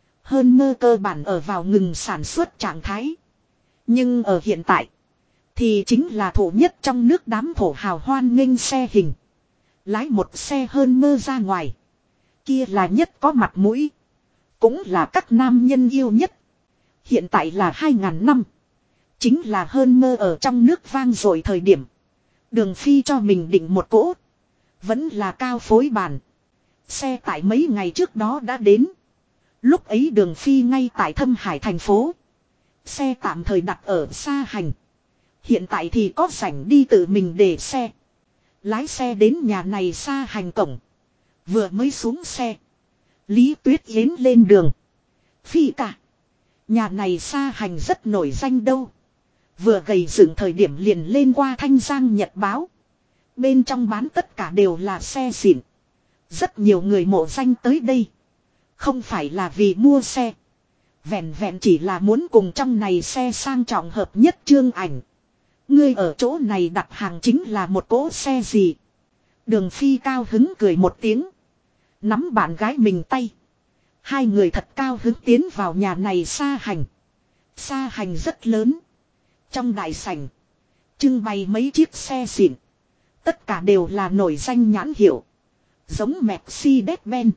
hơn mơ cơ bản ở vào ngừng sản xuất trạng thái. Nhưng ở hiện tại, thì chính là thủ nhất trong nước đám thổ hào hoan nghênh xe hình. Lái một xe hơn mơ ra ngoài. Kia là nhất có mặt mũi. Cũng là các nam nhân yêu nhất. Hiện tại là 2000 năm. Chính là hơn mơ ở trong nước vang dội thời điểm. Đường Phi cho mình định một cỗ. Vẫn là cao phối bản. Xe tải mấy ngày trước đó đã đến. Lúc ấy Đường Phi ngay tại Thâm Hải thành phố. Xe tạm thời đặt ở xa hành. Hiện tại thì có rảnh đi tự mình để xe. Lái xe đến nhà này xa hành cổng. Vừa mới xuống xe. Lý Tuyết Yến lên đường. Phi cả. Nhà này xa hành rất nổi danh đâu. Vừa gầy dựng thời điểm liền lên qua Thanh Giang Nhật Báo. Bên trong bán tất cả đều là xe xịn. Rất nhiều người mộ danh tới đây. Không phải là vì mua xe. Vẹn vẹn chỉ là muốn cùng trong này xe sang trọng hợp nhất trương ảnh. Ngươi ở chỗ này đặt hàng chính là một cỗ xe gì? Đường Phi cao hứng cười một tiếng. Nắm bạn gái mình tay. Hai người thật cao hứng tiến vào nhà này xa hành. Xa hành rất lớn. Trong đại sảnh. Trưng bày mấy chiếc xe xịn. Tất cả đều là nổi danh nhãn hiệu. Giống Mercedes-Benz.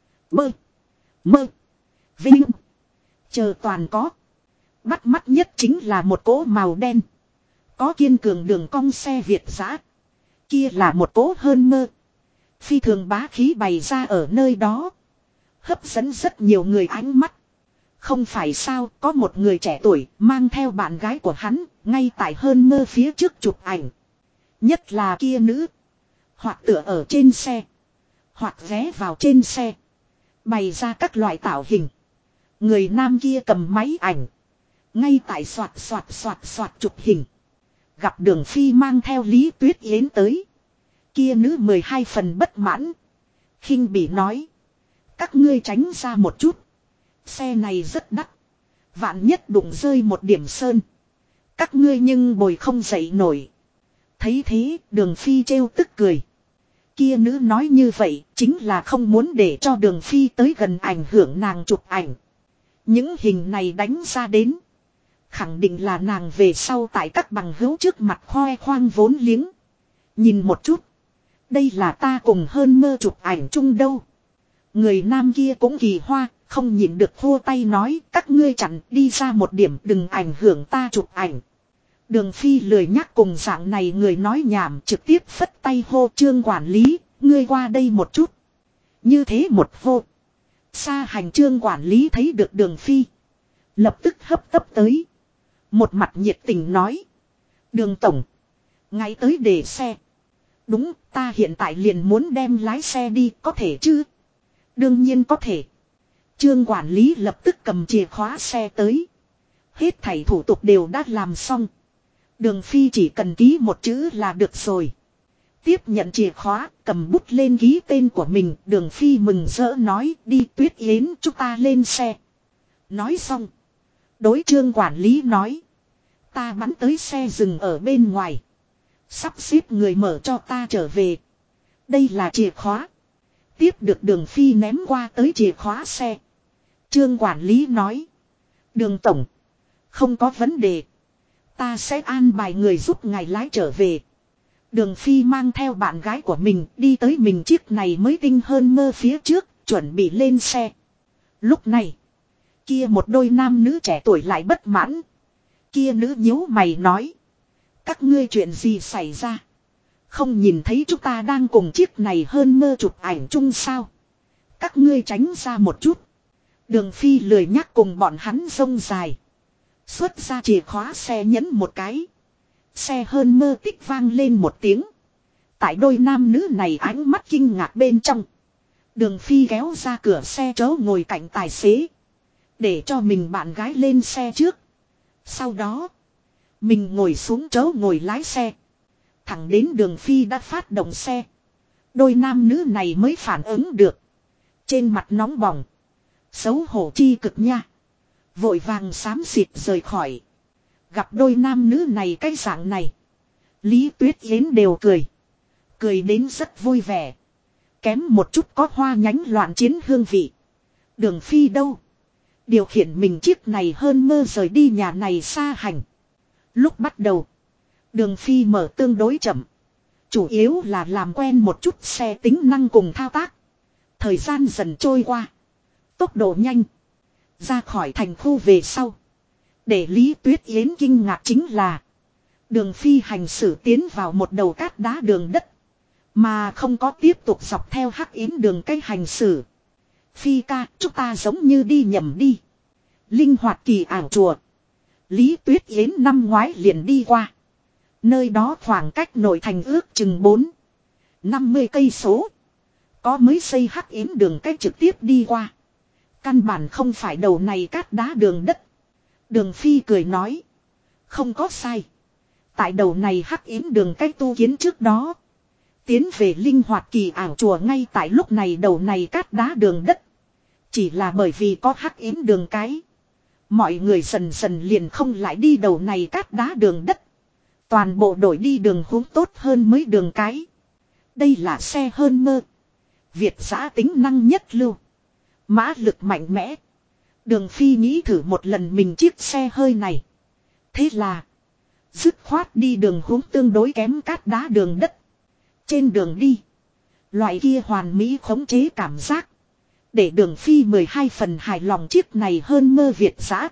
Mơ. Vinh. Chờ toàn có. Bắt mắt nhất chính là một cỗ màu đen. Có kiên cường đường cong xe Việt giã. Kia là một cỗ hơn mơ. Phi thường bá khí bày ra ở nơi đó. Hấp dẫn rất nhiều người ánh mắt. Không phải sao, có một người trẻ tuổi mang theo bạn gái của hắn, ngay tại hơn mơ phía trước chụp ảnh. Nhất là kia nữ. Hoặc tựa ở trên xe. Hoặc ghé vào trên xe. Bày ra các loại tạo hình. Người nam kia cầm máy ảnh. Ngay tại soạt chụp hình. Gặp Đường Phi mang theo Lý Tuyết Yến tới. Kia nữ 12 phần bất mãn. Khinh bỉ nói. Các ngươi tránh ra một chút. Xe này rất đắt. Vạn nhất đụng rơi một điểm sơn. Các ngươi nhưng bồi không dậy nổi. Thấy thế Đường Phi trêu tức cười. Kia nữ nói như vậy chính là không muốn để cho Đường Phi tới gần ảnh hưởng nàng chụp ảnh. Những hình này đánh ra đến. Khẳng định là nàng về sau tại các bằng hữu trước mặt khoe khoang vốn liếng. Nhìn một chút. Đây là ta cùng hơn mơ chụp ảnh chung đâu. Người nam kia cũng kỳ hoa, không nhịn được khô tay nói các ngươi chặn đi ra một điểm đừng ảnh hưởng ta chụp ảnh. Đường Phi lười nhắc cùng dạng này người nói nhảm trực tiếp phất tay hô Trương quản lý, ngươi qua đây một chút. Như thế một hô. Xa hành Trương quản lý thấy được Đường Phi. Lập tức hấp tấp tới. Một mặt nhiệt tình nói. Đường tổng. Ngay tới để xe. Đúng, ta hiện tại liền muốn đem lái xe đi, có thể chứ? Đương nhiên có thể. Trương quản lý lập tức cầm chìa khóa xe tới. Hết thảy thủ tục đều đã làm xong. Đường Phi chỉ cần ký một chữ là được rồi. Tiếp nhận chìa khóa, cầm bút lên ký tên của mình, Đường Phi mừng rỡ nói, đi Tuyết Yến, chúng ta lên xe. Nói xong, đối Trương quản lý nói, ta bắn tới xe dừng ở bên ngoài, sắp xếp người mở cho ta trở về. Đây là chìa khóa. Tiếp được Đường Phi ném qua tới chìa khóa xe. Trương quản lý nói, Đường tổng, không có vấn đề, ta sẽ an bài người giúp ngài lái trở về. Đường Phi mang theo bạn gái của mình đi tới mình chiếc này mới tinh hơn mơ phía trước, chuẩn bị lên xe. Lúc này, kia một đôi nam nữ trẻ tuổi lại bất mãn. Kia nữ nhíu mày nói, các ngươi chuyện gì xảy ra? Không nhìn thấy chúng ta đang cùng chiếc này hơn mơ chụp ảnh chung sao? Các ngươi tránh ra một chút. Đường Phi lười nhắc cùng bọn hắn rông dài. Xuất ra chìa khóa xe nhấn một cái. Xe hơn mơ tích vang lên một tiếng. Tại đôi nam nữ này ánh mắt kinh ngạc bên trong. Đường Phi kéo ra cửa xe chớ ngồi cạnh tài xế. Để cho mình bạn gái lên xe trước. Sau đó, mình ngồi xuống chớ ngồi lái xe. Thẳng đến Đường Phi đã phát động xe. Đôi nam nữ này mới phản ứng được. Trên mặt nóng bỏng. Xấu hổ chi cực nha. Vội vàng xám xịt rời khỏi. Gặp đôi nam nữ này cái dạng này. Lý Tuyết Yến đều cười. Cười đến rất vui vẻ. Kém một chút có hoa nhánh loạn chiến hương vị. Đường Phi đâu? Điều khiển mình chiếc này hơn mơ rời đi nhà này xa hành. Lúc bắt đầu, Đường Phi mở tương đối chậm. Chủ yếu là làm quen một chút xe tính năng cùng thao tác. Thời gian dần trôi qua. Tốc độ nhanh. Ra khỏi thành khu về sau. Để Lý Tuyết Yến kinh ngạc chính là Đường Phi hành xử tiến vào một đầu cát đá đường đất. Mà không có tiếp tục dọc theo hắc yến đường cái hành xử. Phi ca, chúng ta giống như đi nhầm đi. Linh hoạt kỳ ảo chùa. Lý Tuyết Yến năm ngoái liền đi qua. Nơi đó khoảng cách nội thành ước chừng 50 cây số. Có mới xây hắc yến đường cách trực tiếp đi qua. Căn bản không phải đầu này cát đá đường đất. Đường Phi cười nói. Không có sai. Tại đầu này hắc yến đường cách tu kiến trước đó. Tiến về linh hoạt kỳ ảo chùa ngay tại lúc này đầu này cát đá đường đất. Chỉ là bởi vì có hắc yến đường cái. Mọi người dần dần liền không lại đi đầu này cát đá đường đất. Toàn bộ đổi đi đường hướng tốt hơn mới đường cái. Đây là xe hơn mơ. Việt giã tính năng nhất lưu. Mã lực mạnh mẽ. Đường Phi nghĩ thử một lần mình chiếc xe hơi này. Thế là dứt khoát đi đường hướng tương đối kém cát đá đường đất. Trên đường đi, loại kia hoàn mỹ khống chế cảm giác. Để Đường Phi 12 phần hài lòng chiếc này hơn mơ Việt giã.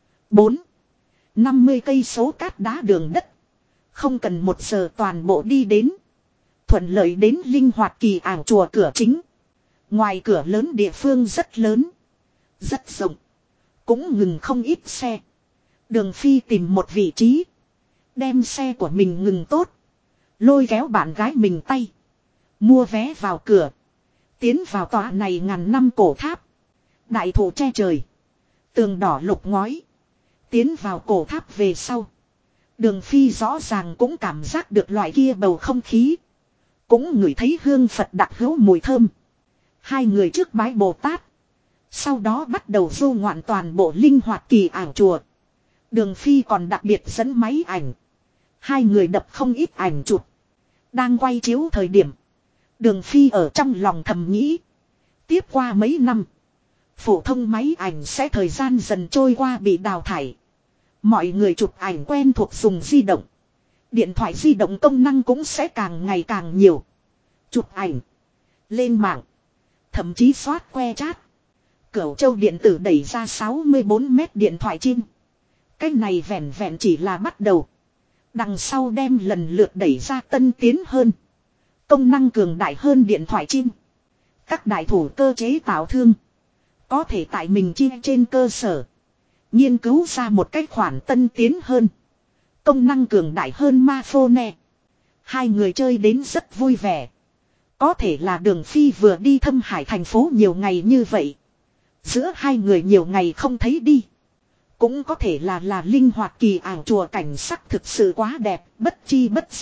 50 cây số cát đá đường đất. Không cần 1 giờ toàn bộ đi đến. Thuận lợi đến linh hoạt kỳ ảo chùa cửa chính. Ngoài cửa lớn địa phương rất lớn. Rất rộng. Cũng ngừng không ít xe. Đường Phi tìm một vị trí. Đem xe của mình ngừng tốt. Lôi kéo bạn gái mình tay. Mua vé vào cửa. Tiến vào tòa này ngàn năm cổ tháp. Đại thụ che trời. Tường đỏ lục ngói. Tiến vào cổ tháp về sau. Đường Phi rõ ràng cũng cảm giác được loại kia bầu không khí. Cũng ngửi thấy hương Phật đặc hữu mùi thơm. Hai người trước bái Bồ Tát. Sau đó bắt đầu du ngoạn toàn bộ linh hoạt kỳ ảo chùa. Đường Phi còn đặc biệt dẫn máy ảnh. Hai người đập không ít ảnh chụp. Đang quay chiếu thời điểm. Đường Phi ở trong lòng thầm nghĩ. Tiếp qua mấy năm. Phổ thông máy ảnh sẽ thời gian dần trôi qua bị đào thải. Mọi người chụp ảnh quen thuộc dùng di động. Điện thoại di động công năng cũng sẽ càng ngày càng nhiều. Chụp ảnh. Lên mạng. Thậm chí soát que chat. Cửu Châu điện tử đẩy ra 64 mét điện thoại chim. Cái này vẹn vẹn chỉ là bắt đầu. Đằng sau đem lần lượt đẩy ra tân tiến hơn. Công năng cường đại hơn điện thoại chim. Các đại thủ cơ chế tạo thương. Có thể tại mình chi trên cơ sở. Nghiên cứu ra một cách khoản tân tiến hơn. Công năng cường đại hơn Mafone. Hai người chơi đến rất vui vẻ. Có thể là Đường Phi vừa đi thâm hải thành phố nhiều ngày như vậy. Giữa hai người nhiều ngày không thấy đi. Cũng có thể là linh hoạt kỳ ảo chùa cảnh sắc thực sự quá đẹp, bất chi bất giác.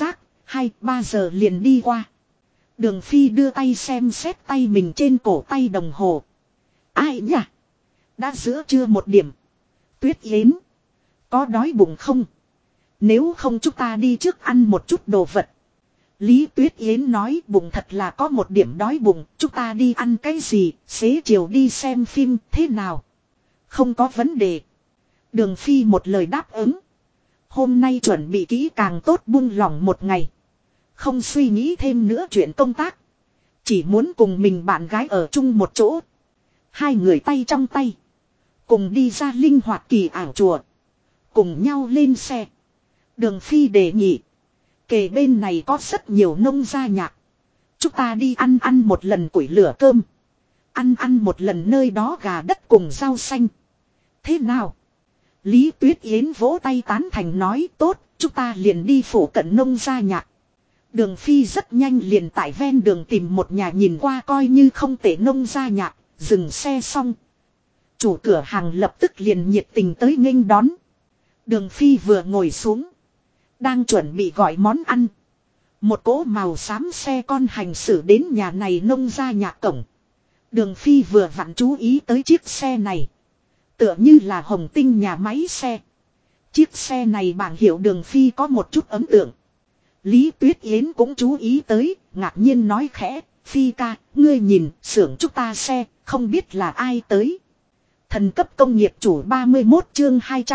2-3 giờ liền đi qua. Đường Phi đưa tay xem xét tay mình trên cổ tay đồng hồ. Ai nhỉ? Đã giữa trưa 1 điểm. Tuyết Yến. Có đói bụng không? Nếu không chúng ta đi trước ăn một chút đồ vật. Lý Tuyết Yến nói bụng thật là có 1 điểm đói bụng. Chúng ta đi ăn cái gì? Xế chiều đi xem phim thế nào? Không có vấn đề. Đường Phi một lời đáp ứng. Hôm nay chuẩn bị kỹ càng tốt buông lỏng 1 ngày. Không suy nghĩ thêm nữa chuyện công tác. Chỉ muốn cùng mình bạn gái ở chung một chỗ. Hai người tay trong tay. Cùng đi ra linh hoạt kỳ ảo chùa. Cùng nhau lên xe. Đường Phi đề nghị. Kề bên này có rất nhiều nông gia nhạc. Chúng ta đi ăn một lần củi lửa cơm. Ăn một lần nơi đó gà đất cùng rau xanh. Thế nào? Lý Tuyết Yến vỗ tay tán thành nói tốt. Chúng ta liền đi phủ cận nông gia nhạc. Đường Phi rất nhanh liền tại ven đường tìm một nhà nhìn qua coi như không tệ nông gia nhạc. Dừng xe xong. Chủ cửa hàng lập tức liền nhiệt tình tới nghênh đón. Đường Phi vừa ngồi xuống. Đang chuẩn bị gọi món ăn. Một cỗ màu xám xe con hành xử đến nhà này nông gia nhạc cổng. Đường Phi vừa vặn chú ý tới chiếc xe này. Tựa như là Hồng Tinh nhà máy xe. Chiếc xe này bảng hiệu Đường Phi có một chút ấn tượng. Lý Tuyết Yến cũng chú ý tới, ngạc nhiên nói khẽ, Phi ca, ngươi nhìn, xưởng chúng ta xe, không biết là ai tới. Thần cấp công nghiệp chủ 31 chương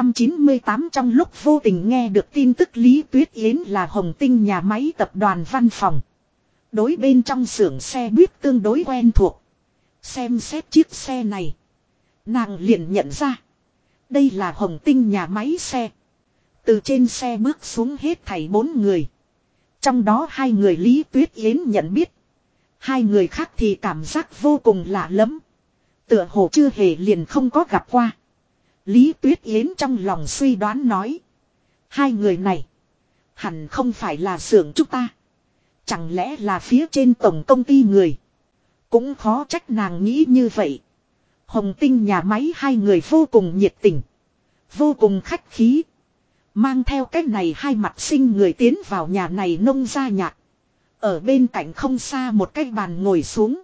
298 trong lúc vô tình nghe được tin tức Lý Tuyết Yến là Hồng Tinh nhà máy tập đoàn văn phòng. Đối bên trong xưởng xe buýt tương đối quen thuộc. Xem xét chiếc xe này. Nàng liền nhận ra. Đây là Hồng Tinh nhà máy xe. Từ trên xe bước xuống hết thảy 4 người. Trong đó 2 người Lý Tuyết Yến nhận biết. 2 người khác thì cảm giác vô cùng lạ lẫm. Tựa hồ chưa hề liền không có gặp qua. Lý Tuyết Yến trong lòng suy đoán nói. 2 người này. Hẳn không phải là xưởng chúng ta. Chẳng lẽ là phía trên tổng công ty người. Cũng khó trách nàng nghĩ như vậy. Hồng Tinh nhà máy 2 người vô cùng nhiệt tình. Vô cùng khách khí. Mang theo cái này 2 mặt sinh người tiến vào nhà này nông gia nhạc. Ở bên cạnh không xa một cái bàn ngồi xuống.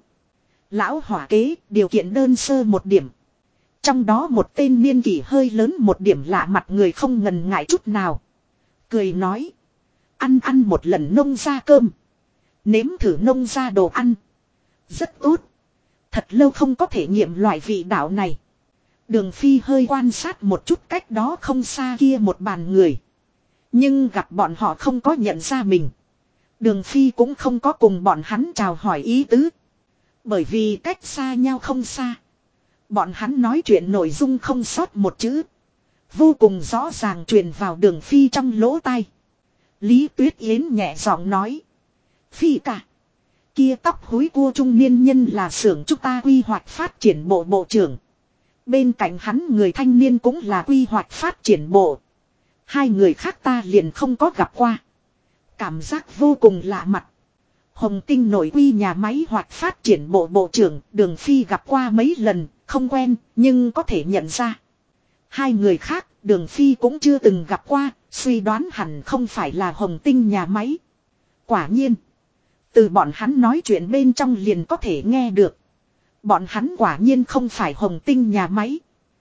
Lão hỏa kế điều kiện đơn sơ 1 điểm. Trong đó một tên niên kỷ hơi lớn 1 điểm lạ mặt người không ngần ngại chút nào. Cười nói. Ăn một lần nông gia cơm. Nếm thử nông gia đồ ăn. Rất tốt. Thật lâu không có thể nghiệm loại vị đạo này. Đường Phi hơi quan sát một chút cách đó không xa kia một bàn người. Nhưng gặp bọn họ không có nhận ra mình. Đường Phi cũng không có cùng bọn hắn chào hỏi ý tứ. Bởi vì cách xa nhau không xa. Bọn hắn nói chuyện nội dung không sót một chữ. Vô cùng rõ ràng truyền vào Đường Phi trong lỗ tai. Lý Tuyết Yến nhẹ giọng nói. Phi ca. Kia tóc húi cua trung niên nhân là xưởng chúng ta quy hoạch phát triển bộ bộ trưởng. Bên cạnh hắn người thanh niên cũng là quy hoạch phát triển bộ. 2 người khác ta liền không có gặp qua. Cảm giác vô cùng lạ mặt. Hồng Tinh nội quy nhà máy hoạch phát triển bộ bộ trưởng Đường Phi gặp qua mấy lần, không quen, nhưng có thể nhận ra. 2 người khác, Đường Phi cũng chưa từng gặp qua, suy đoán hẳn không phải là Hồng Tinh nhà máy. Quả nhiên, từ bọn hắn nói chuyện bên trong liền có thể nghe được. Bọn hắn quả nhiên không phải Hồng Tinh nhà máy,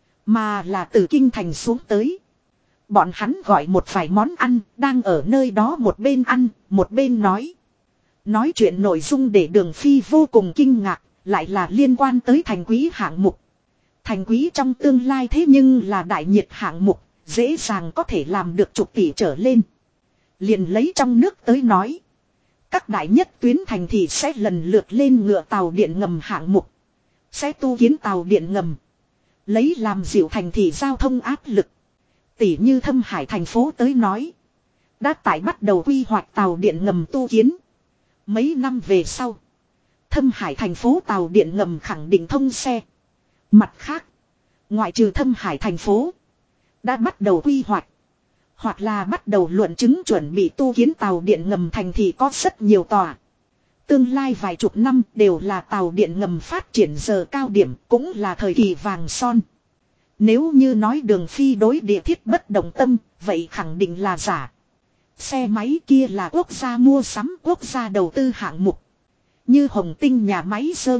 mà là từ kinh thành xuống tới. Bọn hắn gọi một vài món ăn, đang ở nơi đó một bên ăn, một bên nói. Nói chuyện nội dung để Đường Phi vô cùng kinh ngạc, lại là liên quan tới thành quý hạng mục. Thành quý trong tương lai thế nhưng là đại nhiệt hạng mục, dễ dàng có thể làm được chục tỷ trở lên. Liền lấy trong nước tới nói. Các đại nhất tuyến thành thị sẽ lần lượt lên ngựa tàu điện ngầm hạng mục. Sẽ tu kiến tàu điện ngầm. Lấy làm dịu thành thị giao thông áp lực. Tỷ như Thâm Hải thành phố tới nói. Đã tại bắt đầu quy hoạch tàu điện ngầm tu kiến. Mấy năm về sau. Thâm Hải thành phố tàu điện ngầm khẳng định thông xe. Mặt khác. Ngoại trừ Thâm Hải thành phố. Đã bắt đầu quy hoạch. Hoặc là bắt đầu luận chứng chuẩn bị tu kiến tàu điện ngầm thành thị có rất nhiều tòa. Tương lai vài chục năm đều là tàu điện ngầm phát triển giờ cao điểm cũng là thời kỳ vàng son. Nếu như nói Đường Phi đối địa thiết bất động tâm, vậy khẳng định là giả. Xe máy kia là quốc gia mua sắm, quốc gia đầu tư hạng mục. Như Hồng Tinh nhà máy sơ.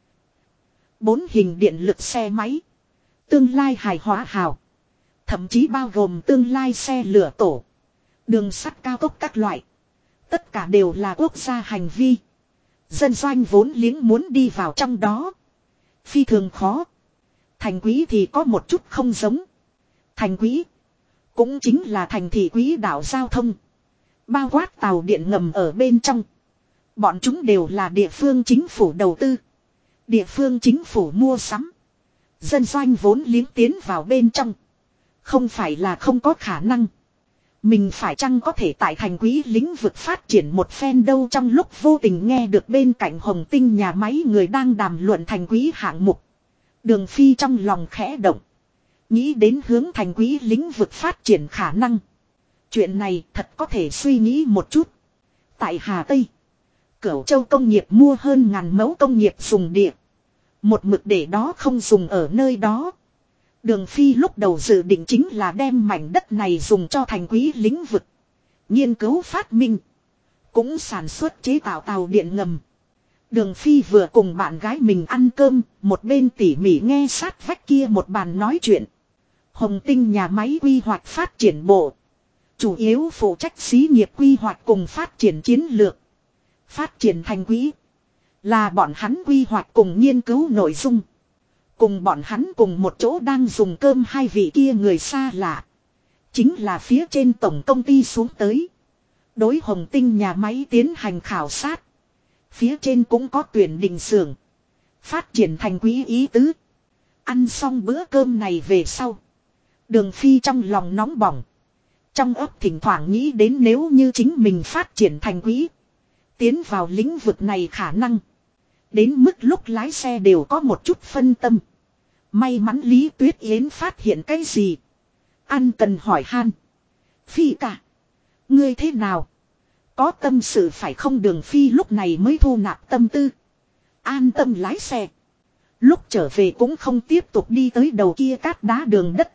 4 hình điện lực xe máy. Tương lai hài hóa hào. Thậm chí bao gồm tương lai xe lửa tổ. Đường sắt cao tốc các loại. Tất cả đều là quốc gia hành vi. Dân doanh vốn liếng muốn đi vào trong đó. Phi thường khó. Thành quỹ thì có một chút không giống. Thành quỹ. Cũng chính là thành thị quỹ đạo giao thông. Bao quát tàu điện ngầm ở bên trong. Bọn chúng đều là địa phương chính phủ đầu tư. Địa phương chính phủ mua sắm. Dân doanh vốn liếng tiến vào bên trong. Không phải là không có khả năng. Mình phải chăng có thể tại thành quỹ lĩnh vực phát triển một phen đâu, trong lúc vô tình nghe được bên cạnh Hồng Tinh nhà máy người đang đàm luận thành quỹ hạng mục. Đường Phi trong lòng khẽ động. Nghĩ đến hướng thành quỹ lĩnh vực phát triển khả năng. Chuyện này thật có thể suy nghĩ một chút. Tại Hà Tây, Cửu Châu công nghiệp mua hơn 1000 mẫu công nghiệp dùng địa. Một mực để đó không dùng ở nơi đó. Đường Phi lúc đầu dự định chính là đem mảnh đất này dùng cho thành quỹ lĩnh vực. Nghiên cứu phát minh. Cũng sản xuất chế tạo tàu điện ngầm. Đường Phi vừa cùng bạn gái mình ăn cơm, một bên tỉ mỉ nghe sát vách kia một bàn nói chuyện. Hồng Tinh nhà máy quy hoạch phát triển bộ. Chủ yếu phụ trách xí nghiệp quy hoạch cùng phát triển chiến lược. Phát triển thành quỹ. Là bọn hắn quy hoạch cùng nghiên cứu nội dung. Cùng bọn hắn cùng một chỗ đang dùng cơm hai vị kia người xa lạ. Chính là phía trên tổng công ty xuống tới. Đối Hồng Tinh nhà máy tiến hành khảo sát. Phía trên cũng có tuyển định xưởng. Phát triển thành quỹ ý tứ. Ăn xong bữa cơm này về sau. Đường Phi trong lòng nóng bỏng. Trong óc thỉnh thoảng nghĩ đến nếu như chính mình phát triển thành quỹ. Tiến vào lĩnh vực này khả năng. Đến mức lúc lái xe đều có một chút phân tâm. May mắn Lý Tuyết Yến phát hiện cái gì. Ăn cần hỏi han. Phi cả. Ngươi thế nào? Có tâm sự phải không? Đường Phi lúc này mới thu nạp tâm tư. An tâm lái xe. Lúc trở về cũng không tiếp tục đi tới đầu kia cát đá đường đất.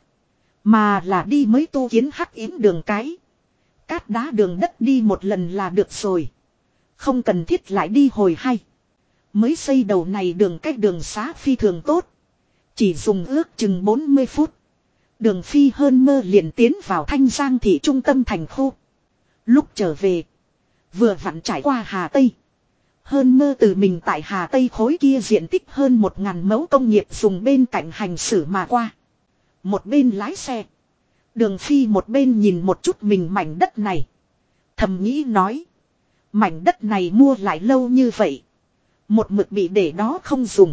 Mà là đi mới tu kiến Hắc Yến đường cái. Cát đá đường đất đi một lần là được rồi. Không cần thiết lại đi hồi hay. Mới xây đầu này đường cách đường xá phi thường tốt. Chỉ dùng ước chừng 40 phút. Đường Phi hơn mơ liền tiến vào Thanh Giang thị trung tâm thành khu. Lúc trở về. Vừa vặn trải qua Hà Tây. Hơn mơ từ mình tại Hà Tây khối kia diện tích hơn 1000 mẫu công nghiệp dùng bên cạnh hành xử mà qua. Một bên lái xe. Đường Phi một bên nhìn một chút mình mảnh đất này. Thầm nghĩ nói. Mảnh đất này mua lại lâu như vậy. Một mực bị để đó không dùng.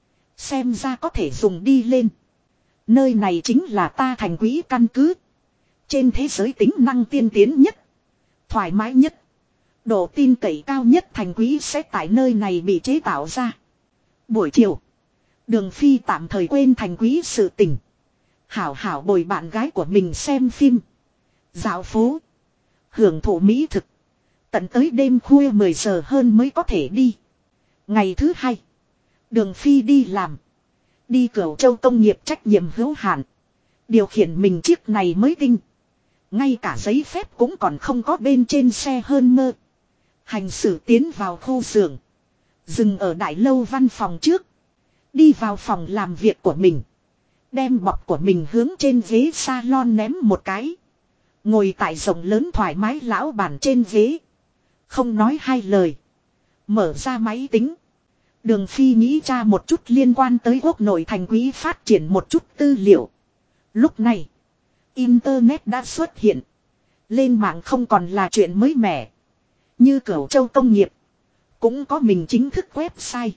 Xem ra có thể dùng đi lên. Nơi này chính là ta thành quỹ căn cứ. Trên thế giới tính năng tiên tiến nhất. Thoải mái nhất. Độ tin cậy cao nhất thành quỹ sẽ tại nơi này bị chế tạo ra. Buổi chiều. Đường Phi tạm thời quên thành quỹ sự tình. Hảo hảo bồi bạn gái của mình xem phim. Dạo phố. Hưởng thụ mỹ thực. Tận tới đêm khuya 10 giờ hơn mới có thể đi. Ngày thứ hai. Đường Phi đi làm. Đi Cửu Châu công nghiệp trách nhiệm hữu hạn. Điều khiển mình chiếc này mới tinh. Ngay cả giấy phép cũng còn không có bên trên xe hơn mơ. Hành xử tiến vào khu xưởng. Dừng ở đại lâu văn phòng trước. Đi vào phòng làm việc của mình. Đem bọc của mình hướng trên ghế salon ném một cái. Ngồi tại rộng lớn thoải mái lão bản trên ghế. Không nói hai lời. Mở ra máy tính. Đường Phi nghĩ ra một chút liên quan tới quốc nội thành quỹ phát triển một chút tư liệu. Lúc này. Internet đã xuất hiện. Lên mạng không còn là chuyện mới mẻ. Như Cửu Châu công nghiệp. Cũng có mình chính thức website.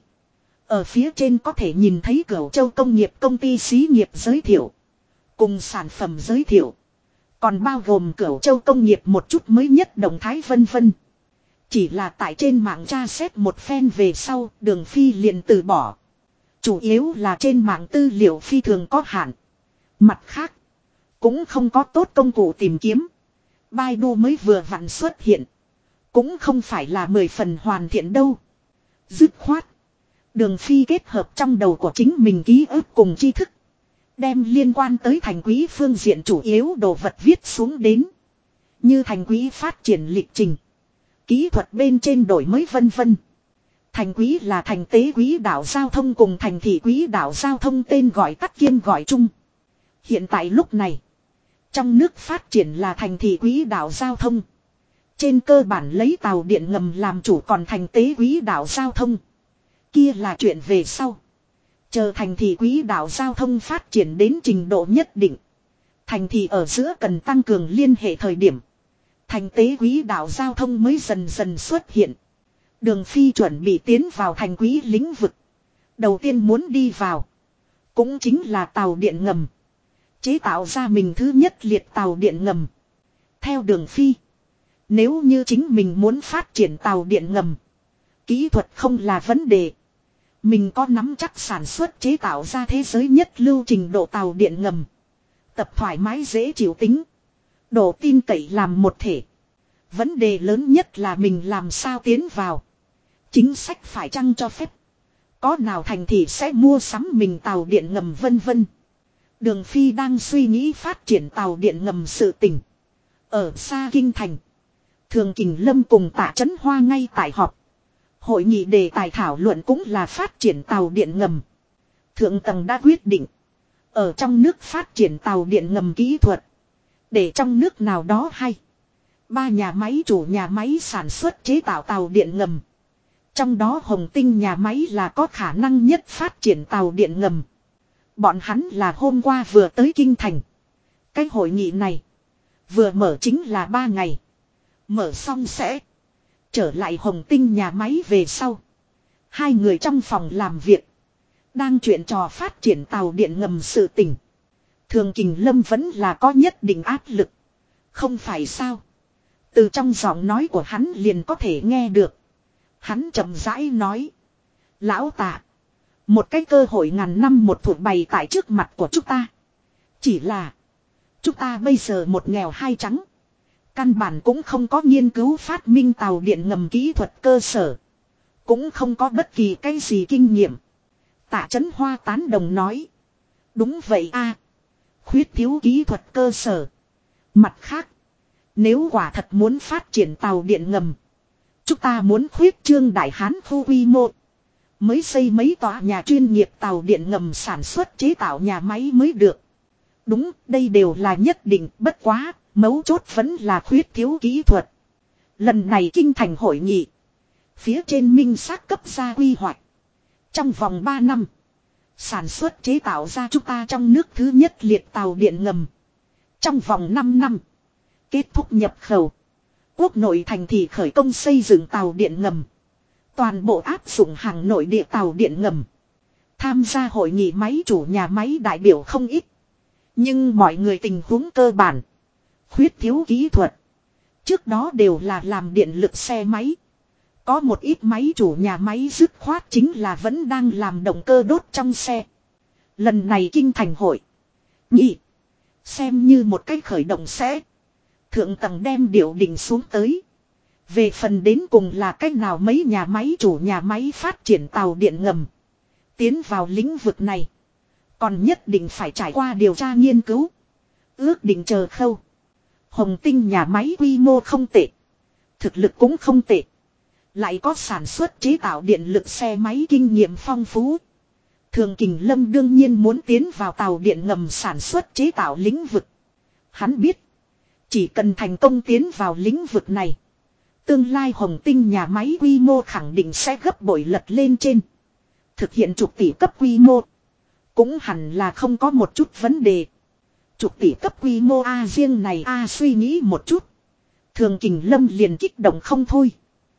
Ở phía trên có thể nhìn thấy Cửu Châu công nghiệp công ty xí nghiệp giới thiệu. Cùng sản phẩm giới thiệu. Còn bao gồm Cửu Châu công nghiệp một chút mới nhất động thái vân vân. Chỉ là tại trên mạng tra xét một phen về sau, Đường Phi liền từ bỏ. Chủ yếu là trên mạng tư liệu phi thường có hạn. Mặt khác, cũng không có tốt công cụ tìm kiếm. Baidu mới vừa vặn xuất hiện. Cũng không phải là 10 phần hoàn thiện đâu. Dứt khoát. Đường Phi kết hợp trong đầu của chính mình ký ức cùng tri thức. Đem liên quan tới thành quỹ phương diện chủ yếu đồ vật viết xuống đến. Như thành quý phát triển lịch trình. Kỹ thuật bên trên đổi mới vân vân. Thành quý là thành tế quỹ đạo giao thông cùng thành thị quỹ đạo giao thông tên gọi tắt kiêm gọi chung. Hiện tại lúc này, trong nước phát triển là thành thị quỹ đạo giao thông. Trên cơ bản lấy tàu điện ngầm làm chủ, còn thành tế quỹ đạo giao thông kia là chuyện về sau. Chờ thành thị quỹ đạo giao thông phát triển đến trình độ nhất định, thành thị ở giữa cần tăng cường liên hệ thời điểm, thành tế quỹ đạo giao thông mới dần dần xuất hiện. Đường Phi chuẩn bị tiến vào thành quỹ lĩnh vực. Đầu tiên muốn đi vào cũng chính là tàu điện ngầm. Chế tạo ra mình thứ nhất liệt tàu điện ngầm. Theo Đường Phi, nếu như chính mình muốn phát triển tàu điện ngầm, kỹ thuật không là vấn đề. Mình có nắm chắc sản xuất chế tạo ra thế giới nhất lưu trình độ tàu điện ngầm. Tập thoải mái dễ chịu tính, độ tin cậy làm một thể. Vấn đề lớn nhất là mình làm sao tiến vào. Chính sách phải chăng cho phép. Có nào thành thị sẽ mua sắm mình tàu điện ngầm vân vân. Đường Phi đang suy nghĩ phát triển tàu điện ngầm sự tình. Ở xa kinh thành, Thường Kình Lâm cùng Tạ Chấn Hoa ngay tại họp. Hội nghị đề tài thảo luận cũng là phát triển tàu điện ngầm. Thượng tầng đã quyết định ở trong nước phát triển tàu điện ngầm kỹ thuật. Để trong nước nào đó hay 3 nhà máy chủ nhà máy sản xuất chế tạo tàu điện ngầm. Trong đó Hồng Tinh nhà máy là có khả năng nhất phát triển tàu điện ngầm. Bọn hắn là hôm qua vừa tới kinh thành. Cái hội nghị này vừa mở chính là 3 ngày. Mở xong sẽ trở lại Hồng Tinh nhà máy về sau. Hai người trong phòng làm việc đang chuyện trò phát triển tàu điện ngầm sự tình. Thường Kình Lâm vẫn là có nhất định áp lực. Không phải sao? Từ trong giọng nói của hắn liền có thể nghe được. Hắn chậm rãi nói: Lão Tạ, một cái cơ hội ngàn năm một thủa bày tại trước mặt của chúng ta. Chỉ là chúng ta bây giờ một nghèo hai trắng. Căn bản cũng không có nghiên cứu phát minh tàu điện ngầm kỹ thuật cơ sở. Cũng không có bất kỳ cái gì kinh nghiệm. Tạ Chấn Hoa tán đồng nói: Đúng vậy a, khuyết thiếu kỹ thuật cơ sở. Mặt khác, nếu quả thật muốn phát triển tàu điện ngầm, chúng ta muốn khuyết trương Đại Hán khu quy mô, mới xây mấy tòa nhà chuyên nghiệp tàu điện ngầm sản xuất chế tạo nhà máy mới được. Đúng, đây đều là nhất định, bất quá, mấu chốt vẫn là khuyết thiếu kỹ thuật. Lần này kinh thành hội nghị, phía trên minh xác cấp ra quy hoạch. Trong vòng 3 năm, sản xuất chế tạo ra chúng ta trong nước thứ nhất liệt tàu điện ngầm. Trong vòng 5 năm, kết thúc nhập khẩu. Quốc nội thành thị khởi công xây dựng tàu điện ngầm. Toàn bộ áp dụng hàng nội địa tàu điện ngầm. Tham gia hội nghị máy chủ nhà máy đại biểu không ít. Nhưng mọi người tình huống cơ bản, khuyết thiếu kỹ thuật. Trước đó đều là làm điện lực xe máy. Có một ít máy chủ nhà máy dứt khoát chính là vẫn đang làm động cơ đốt trong xe. Lần này kinh thành hội nghị xem như một cách khởi động sẽ. Thượng tầng đem điều định xuống tới. Về phần đến cùng là cách nào mấy nhà máy chủ nhà máy phát triển tàu điện ngầm tiến vào lĩnh vực này, còn nhất định phải trải qua điều tra nghiên cứu. Ước định chờ khâu. Hồng Tinh nhà máy quy mô không tệ, thực lực cũng không tệ, lại có sản xuất chế tạo điện lực xe máy kinh nghiệm phong phú. Thường Kình Lâm đương nhiên muốn tiến vào tàu điện ngầm sản xuất chế tạo lĩnh vực. Hắn biết, chỉ cần thành công tiến vào lĩnh vực này, tương lai Hồng Tinh nhà máy quy mô khẳng định sẽ gấp bội lật lên trên. Thực hiện chục tỷ cấp quy mô cũng hẳn là không có một chút vấn đề. Chục tỷ cấp quy mô A, riêng này A suy nghĩ một chút, Thường Kình Lâm liền kích động không thôi.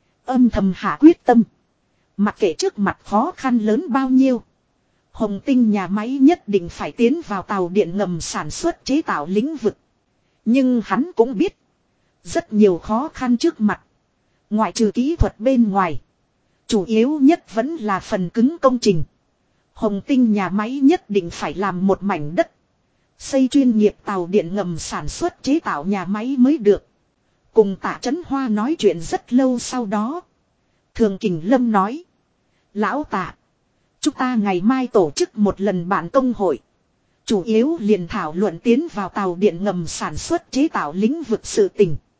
Âm thầm hạ quyết tâm, mặc kệ trước mặt khó khăn lớn bao nhiêu, Hồng Tinh nhà máy nhất định phải tiến vào tàu điện ngầm sản xuất chế tạo lĩnh vực. Nhưng hắn cũng biết, rất nhiều khó khăn trước mặt. Ngoại trừ kỹ thuật bên ngoài, chủ yếu nhất vẫn là phần cứng công trình. Hồng Tinh nhà máy nhất định phải làm một mảnh đất, xây chuyên nghiệp tàu điện ngầm sản xuất chế tạo nhà máy mới được. Cùng Tạ Chấn Hoa nói chuyện rất lâu sau đó, Thường Kình Lâm nói: Lão Tạ, chúng ta ngày mai tổ chức một lần bạn công hội. Chủ yếu liền thảo luận tiến vào tàu điện ngầm sản xuất chế tạo lĩnh vực sự tình.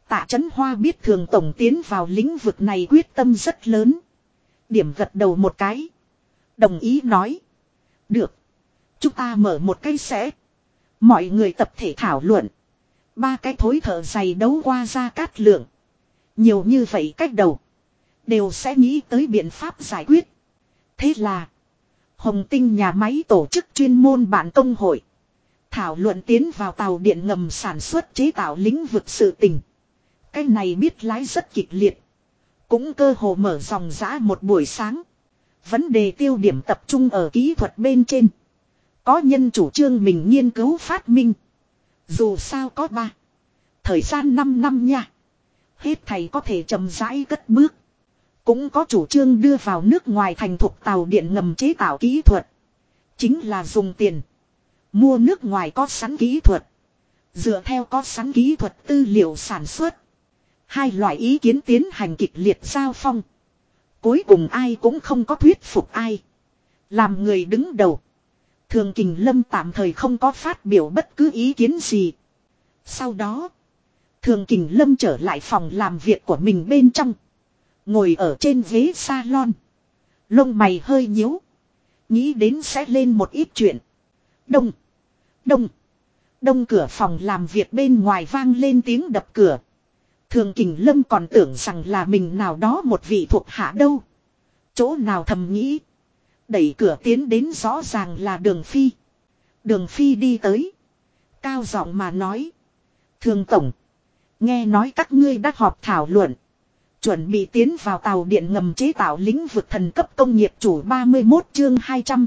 Tạ Chấn Hoa biết Thường tổng tiến vào lĩnh vực này quyết tâm rất lớn. Điểm gật đầu một cái. Đồng ý nói. Được. Chúng ta mở một cái sẽ. Mọi người tập thể thảo luận. 3 cái thối thở dày đấu qua Gia Cát Lượng. Nhiều như vậy cách đầu. Đều sẽ nghĩ tới biện pháp giải quyết. Thế là. Hồng Tinh nhà máy tổ chức chuyên môn bạn công hội. Thảo luận tiến vào tàu điện ngầm sản xuất chế tạo lĩnh vực sự tình. Cái này biết lái rất kịch liệt. Cũng cơ hồ mở dòng dã một buổi sáng. Vấn đề tiêu điểm tập trung ở kỹ thuật bên trên. Có nhân chủ trương mình nghiên cứu phát minh. Dù sao có 3. Thời gian 5 năm nha. Hết thầy có thể chậm rãi cất bước. Cũng có chủ trương đưa vào nước ngoài thành thục tàu điện ngầm chế tạo kỹ thuật. Chính là dùng tiền. Mua nước ngoài có sẵn kỹ thuật. Dựa theo có sẵn kỹ thuật tư liệu sản xuất. 2 loại ý kiến tiến hành kịch liệt giao phong. Cuối cùng ai cũng không có thuyết phục ai. Làm người đứng đầu. Thường Kình Lâm tạm thời không có phát biểu bất cứ ý kiến gì. Sau đó. Thường Kình Lâm trở lại phòng làm việc của mình bên trong. Ngồi ở trên ghế salon. Lông mày hơi nhíu. Nghĩ đến sẽ lên một ít chuyện. Đông. Đông. Đông cửa phòng làm việc bên ngoài vang lên tiếng đập cửa. Thường Kình Lâm còn tưởng rằng là mình nào đó một vị thuộc hạ đâu. Chỗ nào thầm nghĩ. Đẩy cửa tiến đến rõ ràng là Đường Phi. Đường Phi đi tới. Cao giọng mà nói. Thường tổng. Nghe nói các ngươi đã họp thảo luận. Chuẩn bị tiến vào tàu điện ngầm chế tạo lĩnh vực thần cấp công nghiệp chủ 31 chương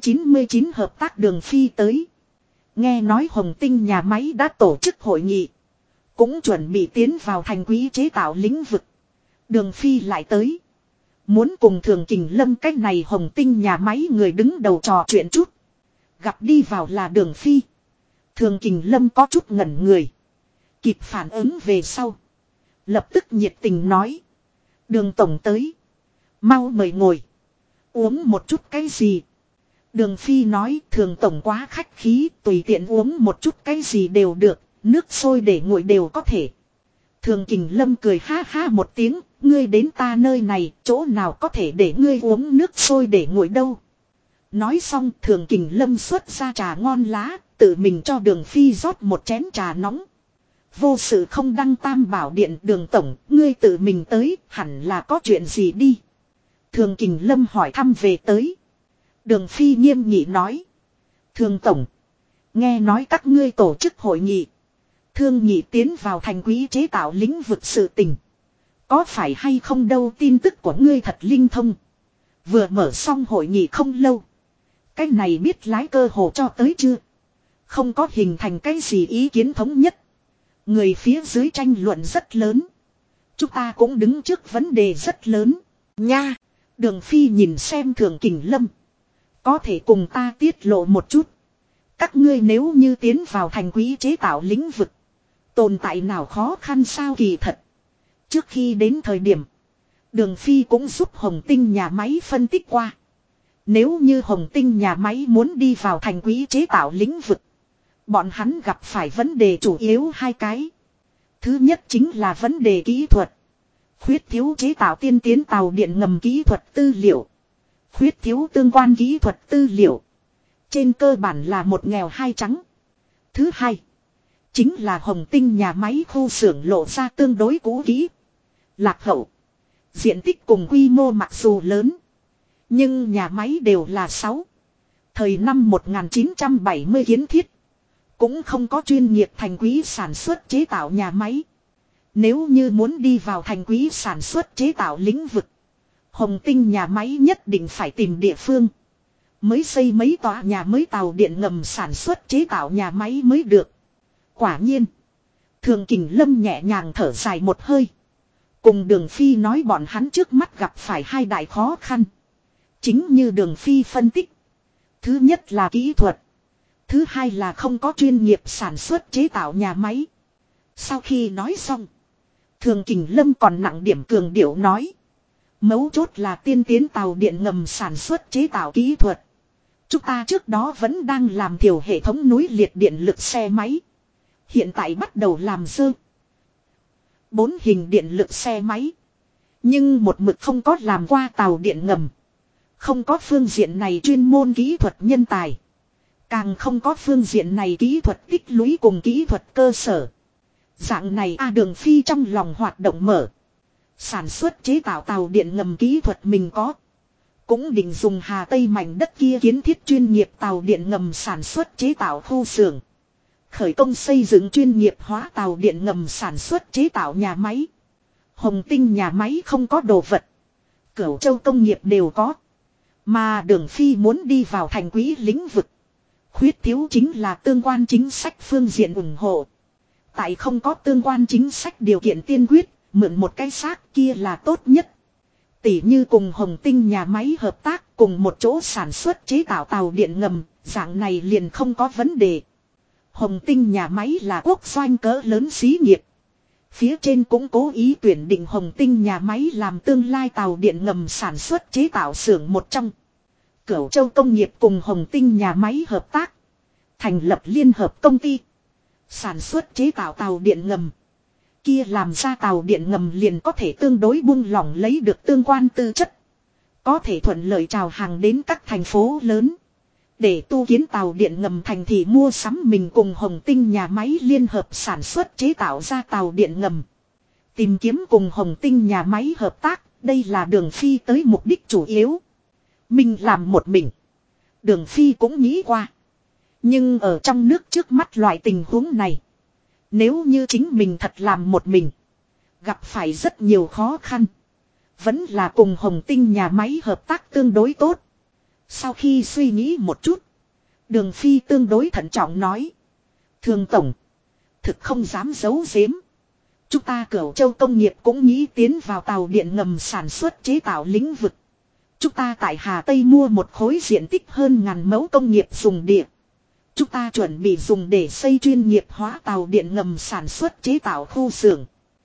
299 hợp tác Đường Phi tới. Nghe nói Hồng Tinh nhà máy đã tổ chức hội nghị. Cũng chuẩn bị tiến vào thành quý chế tạo lĩnh vực. Đường Phi lại tới. Muốn cùng Thường Kình Lâm cách này Hồng Tinh nhà máy người đứng đầu trò chuyện chút. Gặp đi vào là Đường Phi. Thường Kình Lâm có chút ngẩn người. Kịp phản ứng về sau. Lập tức nhiệt tình nói. Đường tổng tới. Mau mời ngồi. Uống một chút cái gì. Đường Phi nói Thường tổng quá khách khí. Tùy tiện uống một chút cái gì đều được. Nước sôi để nguội đều có thể. Thường Kình Lâm cười ha ha một tiếng. Ngươi đến ta nơi này. Chỗ nào có thể để ngươi uống nước sôi để nguội đâu. Nói xong Thường Kình Lâm xuất ra trà ngon lá. Tự mình cho Đường Phi rót một chén trà nóng. Vô sự không đăng tam bảo điện Đường tổng. Ngươi tự mình tới hẳn là có chuyện gì đi. Thường Kình Lâm hỏi thăm về tới. Đường Phi nghiêm nghị nói. Thường tổng. Nghe nói các ngươi tổ chức hội nghị. Thương nghị tiến vào thành quý chế tạo lĩnh vực sự tình. Có phải hay không đâu tin tức của ngươi thật linh thông. Vừa mở xong hội nghị không lâu. Cái này biết lái cơ hồ cho tới chưa. Không có hình thành cái gì ý kiến thống nhất. Người phía dưới tranh luận rất lớn. Chúng ta cũng đứng trước vấn đề rất lớn. Nha. Đường Phi nhìn xem Thường Kình Lâm. Có thể cùng ta tiết lộ một chút. Các ngươi nếu như tiến vào thành quý chế tạo lĩnh vực. Tồn tại nào khó khăn sao kỳ thật. Trước khi đến thời điểm. Đường Phi cũng giúp Hồng Tinh nhà máy phân tích qua. Nếu như Hồng Tinh nhà máy muốn đi vào thành quý chế tạo lĩnh vực. Bọn hắn gặp phải vấn đề chủ yếu 2 cái. Thứ nhất chính là vấn đề kỹ thuật. Khuyết thiếu chế tạo tiên tiến tàu điện ngầm kỹ thuật tư liệu. Khuyết thiếu tương quan kỹ thuật tư liệu. Trên cơ bản là một nghèo 2 trắng. Thứ hai. Chính là Hồng Tinh nhà máy khu xưởng lộ ra tương đối cũ kỹ. Lạc hậu. Diện tích cùng quy mô mặc dù lớn. Nhưng nhà máy đều là 6. Thời năm 1970 kiến thiết. Cũng không có chuyên nghiệp thành quý sản xuất chế tạo nhà máy. Nếu như muốn đi vào thành quý sản xuất chế tạo lĩnh vực. Hồng Tinh nhà máy nhất định phải tìm địa phương. Mới xây mấy tòa nhà mới tàu điện ngầm sản xuất chế tạo nhà máy mới được. Quả nhiên. Thường Kình Lâm nhẹ nhàng thở dài một hơi. Cùng Đường Phi nói bọn hắn trước mắt gặp phải 2 đại khó khăn. Chính như Đường Phi phân tích. Thứ nhất là kỹ thuật. Thứ hai là không có chuyên nghiệp sản xuất chế tạo nhà máy. Sau khi nói xong. Thường Kình Lâm còn nặng điểm cường điệu nói. Mấu chốt là tiên tiến tàu điện ngầm sản xuất chế tạo kỹ thuật. Chúng ta trước đó vẫn đang làm thiểu hệ thống núi liệt điện lực xe máy. Hiện tại bắt đầu làm dơ. 4 hình điện lực xe máy. Nhưng một mực không có làm qua tàu điện ngầm. Không có phương diện này chuyên môn kỹ thuật nhân tài. Càng không có phương diện này kỹ thuật tích lũy cùng kỹ thuật cơ sở. Dạng này Đường Phi trong lòng hoạt động mở. Sản xuất chế tạo tàu điện ngầm kỹ thuật mình có. Cũng định dùng Hà Tây mảnh đất kia kiến thiết chuyên nghiệp tàu điện ngầm sản xuất chế tạo khu xưởng. Khởi công xây dựng chuyên nghiệp hóa tàu điện ngầm sản xuất chế tạo nhà máy. Hồng Tinh nhà máy không có đồ vật. Cửu Châu công nghiệp đều có. Mà Đường Phi muốn đi vào thành quỹ lĩnh vực. Khuyết thiếu chính là tương quan chính sách phương diện ủng hộ. Tại không có tương quan chính sách điều kiện tiên quyết, mượn một cái xác kia là tốt nhất. Tỷ như cùng Hồng Tinh nhà máy hợp tác cùng một chỗ sản xuất chế tạo tàu điện ngầm, dạng này liền không có vấn đề. Hồng Tinh nhà máy là quốc doanh cỡ lớn xí nghiệp. Phía trên cũng cố ý tuyển định Hồng Tinh nhà máy làm tương lai tàu điện ngầm sản xuất chế tạo xưởng một trong. Cửu Châu công nghiệp cùng Hồng Tinh nhà máy hợp tác. Thành lập liên hợp công ty. Sản xuất chế tạo tàu điện ngầm. Kia làm ra tàu điện ngầm liền có thể tương đối buông lỏng lấy được tương quan tư chất. Có thể thuận lợi chào hàng đến các thành phố lớn. Để tu kiến tàu điện ngầm thành thị mua sắm mình cùng Hồng Tinh nhà máy liên hợp sản xuất chế tạo ra tàu điện ngầm. Tìm kiếm cùng Hồng Tinh nhà máy hợp tác, đây là Đường Phi tới mục đích chủ yếu. Mình làm một mình. Đường Phi cũng nghĩ qua. Nhưng ở trong nước trước mắt loại tình huống này. Nếu như chính mình thật làm một mình. Gặp phải rất nhiều khó khăn. Vẫn là cùng Hồng Tinh nhà máy hợp tác tương đối tốt. Sau khi suy nghĩ một chút. Đường Phi tương đối thận trọng nói. Thường tổng. Thực không dám giấu giếm. Chúng ta Cửu Châu công nghiệp cũng nghĩ tiến vào tàu điện ngầm sản xuất chế tạo lĩnh vực. Chúng ta tại Hà Tây mua một khối diện tích hơn 1000 mẫu công nghiệp dùng địa. Chúng ta chuẩn bị dùng để xây chuyên nghiệp hóa tàu điện ngầm sản xuất chế tạo khu xưởng.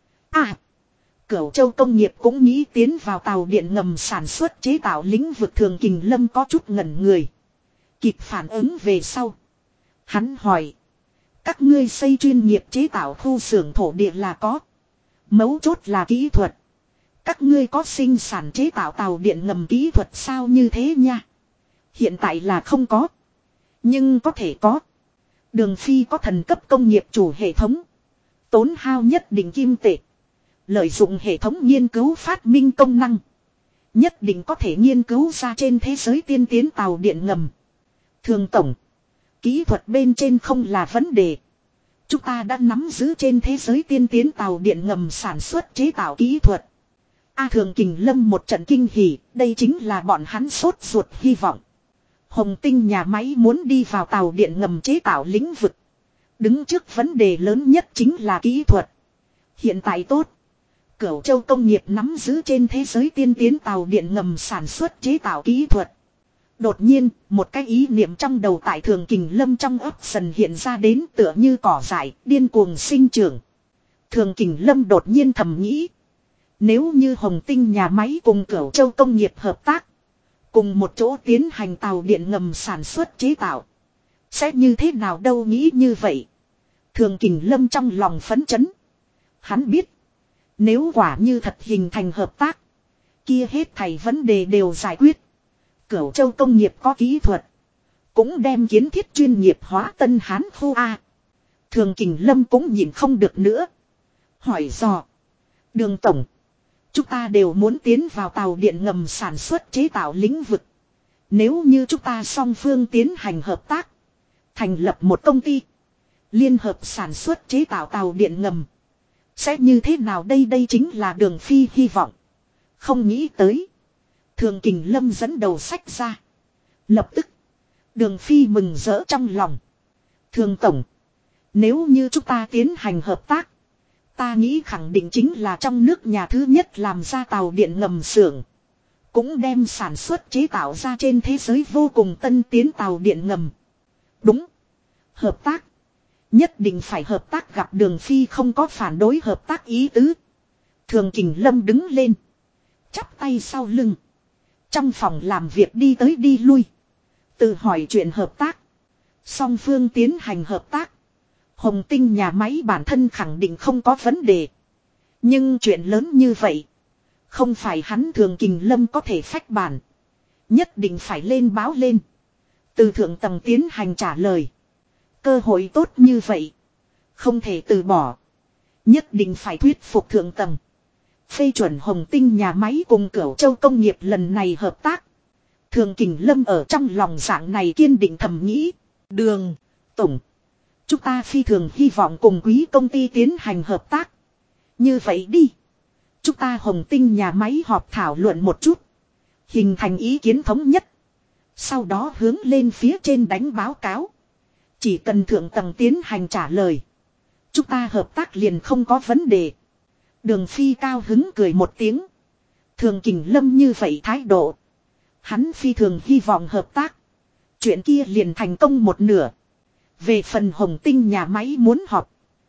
Cửu Châu công nghiệp cũng nghĩ tiến vào tàu điện ngầm sản xuất chế tạo lĩnh vực. Thường Kình Lâm có chút ngẩn người. Kịp phản ứng về sau. Hắn hỏi. Các ngươi xây chuyên nghiệp chế tạo khu xưởng thổ địa là có. Mấu chốt là kỹ thuật. Các ngươi có sinh sản chế tạo tàu điện ngầm kỹ thuật sao như thế nha? Hiện tại là không có. Nhưng có thể có. Đường Phi có thần cấp công nghiệp chủ hệ thống. Tốn hao nhất định kim tệ. Lợi dụng hệ thống nghiên cứu phát minh công năng. Nhất định có thể nghiên cứu ra trên thế giới tiên tiến tàu điện ngầm. Thường tổng. Kỹ thuật bên trên không là vấn đề. Chúng ta đã nắm giữ trên thế giới tiên tiến tàu điện ngầm sản xuất chế tạo kỹ thuật. Thường Kình Lâm một trận kinh hỉ. Đây chính là bọn hắn sốt ruột hy vọng. Hồng Tinh nhà máy muốn đi vào tàu điện ngầm chế tạo lĩnh vực. Đứng trước vấn đề lớn nhất chính là kỹ thuật. Hiện tại tốt. Cửu Châu công nghiệp nắm giữ trên thế giới tiên tiến tàu điện ngầm sản xuất chế tạo kỹ thuật. Đột nhiên, một cái ý niệm trong đầu tại Thường Kình Lâm trong ấp dần hiện ra đến tựa như cỏ dại, điên cuồng sinh trưởng. Thường Kình Lâm đột nhiên thầm nghĩ. Nếu như Hồng Tinh nhà máy cùng Cửu Châu công nghiệp hợp tác. Cùng một chỗ tiến hành tàu điện ngầm sản xuất chế tạo. Sẽ như thế nào đâu nghĩ như vậy. Thường Kình Lâm trong lòng phấn chấn. Hắn biết. Nếu quả như thật hình thành hợp tác. Kia hết thảy vấn đề đều giải quyết. Cửu Châu công nghiệp có kỹ thuật. Cũng đem kiến thiết chuyên nghiệp hóa Tân Hán khu A. Thường Kình Lâm cũng nhìn không được nữa. Hỏi dò. Đường tổng. Chúng ta đều muốn tiến vào tàu điện ngầm sản xuất chế tạo lĩnh vực. Nếu như chúng ta song phương tiến hành hợp tác. Thành lập một công ty. Liên hợp sản xuất chế tạo tàu điện ngầm. Sẽ như thế nào đây chính là Đường Phi hy vọng. Không nghĩ tới. Thường Kình Lâm dẫn đầu sách ra. Lập tức. Đường Phi mừng rỡ trong lòng. Thường tổng. Nếu như chúng ta tiến hành hợp tác. Ta nghĩ khẳng định chính là trong nước nhà thứ nhất làm ra tàu điện ngầm xưởng. Cũng đem sản xuất chế tạo ra trên thế giới vô cùng tân tiến tàu điện ngầm. Đúng. Hợp tác. Nhất định phải hợp tác gặp Đường Phi không có phản đối hợp tác ý tứ. Thường Kình Lâm đứng lên. Chắp tay sau lưng. Trong phòng làm việc đi tới đi lui. Tự hỏi chuyện hợp tác. Song phương tiến hành hợp tác. Hồng Tinh nhà máy bản thân khẳng định không có vấn đề. Nhưng chuyện lớn như vậy. Không phải hắn Thường Kình Lâm có thể phách bản. Nhất định phải lên báo lên. Từ thượng tầng tiến hành trả lời. Cơ hội tốt như vậy. Không thể từ bỏ. Nhất định phải thuyết phục thượng tầng. Phê chuẩn Hồng Tinh nhà máy cùng Cửu Châu công nghiệp lần này hợp tác. Thường Kình Lâm ở trong lòng dạng này kiên định thầm nghĩ. Đường, Tổng. Chúng ta phi thường hy vọng cùng quý công ty tiến hành hợp tác. Như vậy đi. Chúng ta Hồng Tinh nhà máy họp thảo luận một chút. Hình thành ý kiến thống nhất. Sau đó hướng lên phía trên đánh báo cáo. Chỉ cần thượng tầng tiến hành trả lời. Chúng ta hợp tác liền không có vấn đề. Đường Phi cao hứng cười một tiếng. Thường Kình Lâm như vậy thái độ. Hắn phi thường hy vọng hợp tác. Chuyện kia liền thành công một nửa. Về phần Hồng Tinh nhà máy muốn họp.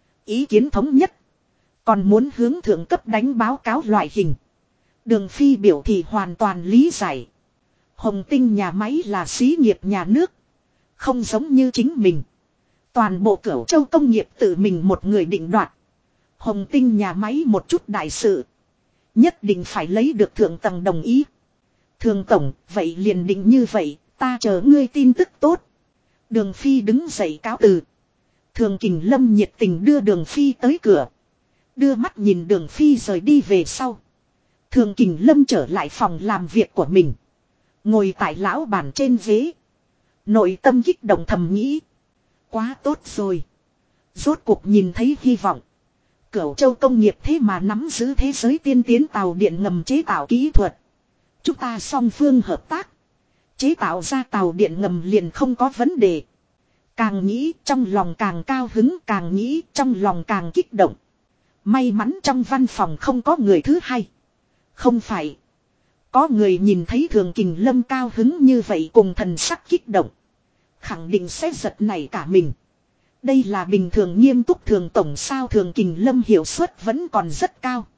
Ý kiến thống nhất. Còn muốn hướng thượng cấp đánh báo cáo loại hình. Đường Phi biểu thị hoàn toàn lý giải. Hồng Tinh nhà máy là xí nghiệp nhà nước. Không giống như chính mình. Toàn bộ Cửu Châu công nghiệp tự mình một người định đoạt. Hồng Tinh nhà máy một chút đại sự. Nhất định phải lấy được thượng tầng đồng ý. Thường tổng, vậy liền định như vậy, ta chờ ngươi tin tức tốt. Đường Phi đứng dậy cáo từ. Thường Kình Lâm nhiệt tình đưa Đường Phi tới cửa. Đưa mắt nhìn Đường Phi rời đi về sau. Thường Kình Lâm trở lại phòng làm việc của mình. Ngồi tại lão bàn trên ghế. Nội tâm kích động thầm nghĩ. Quá tốt rồi. Rốt cuộc nhìn thấy hy vọng. Cửu Châu công nghiệp thế mà nắm giữ thế giới tiên tiến tàu điện ngầm chế tạo kỹ thuật. Chúng ta song phương hợp tác. Chế tạo ra tàu điện ngầm liền không có vấn đề. Càng nghĩ trong lòng càng cao hứng, càng nghĩ trong lòng càng kích động. May mắn trong văn phòng không có người thứ hai. Không phải. Có người nhìn thấy Thường Kình Lâm cao hứng như vậy cùng thần sắc kích động. Khẳng định sẽ giật nảy cả mình. Đây là bình thường nghiêm túc Thường tổng sao. Thường Kình Lâm hiệu suất vẫn còn rất cao.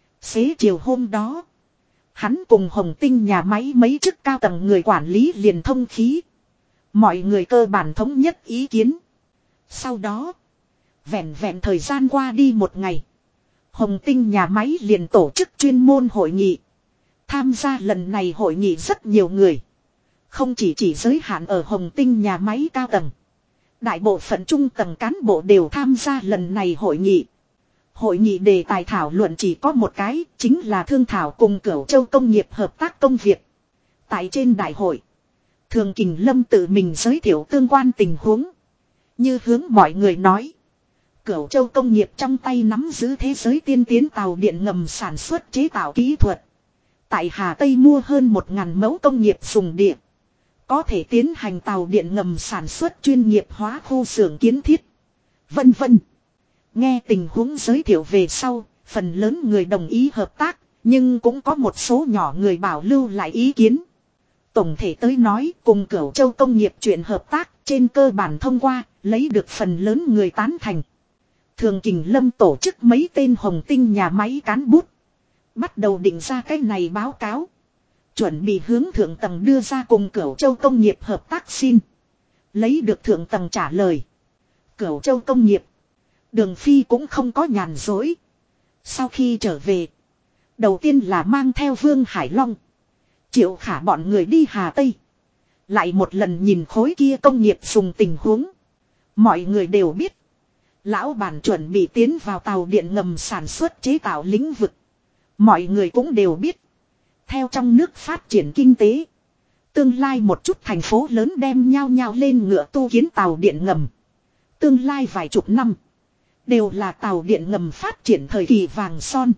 Xế chiều hôm đó. Hắn cùng Hồng Tinh nhà máy mấy chức cao tầng người quản lý liền thông khí. Mọi người cơ bản thống nhất ý kiến. Sau đó. Vẹn vẹn thời gian qua đi một ngày. Hồng Tinh nhà máy liền tổ chức chuyên môn hội nghị. Tham gia lần này hội nghị rất nhiều người. Không chỉ giới hạn ở Hồng Tinh nhà máy cao tầng. Đại bộ phận trung tầng cán bộ đều tham gia lần này hội nghị. Hội nghị đề tài thảo luận chỉ có một cái, chính là thương thảo cùng Cửu Châu công nghiệp hợp tác công việc. Tại trên đại hội, Thường Kình Lâm tự mình giới thiệu tương quan tình huống. Như hướng mọi người nói. Cửu Châu công nghiệp trong tay nắm giữ thế giới tiên tiến tàu điện ngầm sản xuất chế tạo kỹ thuật. Tại Hà Tây mua hơn 1.000 mẫu công nghiệp dùng địa. Có thể tiến hành tàu điện ngầm sản xuất chuyên nghiệp hóa khu xưởng kiến thiết. Vân vân. Nghe tình huống giới thiệu về sau, phần lớn người đồng ý hợp tác, nhưng cũng có một số nhỏ người bảo lưu lại ý kiến. Tổng thể tới nói, cùng Cửu Châu công nghiệp chuyện hợp tác, trên cơ bản thông qua, lấy được phần lớn người tán thành. Thường Kình Lâm tổ chức mấy tên Hồng Tinh nhà máy cán bút. Bắt đầu định ra cái này báo cáo. Chuẩn bị hướng thượng tầng đưa ra cùng Cửu Châu công nghiệp hợp tác xin. Lấy được thượng tầng trả lời. Cửu Châu công nghiệp. Đường Phi cũng không có nhàn dối. Sau khi trở về. Đầu tiên là mang theo Vương Hải Long. Triệu Khả bọn người đi Hà Tây. Lại một lần nhìn khối kia công nghiệp dùng tình huống. Mọi người đều biết. Lão bản chuẩn bị tiến vào tàu điện ngầm sản xuất chế tạo lĩnh vực. Mọi người cũng đều biết. Theo trong nước phát triển kinh tế. Tương lai một chút thành phố lớn đem nhau nhau lên ngựa tu kiến tàu điện ngầm. Tương lai vài chục năm. Đều là tàu điện ngầm phát triển thời kỳ vàng son.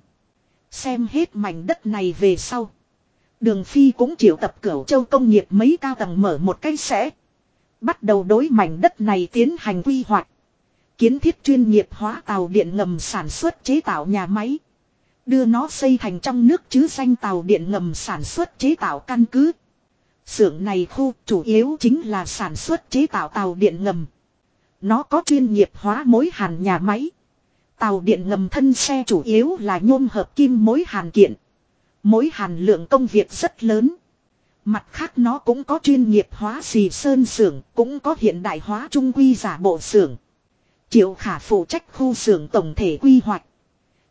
Xem hết mảnh đất này về sau. Đường Phi cũng triệu tập Cửu Châu công nghiệp mấy cao tầng mở một cái sẽ. Bắt đầu đối mảnh đất này tiến hành quy hoạch. Kiến thiết chuyên nghiệp hóa tàu điện ngầm sản xuất chế tạo nhà máy. Đưa nó xây thành trong nước chứ danh tàu điện ngầm sản xuất chế tạo căn cứ. Xưởng này khu chủ yếu chính là sản xuất chế tạo tàu điện ngầm. Nó có chuyên nghiệp hóa mối hàn nhà máy. Tàu điện ngầm thân xe chủ yếu là nhôm hợp kim mối hàn kiện. Mối hàn lượng công việc rất lớn. Mặt khác nó cũng có chuyên nghiệp hóa xì sơn xưởng, cũng có hiện đại hóa trung quy giả bộ xưởng. Triệu Khả phụ trách khu xưởng tổng thể quy hoạch.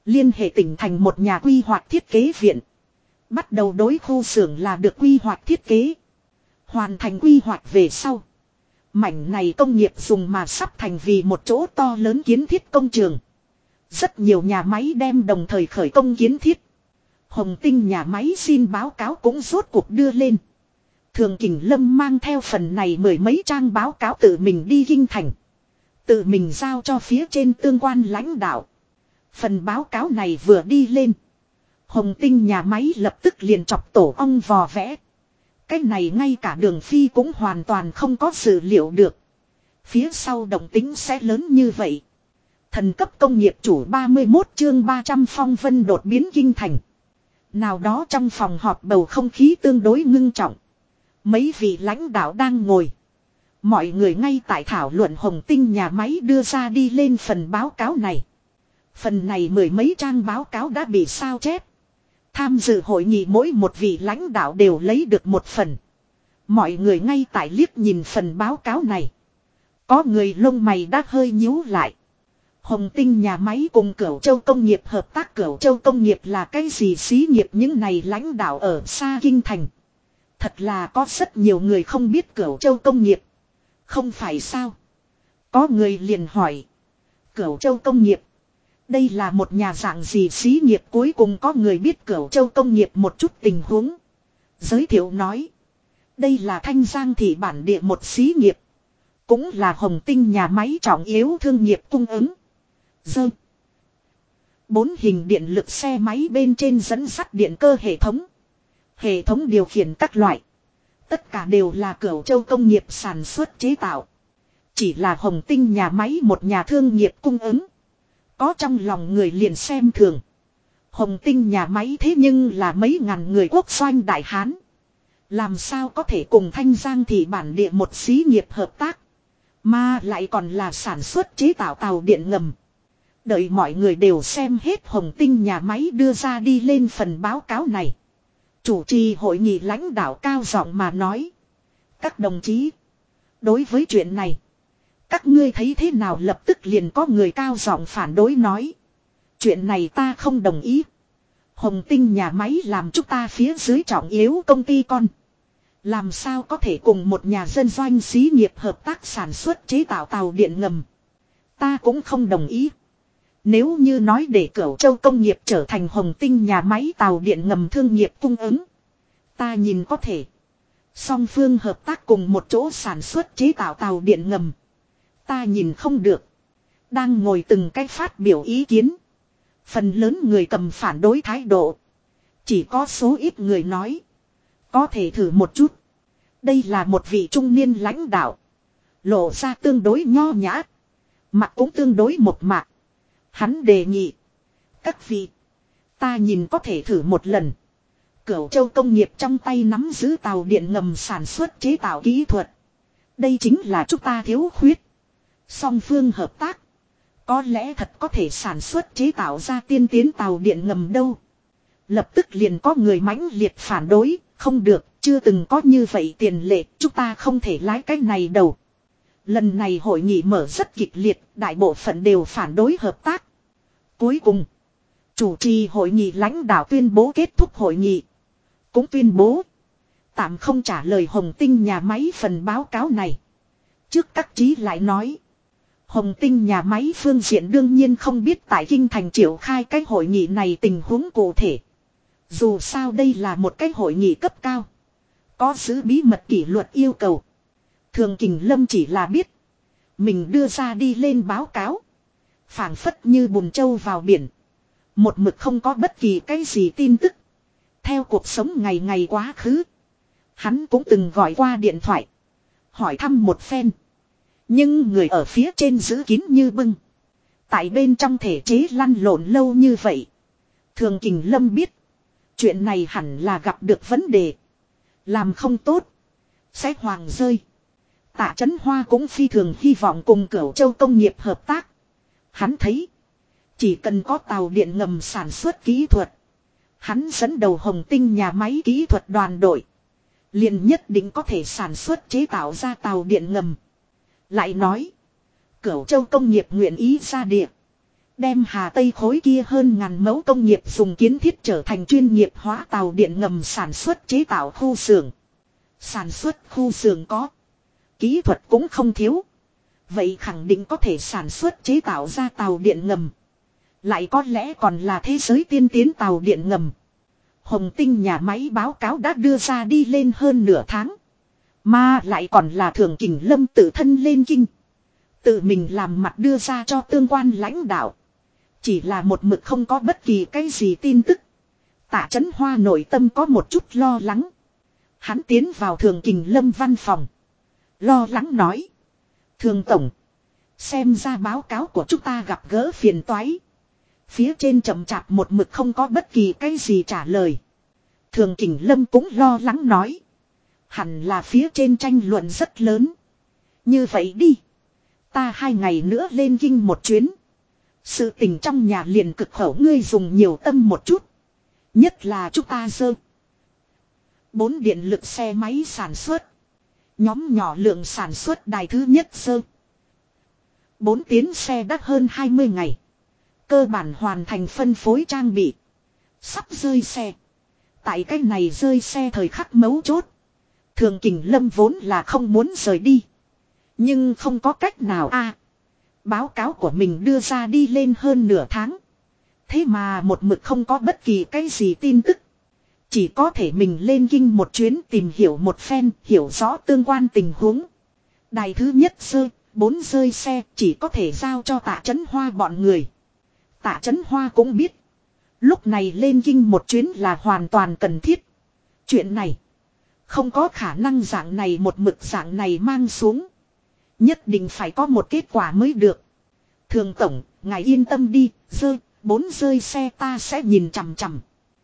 Liên hệ tỉnh thành một nhà quy hoạch thiết kế viện. Bắt đầu đối khu xưởng là được quy hoạch thiết kế. Hoàn thành quy hoạch về sau. Mảnh này công nghiệp dùng mà sắp thành vì một chỗ to lớn kiến thiết công trường. Rất nhiều nhà máy đem đồng thời khởi công kiến thiết. Hồng Tinh nhà máy xin báo cáo cũng rốt cuộc đưa lên. Thường Kình Lâm mang theo phần này mười mấy trang báo cáo tự mình đi kinh thành. Tự mình giao cho phía trên tương quan lãnh đạo. Phần báo cáo này vừa đi lên. Hồng Tinh nhà máy lập tức liền chọc tổ ong vò vẽ. Cái này ngay cả Đường Phi cũng hoàn toàn không có dự liệu được. Phía sau động tính sẽ lớn như vậy. Thần cấp công nghiệp chủ 31 chương 300 phong vân đột biến kinh thành. Nào đó trong phòng họp bầu không khí tương đối ngưng trọng. Mấy vị lãnh đạo đang ngồi. Mọi người ngay tại thảo luận Hồng Tinh nhà máy đưa ra đi lên phần báo cáo này. Phần này mười mấy trang báo cáo đã bị sao chép. Tham dự hội nghị mỗi một vị lãnh đạo đều lấy được một phần. Mọi người ngay tại liếc nhìn phần báo cáo này. Có người lông mày đã hơi nhíu lại. Hồng Tinh nhà máy cùng Cửu Châu công nghiệp hợp tác. Cửu Châu công nghiệp là cái gì xí nghiệp những này lãnh đạo ở xa kinh thành. Thật là có rất nhiều người không biết Cửu Châu công nghiệp. Không phải sao? Có người liền hỏi. Cửu Châu công nghiệp. Đây là một nhà dạng gì xí nghiệp cuối cùng có người biết Cửu Châu công nghiệp một chút tình huống. Giới thiệu nói. Đây là Thanh Giang thị bản địa một xí nghiệp. Cũng là Hồng Tinh nhà máy trọng yếu thương nghiệp cung ứng. Dơ. 4 hình điện lực xe máy bên trên dẫn sắt điện cơ hệ thống. Hệ thống điều khiển các loại. Tất cả đều là Cửu Châu công nghiệp sản xuất chế tạo. Chỉ là Hồng Tinh nhà máy một nhà thương nghiệp cung ứng. Có trong lòng người liền xem thường. Hồng Tinh nhà máy thế nhưng là mấy ngàn người quốc doanh đại hán. Làm sao có thể cùng Thanh Giang thị bản địa một xí nghiệp hợp tác. Mà lại còn là sản xuất chế tạo tàu điện ngầm. Đợi mọi người đều xem hết Hồng Tinh nhà máy đưa ra đi lên phần báo cáo này. Chủ trì hội nghị lãnh đạo cao giọng mà nói. Các đồng chí. Đối với chuyện này. Các ngươi thấy thế nào lập tức liền có người cao giọng phản đối nói. Chuyện này ta không đồng ý. Hồng Tinh nhà máy làm chúng ta phía dưới trọng yếu công ty con. Làm sao có thể cùng một nhà dân doanh xí nghiệp hợp tác sản xuất chế tạo tàu điện ngầm. Ta cũng không đồng ý. Nếu như nói để Cửu Châu công nghiệp trở thành Hồng Tinh nhà máy tàu điện ngầm thương nghiệp cung ứng. Ta nhìn có thể. Song phương hợp tác cùng một chỗ sản xuất chế tạo tàu điện ngầm. Ta nhìn không được. Đang ngồi từng cách phát biểu ý kiến. Phần lớn người cầm phản đối thái độ. Chỉ có số ít người nói. Có thể thử một chút. Đây là một vị trung niên lãnh đạo. Lộ ra tương đối nho nhã. Mặt cũng tương đối một mạc. Hắn đề nghị. Các vị. Ta nhìn có thể thử một lần. Cửu Châu công nghiệp trong tay nắm giữ tàu điện ngầm sản xuất chế tạo kỹ thuật. Đây chính là chúng ta thiếu khuyết. Song phương hợp tác. Có lẽ thật có thể sản xuất chế tạo ra tiên tiến tàu điện ngầm đâu. Lập tức liền có người mãnh liệt phản đối. Không được, chưa từng có như vậy tiền lệ. Chúng ta không thể lái cái này đầu. Lần này hội nghị mở rất kịch liệt. Đại bộ phận đều phản đối hợp tác. Cuối cùng, chủ trì hội nghị lãnh đạo tuyên bố kết thúc hội nghị. Cũng tuyên bố tạm không trả lời Hồng Tinh nhà máy phần báo cáo này. Trước các chí lại nói. Hồng Tinh nhà máy phương diện đương nhiên không biết tại kinh thành triển khai cái hội nghị này tình huống cụ thể. Dù sao đây là một cái hội nghị cấp cao. Có giữ bí mật kỷ luật yêu cầu. Thường Kình Lâm chỉ là biết. Mình đưa ra đi lên báo cáo. Phảng phất như bùn trâu vào biển. Một mực không có bất kỳ cái gì tin tức. Theo cuộc sống ngày ngày quá khứ. Hắn cũng từng gọi qua điện thoại. Hỏi thăm một phen. Nhưng người ở phía trên giữ kín như bưng. Tại bên trong thể chế lăn lộn lâu như vậy. Thường Kình Lâm biết. Chuyện này hẳn là gặp được vấn đề. Làm không tốt. Sẽ hoàng rơi. Tạ Chấn Hoa cũng phi thường hy vọng cùng Cửu Châu công nghiệp hợp tác. Hắn thấy. Chỉ cần có tàu điện ngầm sản xuất kỹ thuật. Hắn dẫn đầu Hồng Tinh nhà máy kỹ thuật đoàn đội. Liền nhất định có thể sản xuất chế tạo ra tàu điện ngầm. Lại nói. Cửu Châu công nghiệp nguyện ý ra địa. Đem Hà Tây khối kia hơn ngàn mẫu công nghiệp dùng kiến thiết trở thành chuyên nghiệp hóa tàu điện ngầm sản xuất chế tạo khu xưởng. Sản xuất khu xưởng có. Kỹ thuật cũng không thiếu. Vậy khẳng định có thể sản xuất chế tạo ra tàu điện ngầm. Lại có lẽ còn là thế giới tiên tiến tàu điện ngầm. Hồng Tinh nhà máy báo cáo đã đưa ra đi lên hơn nửa tháng. Mà lại còn là Thường Kình Lâm tự thân lên kinh. Tự mình làm mặt đưa ra cho tương quan lãnh đạo. Chỉ là một mực không có bất kỳ cái gì tin tức. Tạ Chấn Hoa nội tâm có một chút lo lắng. Hắn tiến vào Thường Kình Lâm văn phòng. Lo lắng nói. Thường Tổng. Xem ra báo cáo của chúng ta gặp gỡ phiền toái. Phía trên chậm chạp một mực không có bất kỳ cái gì trả lời. Thường Kình Lâm cũng lo lắng nói. Hẳn là phía trên tranh luận rất lớn. Như vậy đi. Ta 2 ngày nữa lên kinh một chuyến. Sự tình trong nhà liền cực khẩu ngươi dùng nhiều tâm một chút. Nhất là chúng ta dơ. 4 điện lực xe máy sản xuất. Nhóm nhỏ lượng sản xuất đài thứ nhất dơ. 4 tiến xe đã hơn 20 ngày. Cơ bản hoàn thành phân phối trang bị. Sắp rơi xe. Tại cái này rơi xe thời khắc mấu chốt. Thường Kình Lâm vốn là không muốn rời đi. Nhưng không có cách nào báo cáo của mình đưa ra đi lên hơn nửa tháng. Thế mà một mực không có bất kỳ cái gì tin tức. Chỉ có thể mình lên kinh một chuyến tìm hiểu một phen, hiểu rõ tương quan tình huống. Đài thứ nhất rơi, 4 rơi xe chỉ có thể giao cho Tạ Chấn Hoa bọn người. Tạ Chấn Hoa cũng biết. Lúc này lên kinh một chuyến là hoàn toàn cần thiết. Chuyện này không có khả năng dạng này một mực dạng này mang xuống. Nhất định phải có một kết quả mới được. Thường Tổng, ngài yên tâm đi, 4 rơi xe ta sẽ nhìn chằm chằm.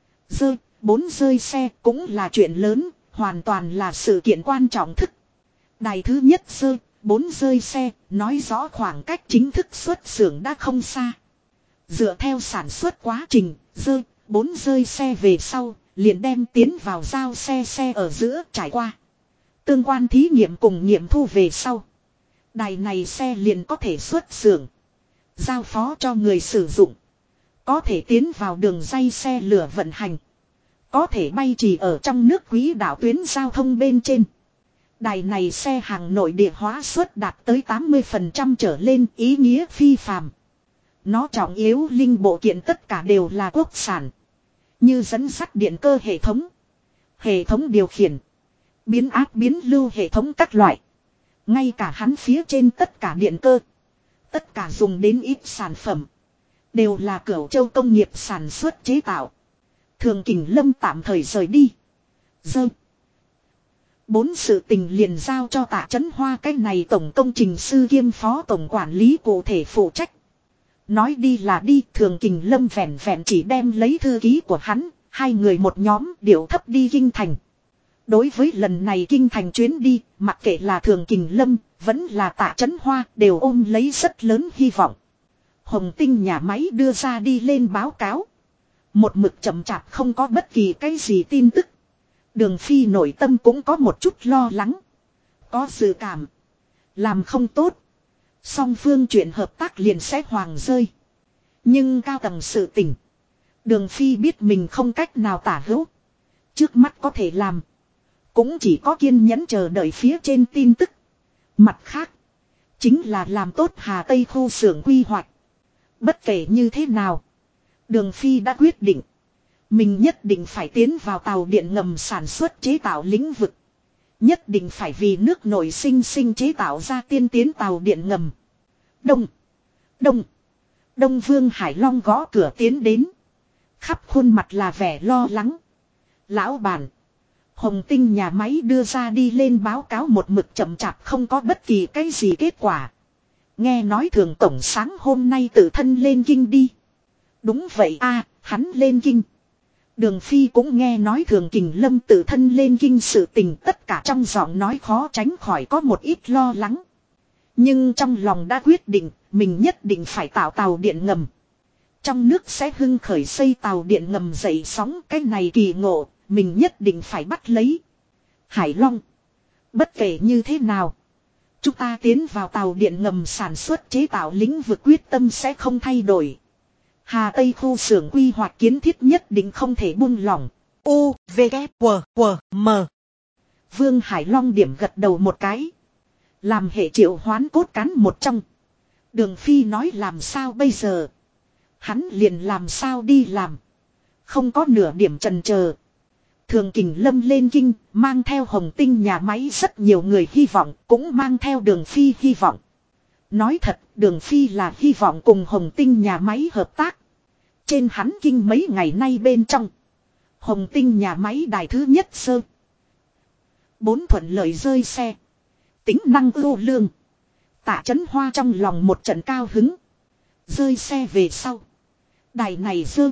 4 rơi xe cũng là chuyện lớn, hoàn toàn là sự kiện quan trọng thức. Đài thứ nhất 4 rơi xe, nói rõ khoảng cách chính thức xuất xưởng đã không xa. Dựa theo sản xuất quá trình, 4 rơi xe về sau, liền đem tiến vào giao xe ở giữa trải qua. Tương quan thí nghiệm cùng nghiệm thu về sau. Đài này xe liền có thể xuất xưởng. Giao phó cho người sử dụng. Có thể tiến vào đường dây xe lửa vận hành. Có thể bay chỉ ở trong nước quỹ đạo tuyến giao thông bên trên. Đài này xe hàng nội địa hóa suất đạt tới 80% trở lên, ý nghĩa phi phàm. Nó trọng yếu linh bộ kiện tất cả đều là quốc sản. Như dẫn sắt điện cơ hệ thống điều khiển, biến áp biến lưu hệ thống các loại. Ngay cả hắn phía trên tất cả điện cơ, tất cả dùng đến ít sản phẩm, đều là Cửu Châu công nghiệp sản xuất chế tạo. Thường Kình Lâm tạm thời rời đi. 4 sự tình liền giao cho Tạ Chấn Hoa cái này tổng công trình sư kiêm phó tổng quản lý cụ thể phụ trách. Nói đi là đi, Thường Kình Lâm vẹn vẹn chỉ đem lấy thư ký của hắn, 2 người một nhóm điệu thấp đi kinh thành. Đối với lần này kinh thành chuyến đi, mặc kệ là Thường Kình Lâm, vẫn là Tạ Chấn Hoa, đều ôm lấy rất lớn hy vọng. Hồng Tinh nhà máy đưa ra đi lên báo cáo. Một mực chậm chạp không có bất kỳ cái gì tin tức. Đường Phi nội tâm cũng có một chút lo lắng. Có dự cảm. Làm không tốt. Song phương chuyện hợp tác liền sẽ hoàng rơi. Nhưng cao tầng sự tình. Đường Phi biết mình không cách nào tả hữu. Trước mắt có thể làm. Cũng chỉ có kiên nhẫn chờ đợi phía trên tin tức. Mặt khác. Chính là làm tốt Hà Tây khu xưởng quy hoạch. Bất kể như thế nào. Đường Phi đã quyết định. Mình nhất định phải tiến vào tàu điện ngầm sản xuất chế tạo lĩnh vực. Nhất định phải vì nước nội sinh chế tạo ra tiên tiến tàu điện ngầm. Đông Vương Hải Long gõ cửa tiến đến. Khắp khuôn mặt là vẻ lo lắng. Lão bản. Hồng Tinh nhà máy đưa ra đi lên báo cáo một mực chậm chạp không có bất kỳ cái gì kết quả. Nghe nói Thường Tổng sáng hôm nay tự thân lên kinh đi. Đúng vậy hắn lên kinh. Đường Phi cũng nghe nói Thường Kình Lâm tự thân lên kinh sự tình, tất cả trong giọng nói khó tránh khỏi có một ít lo lắng. Nhưng trong lòng đã quyết định, mình nhất định phải tạo tàu điện ngầm. Trong nước sẽ hưng khởi xây tàu điện ngầm dậy sóng, cái này kỳ ngộ, mình nhất định phải bắt lấy. Hải Long. Bất kể như thế nào, chúng ta tiến vào tàu điện ngầm sản xuất chế tạo lĩnh vực quyết tâm sẽ không thay đổi. Hà Tây khu xưởng quy hoạch kiến thiết nhất định không thể buông lỏng. U, V, K, W, W, M. Vương Hải Long điểm gật đầu một cái. Làm hệ triệu hoán cốt cán một trong. Đường Phi nói làm sao bây giờ. Hắn liền làm sao đi làm. Không có nửa điểm chần chờ. Thường Kình Lâm lên kinh, mang theo Hồng Tinh nhà máy rất nhiều người hy vọng, cũng mang theo Đường Phi hy vọng. Nói thật, Đường Phi là hy vọng cùng Hồng Tinh nhà máy hợp tác. Trên hắn kinh mấy ngày nay bên trong. Hồng Tinh nhà máy đài thứ nhất sơ. 4 thuận lợi rơi xe. Tính năng ưu lương. Tạ Chấn Hoa trong lòng một trận cao hứng. Rơi xe về sau. Đài này dơ.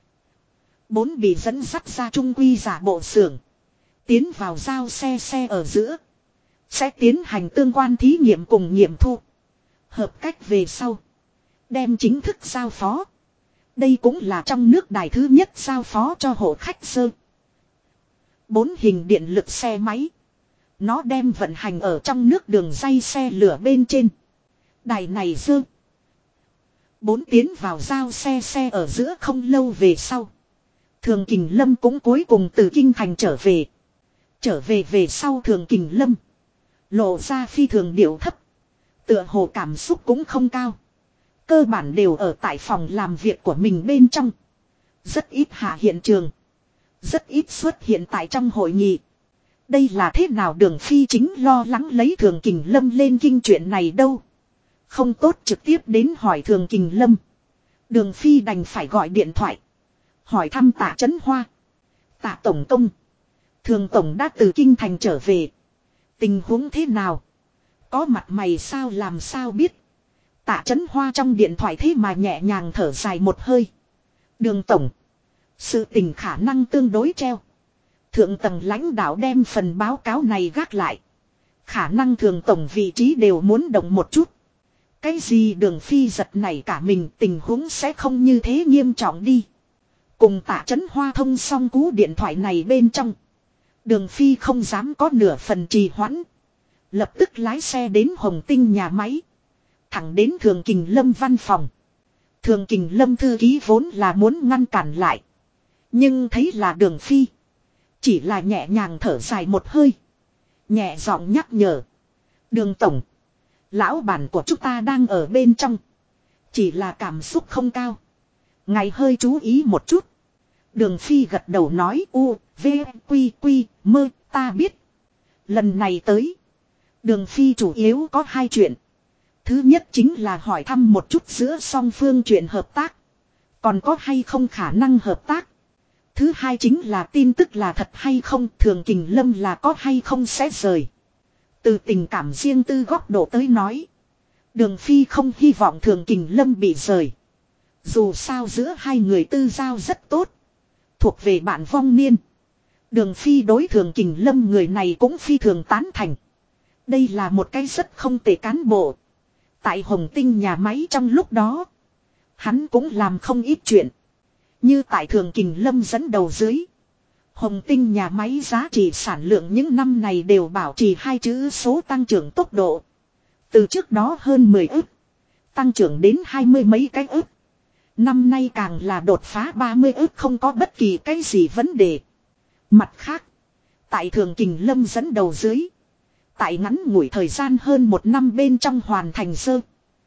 4 bị dẫn dắt ra trung quy giả bộ xưởng. Tiến vào giao xe ở giữa. Sẽ tiến hành tương quan thí nghiệm cùng nghiệm thu. Hợp cách về sau. Đem chính thức giao phó. Đây cũng là trong nước đài thứ nhất giao phó cho hộ khách sơ. 4 hình điện lực xe máy. Nó đem vận hành ở trong nước đường dây xe lửa bên trên. Đài này dơ. 4 tiến vào giao xe ở giữa không lâu về sau. Thường Kình Lâm cũng cuối cùng từ kinh thành trở về. Trở về về sau Thường Kình Lâm. Lộ ra phi thường điệu thấp. Tựa hồ cảm xúc cũng không cao. Cơ bản đều ở tại phòng làm việc của mình bên trong. Rất ít hạ hiện trường. Rất ít xuất hiện tại trong hội nghị. Đây là thế nào Đường Phi chính lo lắng lấy Thường Kình Lâm lên kinh chuyện này đâu. Không tốt trực tiếp đến hỏi Thường Kình Lâm. Đường Phi đành phải gọi điện thoại. Hỏi thăm Tạ Chấn Hoa. Tạ Tổng Công. Thường Tổng đã từ kinh thành trở về. Tình huống thế nào? Có mặt mày sao làm sao biết? Tạ Chấn Hoa trong điện thoại thế mà nhẹ nhàng thở dài một hơi. Đường Tổng. Sự tình khả năng tương đối treo. Thượng tầng lãnh đạo đem phần báo cáo này gác lại. Khả năng Thường Tổng vị trí đều muốn động một chút. Cái gì Đường Phi giật này cả mình tình huống sẽ không như thế nghiêm trọng đi. Cùng Tạ Chấn Hoa thông xong cú điện thoại này bên trong. Đường Phi không dám có nửa phần trì hoãn. Lập tức lái xe đến Hồng Tinh nhà máy. Thẳng đến Thường Kình Lâm văn phòng. Thường Kình Lâm thư ký vốn là muốn ngăn cản lại. Nhưng thấy là Đường Phi. Chỉ là nhẹ nhàng thở dài một hơi. Nhẹ giọng nhắc nhở. Đường Tổng. Lão bản của chúng ta đang ở bên trong. Chỉ là cảm xúc không cao. Ngài hơi chú ý một chút. Đường Phi gật đầu nói u, v, quy, quy, mơ, ta biết. Lần này tới. Đường Phi chủ yếu có 2 chuyện. Thứ nhất chính là hỏi thăm một chút giữa song phương chuyện hợp tác. Còn có hay không khả năng hợp tác. Thứ hai chính là tin tức là thật hay không, Thường Kình Lâm là có hay không sẽ rời. Từ tình cảm riêng tư góc độ tới nói. Đường Phi không hy vọng Thường Kình Lâm bị rời. Dù sao giữa hai người tư giao rất tốt. Thuộc về bạn vong niên. Đường Phi đối Thường Kình Lâm người này cũng phi thường tán thành. Đây là một cái rất không tệ cán bộ. Tại Hồng Tinh nhà máy trong lúc đó. Hắn cũng làm không ít chuyện. Như tại Thường Kình Lâm dẫn đầu dưới. Hồng Tinh nhà máy giá trị sản lượng những năm này đều bảo trì 2 chữ số tăng trưởng tốc độ. Từ trước đó hơn 10 ức. Tăng trưởng đến 20 mấy cái ức. Năm nay càng là đột phá 30 ức không có bất kỳ cái gì vấn đề. Mặt khác. Tại Thường Kình Lâm dẫn đầu dưới. Tại ngắn ngủi thời gian hơn 1 năm bên trong hoàn thành sơ.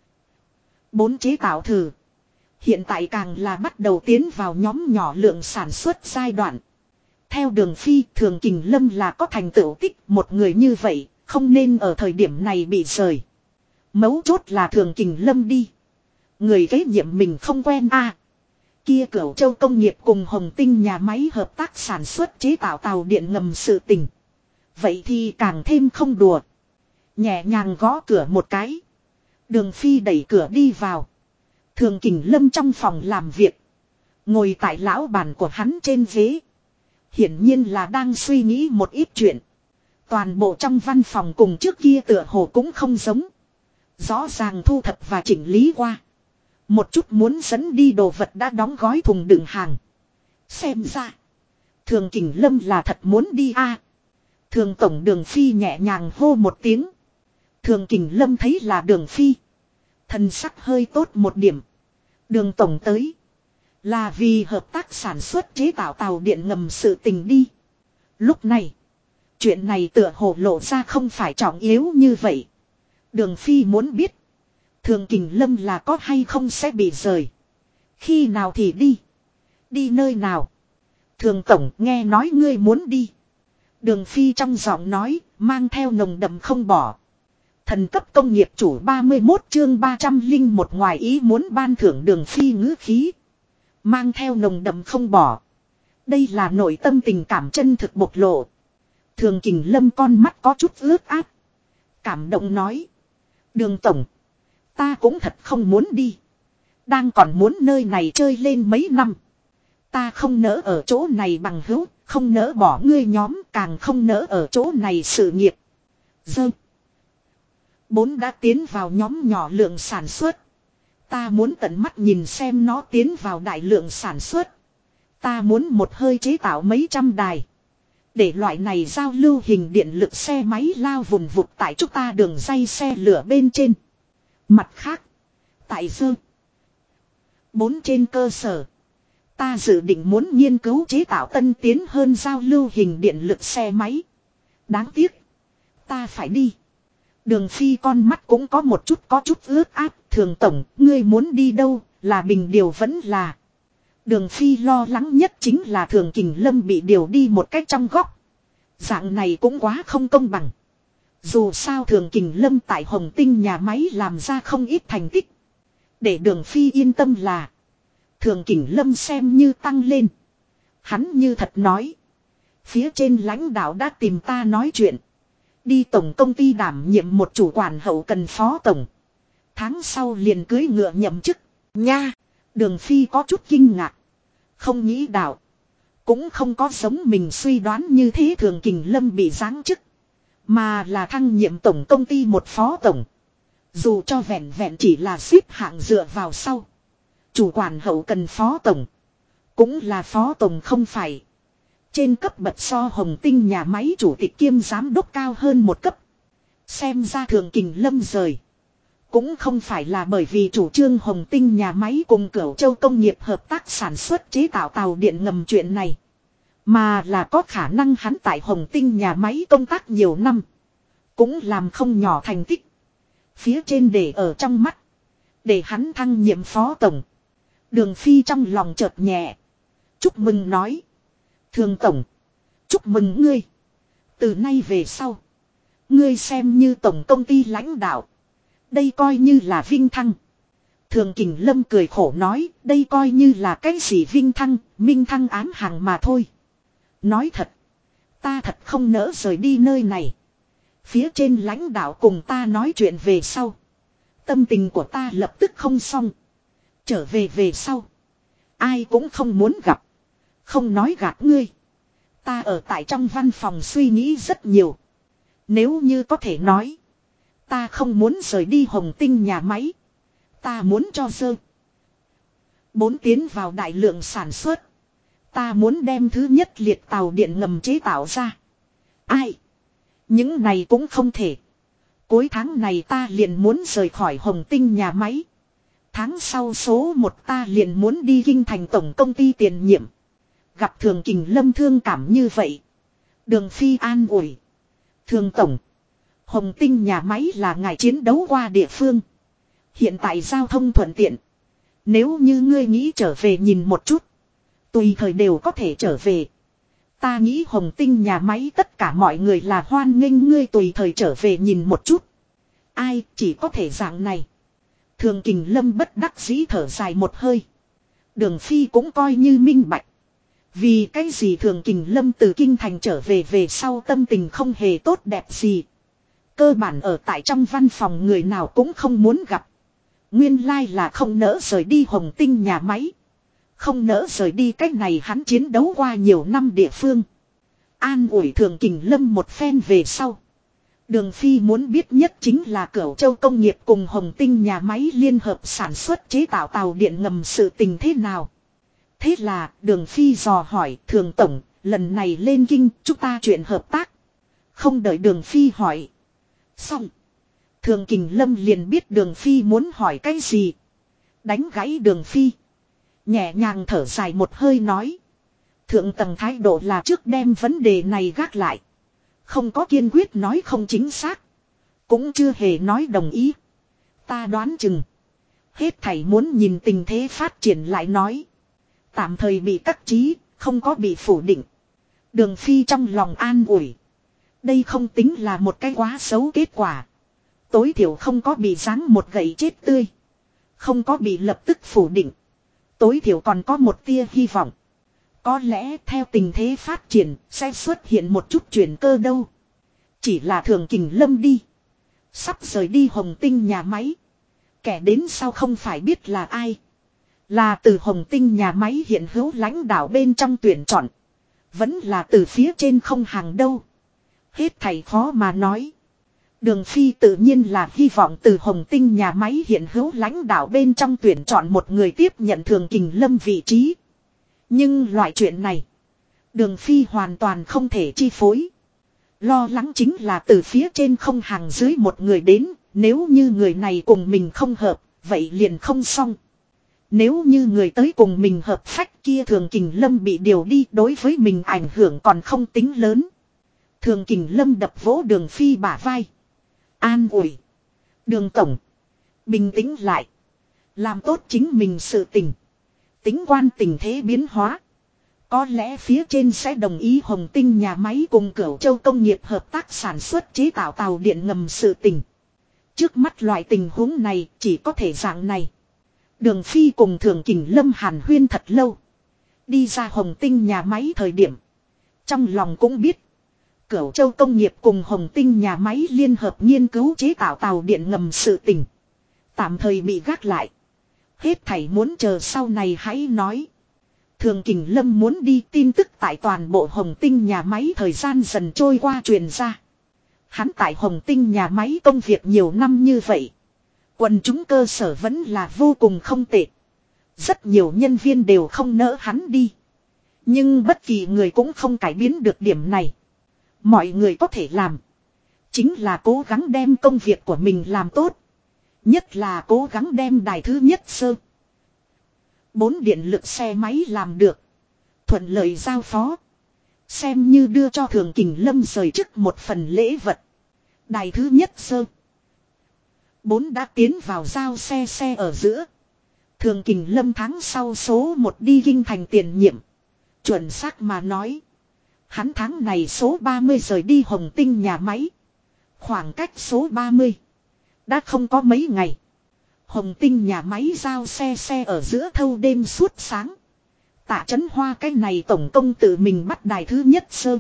4 chế tạo thử. Hiện tại càng là bắt đầu tiến vào nhóm nhỏ lượng sản xuất giai đoạn. Theo Đường Phi, Thường Kình Lâm là có thành tựu tích, một người như vậy, không nên ở thời điểm này bị rời. Mấu chốt là Thường Kình Lâm đi. Người kế nhiệm mình không quen Kia Cửu Châu công nghiệp cùng Hồng Tinh nhà máy hợp tác sản xuất chế tạo tàu điện ngầm sự tình. Vậy thì càng thêm không đùa. Nhẹ nhàng gõ cửa một cái. Đường Phi đẩy cửa đi vào. Thường Kình Lâm trong phòng làm việc. Ngồi tại lão bàn của hắn trên ghế. Hiển nhiên là đang suy nghĩ một ít chuyện. Toàn bộ trong văn phòng cùng trước kia tựa hồ cũng không giống. Rõ ràng thu thập và chỉnh lý qua. Một chút muốn dẫn đi đồ vật đã đóng gói thùng đựng hàng. Xem ra. Thường Kình Lâm là thật muốn đi Thường tổng Đường Phi nhẹ nhàng hô một tiếng. Thường Kình Lâm thấy là Đường Phi. Thần sắc hơi tốt một điểm. Đường tổng tới. Là vì hợp tác sản xuất chế tạo tàu điện ngầm sự tình đi. Lúc này. Chuyện này tựa hồ lộ ra không phải trọng yếu như vậy. Đường Phi muốn biết. Thường Kình Lâm là có hay không sẽ bị rời. Khi nào thì đi. Đi nơi nào. Thường Tổng nghe nói ngươi muốn đi. Đường Phi trong giọng nói mang theo nồng đậm không bỏ. Thần cấp công nghiệp chủ 31 chương 301 ngoài ý muốn ban thưởng Đường Phi ngữ khí. Mang theo nồng đậm không bỏ. Đây là nội tâm tình cảm chân thực bộc lộ. Thường Kình Lâm con mắt có chút ướt át. Cảm động nói. Đường Tổng. Ta cũng thật không muốn đi. Đang còn muốn nơi này chơi lên mấy năm. Ta không nỡ ở chỗ này bằng hữu. Không nỡ bỏ ngươi nhóm. Càng không nỡ ở chỗ này sự nghiệp. Dơ. 4 đã tiến vào nhóm nhỏ lượng sản xuất. Ta muốn tận mắt nhìn xem nó tiến vào đại lượng sản xuất. Ta muốn một hơi chế tạo mấy trăm đài. Để loại này giao lưu hình điện lực xe máy lao vùng vụt tại chúng ta đường dây xe lửa bên trên. Mặt khác. Tại dơ. 4 trên cơ sở. Ta dự định muốn nghiên cứu chế tạo tân tiến hơn giao lưu hình điện lực xe máy. Đáng tiếc. Ta phải đi. Đường Phi con mắt cũng có chút ướt át. Thường Tổng, ngươi muốn đi đâu, là bình điều vẫn là. Đường Phi lo lắng nhất chính là Thường Kình Lâm bị điều đi một cách trong góc. Dạng này cũng quá không công bằng. Dù sao Thường Kình Lâm tại Hồng Tinh nhà máy làm ra không ít thành tích. Để Đường Phi yên tâm là. Thường Kình Lâm xem như tăng lên. Hắn như thật nói. Phía trên lãnh đạo đã tìm ta nói chuyện. Đi tổng công ty đảm nhiệm một chủ quản hậu cần phó tổng. Tháng sau liền cưới ngựa nhậm chức. Nha. Đường Phi có chút kinh ngạc. Không nghĩ đạo. Cũng không có giống mình suy đoán như thế Thường Kình Lâm bị giáng chức. Mà là thăng nhiệm tổng công ty một phó tổng. Dù cho vẹn vẹn chỉ là xếp hạng dựa vào sau. Chủ quản hậu cần phó tổng. Cũng là phó tổng không phải. Trên cấp bậc so Hồng Tinh nhà máy chủ tịch kiêm giám đốc cao hơn một cấp. Xem ra Thường Kình Lâm rời. Cũng không phải là bởi vì chủ trương Hồng Tinh nhà máy cùng Cửu Châu công nghiệp hợp tác sản xuất chế tạo tàu điện ngầm chuyện này. Mà là có khả năng hắn tại Hồng Tinh nhà máy công tác nhiều năm. Cũng làm không nhỏ thành tích. Phía trên để ở trong mắt. Để hắn thăng nhiệm phó tổng. Đường Phi trong lòng chợt nhẹ. Chúc mừng nói. Thường Tổng. Chúc mừng ngươi. Từ nay về sau. Ngươi xem như tổng công ty lãnh đạo. Đây coi như là vinh thăng. Thường Kình Lâm cười khổ nói. Đây coi như là cái gì vinh thăng. Minh thăng ám hàng mà thôi. Nói thật. Ta thật không nỡ rời đi nơi này. Phía trên lãnh đạo cùng ta nói chuyện về sau. Tâm tình của ta lập tức không xong. Trở về sau. Ai cũng không muốn gặp. Không nói gạt ngươi. Ta ở tại trong văn phòng suy nghĩ rất nhiều. Nếu như có thể nói. Ta không muốn rời đi Hồng Tinh nhà máy. Ta muốn cho dơ. 4 tiến vào đại lượng sản xuất. Ta muốn đem thứ nhất liệt tàu điện ngầm chế tạo ra. Ai? Những này cũng không thể. Cuối tháng này ta liền muốn rời khỏi Hồng Tinh nhà máy. Tháng sau số 1 ta liền muốn đi Kinh Thành tổng công ty tiền nhiệm. Gặp Thường Kình Lâm thương cảm như vậy. Đường Phi an ủi. Thường Tổng. Hồng Tinh nhà máy là ngài chiến đấu qua địa phương. Hiện tại giao thông thuận tiện. Nếu như ngươi nghĩ trở về nhìn một chút. Tùy thời đều có thể trở về. Ta nghĩ Hồng Tinh nhà máy tất cả mọi người là hoan nghênh ngươi tùy thời trở về nhìn một chút. Ai chỉ có thể dạng này. Thường Kình Lâm bất đắc dĩ thở dài một hơi. Đường Phi cũng coi như minh bạch. Vì cái gì Thường Kình Lâm từ Kinh Thành trở về sau tâm tình không hề tốt đẹp gì. Cơ bản ở tại trong văn phòng người nào cũng không muốn gặp. Nguyên lai là không nỡ rời đi Hồng Tinh nhà máy. Không nỡ rời đi cách này hắn chiến đấu qua nhiều năm địa phương. An ủi Thường Kình Lâm một phen về sau. Đường Phi muốn biết nhất chính là Cửu Châu công nghiệp cùng Hồng Tinh nhà máy liên hợp sản xuất chế tạo tàu điện ngầm sự tình thế nào. Thế là Đường Phi dò hỏi Thường Tổng lần này lên kinh chúng ta chuyện hợp tác. Không đợi Đường Phi hỏi. Xong. Thường Kình Lâm liền biết Đường Phi muốn hỏi cái gì. Đánh gãy Đường Phi. Nhẹ nhàng thở dài một hơi nói. Thượng tầng thái độ là trước đem vấn đề này gác lại. Không có kiên quyết nói không chính xác. Cũng chưa hề nói đồng ý. Ta đoán chừng. Hết thảy muốn nhìn tình thế phát triển lại nói. Tạm thời bị cắt trí, không có bị phủ định. Đường Phi trong lòng an ủi. Đây không tính là một cái quá xấu kết quả. Tối thiểu không có bị giáng một gậy chết tươi. Không có bị lập tức phủ định. Tối thiểu còn có một tia hy vọng. Có lẽ theo tình thế phát triển sẽ xuất hiện một chút chuyển cơ đâu. Chỉ là Thường Kình Lâm đi. Sắp rời đi Hồng Tinh nhà máy. Kẻ đến sau không phải biết là ai. Là từ Hồng Tinh nhà máy hiện hữu lãnh đạo bên trong tuyển chọn. Vẫn là từ phía trên không hàng đâu. Hết thầy khó mà nói. Đường Phi tự nhiên là hy vọng từ Hồng Tinh nhà máy hiện hữu lãnh đạo bên trong tuyển chọn một người tiếp nhận Thường Kình Lâm vị trí. Nhưng loại chuyện này, Đường Phi hoàn toàn không thể chi phối. Lo lắng chính là từ phía trên không hàng dưới một người đến, nếu như người này cùng mình không hợp, vậy liền không xong. Nếu như người tới cùng mình hợp phách kia Thường Kình Lâm bị điều đi đối với mình ảnh hưởng còn không tính lớn. Thường Kình Lâm đập vỗ Đường Phi bả vai. An ủi. Đường tổng. Bình tĩnh lại. Làm tốt chính mình sự tình. Tính quan tình thế biến hóa. Có lẽ phía trên sẽ đồng ý Hồng Tinh nhà máy cùng Cửu Châu công nghiệp hợp tác sản xuất chế tạo tàu điện ngầm sự tình. Trước mắt loại tình huống này chỉ có thể dạng này. Đường Phi cùng Thường Kình Lâm hàn huyên thật lâu. Đi ra Hồng Tinh nhà máy thời điểm. Trong lòng cũng biết. Cửu Châu công nghiệp cùng Hồng Tinh nhà máy liên hợp nghiên cứu chế tạo tàu điện ngầm sự tình. Tạm thời bị gác lại. Hết thảy muốn chờ sau này hãy nói. Thường Kình Lâm muốn đi tin tức tại toàn bộ Hồng Tinh nhà máy thời gian dần trôi qua truyền ra. Hắn tại Hồng Tinh nhà máy công việc nhiều năm như vậy. Quần chúng cơ sở vẫn là vô cùng không tệ. Rất nhiều nhân viên đều không nỡ hắn đi. Nhưng bất kỳ người cũng không cải biến được điểm này. Mọi người có thể làm. Chính là cố gắng đem công việc của mình làm tốt. Nhất là cố gắng đem đài thứ nhất sơ. 4 điện lực xe máy làm được. Thuận lợi giao phó. Xem như đưa cho Thường Kình Lâm rời chức một phần lễ vật. Đài thứ nhất sơ. 4 đã tiến vào giao xe ở giữa. Thường Kình Lâm tháng sau số 1 đi kinh thành tiền nhiệm. Chuẩn xác mà nói. Hắn tháng này số 30 rời đi Hồng Tinh nhà máy. Khoảng cách số 30. Đã không có mấy ngày. Hồng Tinh nhà máy giao xe ở giữa thâu đêm suốt sáng. Tạ Chấn Hoa cái này tổng công tự mình bắt đài thứ nhất sơ.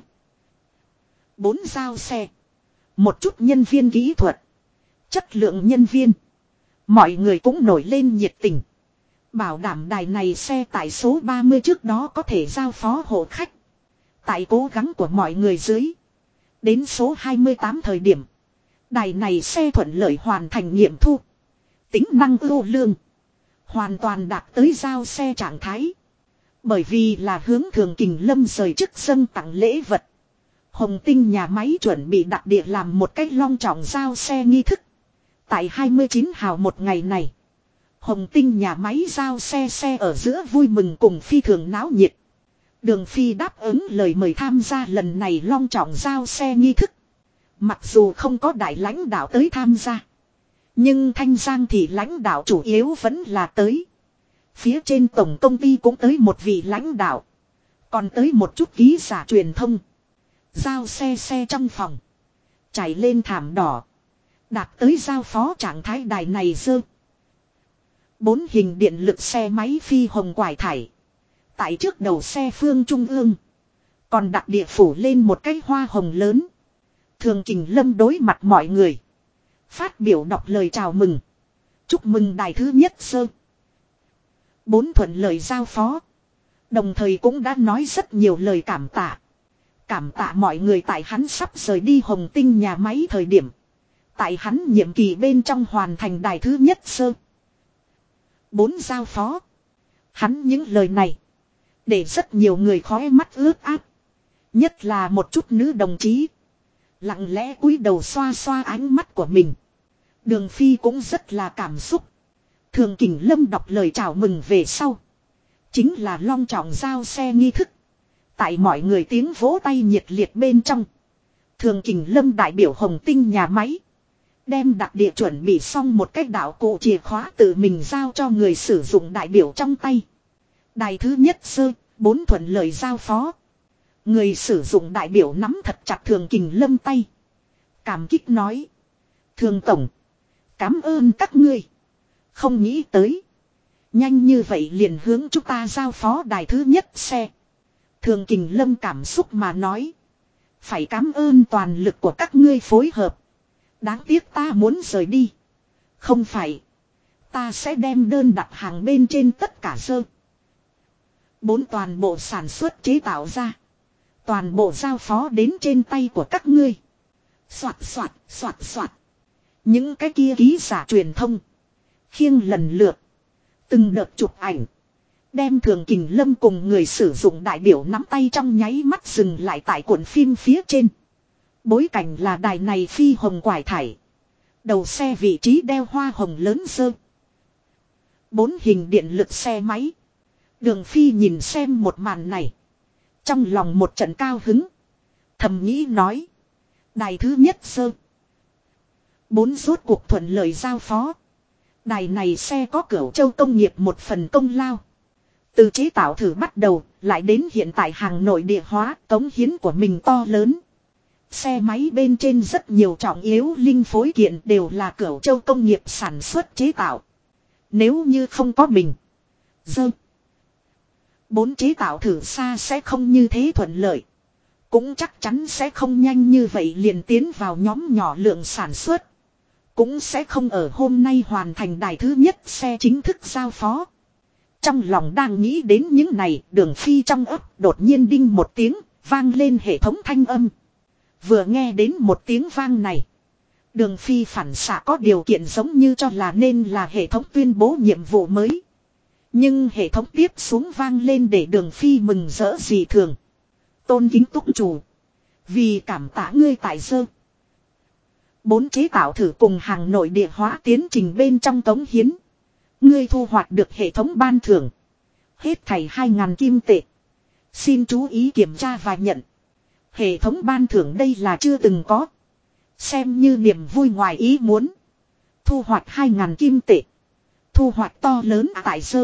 4 giao xe. Một chút nhân viên kỹ thuật. Chất lượng nhân viên. Mọi người cũng nổi lên nhiệt tình. Bảo đảm đài này xe tại số 30 trước đó có thể giao phó hộ khách. Tại cố gắng của mọi người dưới. Đến số 28 thời điểm. Đài này xe thuận lợi hoàn thành nghiệm thu. Tính năng ưu lương. Hoàn toàn đạt tới giao xe trạng thái. Bởi vì là hướng Thường Kình Lâm rời chức dâng tặng lễ vật. Hồng Tinh nhà máy chuẩn bị đặc địa làm một cách long trọng giao xe nghi thức. Tại 29 hào một ngày này. Hồng Tinh nhà máy giao xe ở giữa vui mừng cùng phi thường náo nhiệt. Đường Phi đáp ứng lời mời tham gia lần này long trọng giao xe nghi thức. Mặc dù không có đại lãnh đạo tới tham gia. Nhưng Thanh Giang thì lãnh đạo chủ yếu vẫn là tới. Phía trên tổng công ty cũng tới một vị lãnh đạo. Còn tới một chút ký giả truyền thông. Giao xe trong phòng. Trải lên thảm đỏ. Đạt tới giao phó trạng thái đài này dơ. 4 hình điện lực xe máy phi hồng quải thải. Tại trước đầu xe phương trung ương. Còn đặt địa phủ lên một cái hoa hồng lớn. Thường Kình Lâm đối mặt mọi người. Phát biểu đọc lời chào mừng. Chúc mừng đài thứ nhất sơ. 4 thuận lợi giao phó. Đồng thời cũng đã nói rất nhiều lời cảm tạ. Cảm tạ mọi người tại hắn sắp rời đi Hồng Tinh nhà máy thời điểm. Tại hắn nhiệm kỳ bên trong hoàn thành đài thứ nhất sơ. 4 giao phó. Hắn những lời này. Để rất nhiều người khóe mắt ướt át. Nhất là một chút nữ đồng chí. Lặng lẽ cúi đầu xoa xoa ánh mắt của mình. Đường Phi cũng rất là cảm xúc. Thường Kình Lâm đọc lời chào mừng về sau. Chính là long trọng giao xe nghi thức. Tại mọi người tiếng vỗ tay nhiệt liệt bên trong. Thường Kình Lâm đại biểu Hồng Tinh nhà máy. Đem đặc địa chuẩn bị xong một cách đạo cụ chìa khóa tự mình giao cho người sử dụng đại biểu trong tay. Đài thứ nhất sơ, 4 thuận lợi giao phó. Người sử dụng đại biểu nắm thật chặt Thường Kình Lâm tay. Cảm kích nói. Thường Tổng. Cảm ơn các ngươi. Không nghĩ tới. Nhanh như vậy liền hướng chúng ta giao phó đài thứ nhất xe. Thường Kình Lâm cảm xúc mà nói. Phải cảm ơn toàn lực của các ngươi phối hợp. Đáng tiếc ta muốn rời đi. Không phải. Ta sẽ đem đơn đặt hàng bên trên tất cả sơ. 4 toàn bộ sản xuất chế tạo ra. Toàn bộ giao phó đến trên tay của các ngươi. Soạt soạt soạt soạt. Những cái kia ký giả truyền thông. Khiêng lần lượt. Từng đợt chụp ảnh. Đem Thường Kình Lâm cùng người sử dụng đại biểu nắm tay trong nháy mắt dừng lại tại cuộn phim phía trên. Bối cảnh là đài này phi hồng quải thải. Đầu xe vị trí đeo hoa hồng lớn dơ. 4 hình điện lực xe máy. Đường Phi nhìn xem một màn này. Trong lòng một trận cao hứng. Thầm nghĩ nói. Đài thứ nhất sơ. 4 rốt cuộc thuận lợi giao phó. Đài này xe có Cửu Châu công nghiệp một phần công lao. Từ chế tạo thử bắt đầu, lại đến hiện tại hàng nội địa hóa, cống hiến của mình to lớn. Xe máy bên trên rất nhiều trọng yếu linh phối kiện đều là Cửu Châu công nghiệp sản xuất chế tạo. Nếu như không có mình. 4 chế tạo thử xa sẽ không như thế thuận lợi. Cũng chắc chắn sẽ không nhanh như vậy liền tiến vào nhóm nhỏ lượng sản xuất. Cũng sẽ không ở hôm nay hoàn thành đài thứ nhất xe chính thức giao phó. Trong lòng đang nghĩ đến những này, Đường Phi trong ấp đột nhiên đinh một tiếng, vang lên hệ thống thanh âm. Vừa nghe đến một tiếng vang này. Đường Phi phản xạ có điều kiện giống như cho là nên là hệ thống tuyên bố nhiệm vụ mới. Nhưng hệ thống tiếp xuống vang lên để Đường Phi mừng rỡ dị thường. Tôn kính túc chủ. Vì cảm tạ ngươi tại sơ. 4 chế tạo thử cùng hàng nội địa hóa tiến trình bên trong cống hiến. Ngươi thu hoạch được hệ thống ban thưởng. Hết thảy 2.000 kim tệ. Xin chú ý kiểm tra và nhận. Hệ thống ban thưởng đây là chưa từng có. Xem như niềm vui ngoài ý muốn. Thu hoạch 2.000 kim tệ. Thu hoạch to lớn tại sơ.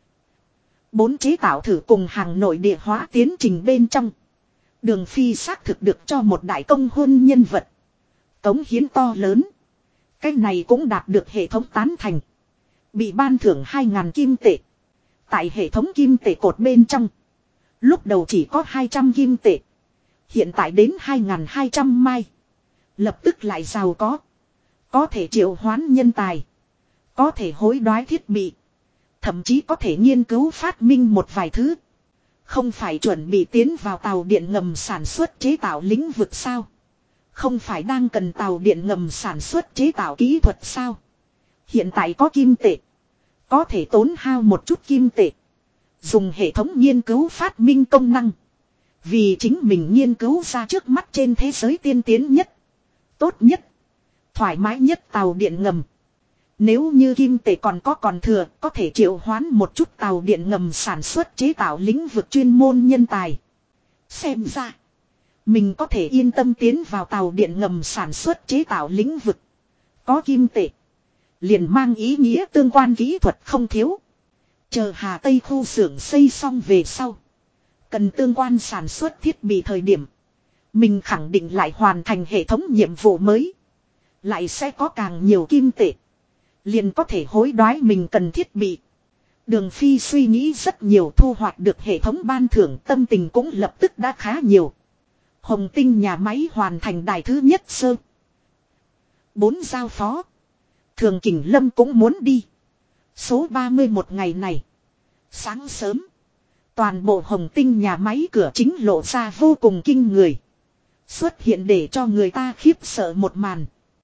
4 chế tạo thử cùng hàng nội địa hóa tiến trình bên trong. Đường Phi xác thực được cho một đại công huân nhân vật. Cống hiến to lớn. Cái này cũng đạt được hệ thống tán thành. Bị ban thưởng 2.000 kim tệ. Tại hệ thống kim tệ cột bên trong. Lúc đầu chỉ có 200 kim tệ. Hiện tại đến 2.200 mai. Lập tức lại giàu có. Có thể triệu hoán nhân tài. Có thể hối đoái thiết bị. Thậm chí có thể nghiên cứu phát minh một vài thứ. Không phải chuẩn bị tiến vào tàu điện ngầm sản xuất chế tạo lĩnh vực sao? Không phải đang cần tàu điện ngầm sản xuất chế tạo kỹ thuật sao? Hiện tại có kim tệ. Có thể tốn hao một chút kim tệ. Dùng hệ thống nghiên cứu phát minh công năng. Vì chính mình nghiên cứu ra trước mắt trên thế giới tiên tiến nhất. Tốt nhất. Thoải mái nhất tàu điện ngầm. Nếu như kim tệ còn thừa, có thể triệu hoán một chút tàu điện ngầm sản xuất chế tạo lĩnh vực chuyên môn nhân tài. Xem ra, mình có thể yên tâm tiến vào tàu điện ngầm sản xuất chế tạo lĩnh vực. Có kim tệ, liền mang ý nghĩa tương quan kỹ thuật không thiếu. Chờ Hà Tây khu xưởng xây xong về sau. Cần tương quan sản xuất thiết bị thời điểm. Mình khẳng định lại hoàn thành hệ thống nhiệm vụ mới. Lại sẽ có càng nhiều kim tệ. Liền có thể hối đoái mình cần thiết bị. Đường Phi suy nghĩ rất nhiều, thu hoạch được hệ thống ban thưởng, tâm tình cũng lập tức đã khá nhiều. Hồng Tinh nhà máy hoàn thành đài thứ nhất sơ. 4 giao phó. Thường Kình Lâm cũng muốn đi. Số 31 ngày này. Sáng sớm. Toàn bộ Hồng Tinh nhà máy cửa chính lộ ra vô cùng kinh người. Xuất hiện để cho người ta khiếp sợ một màn.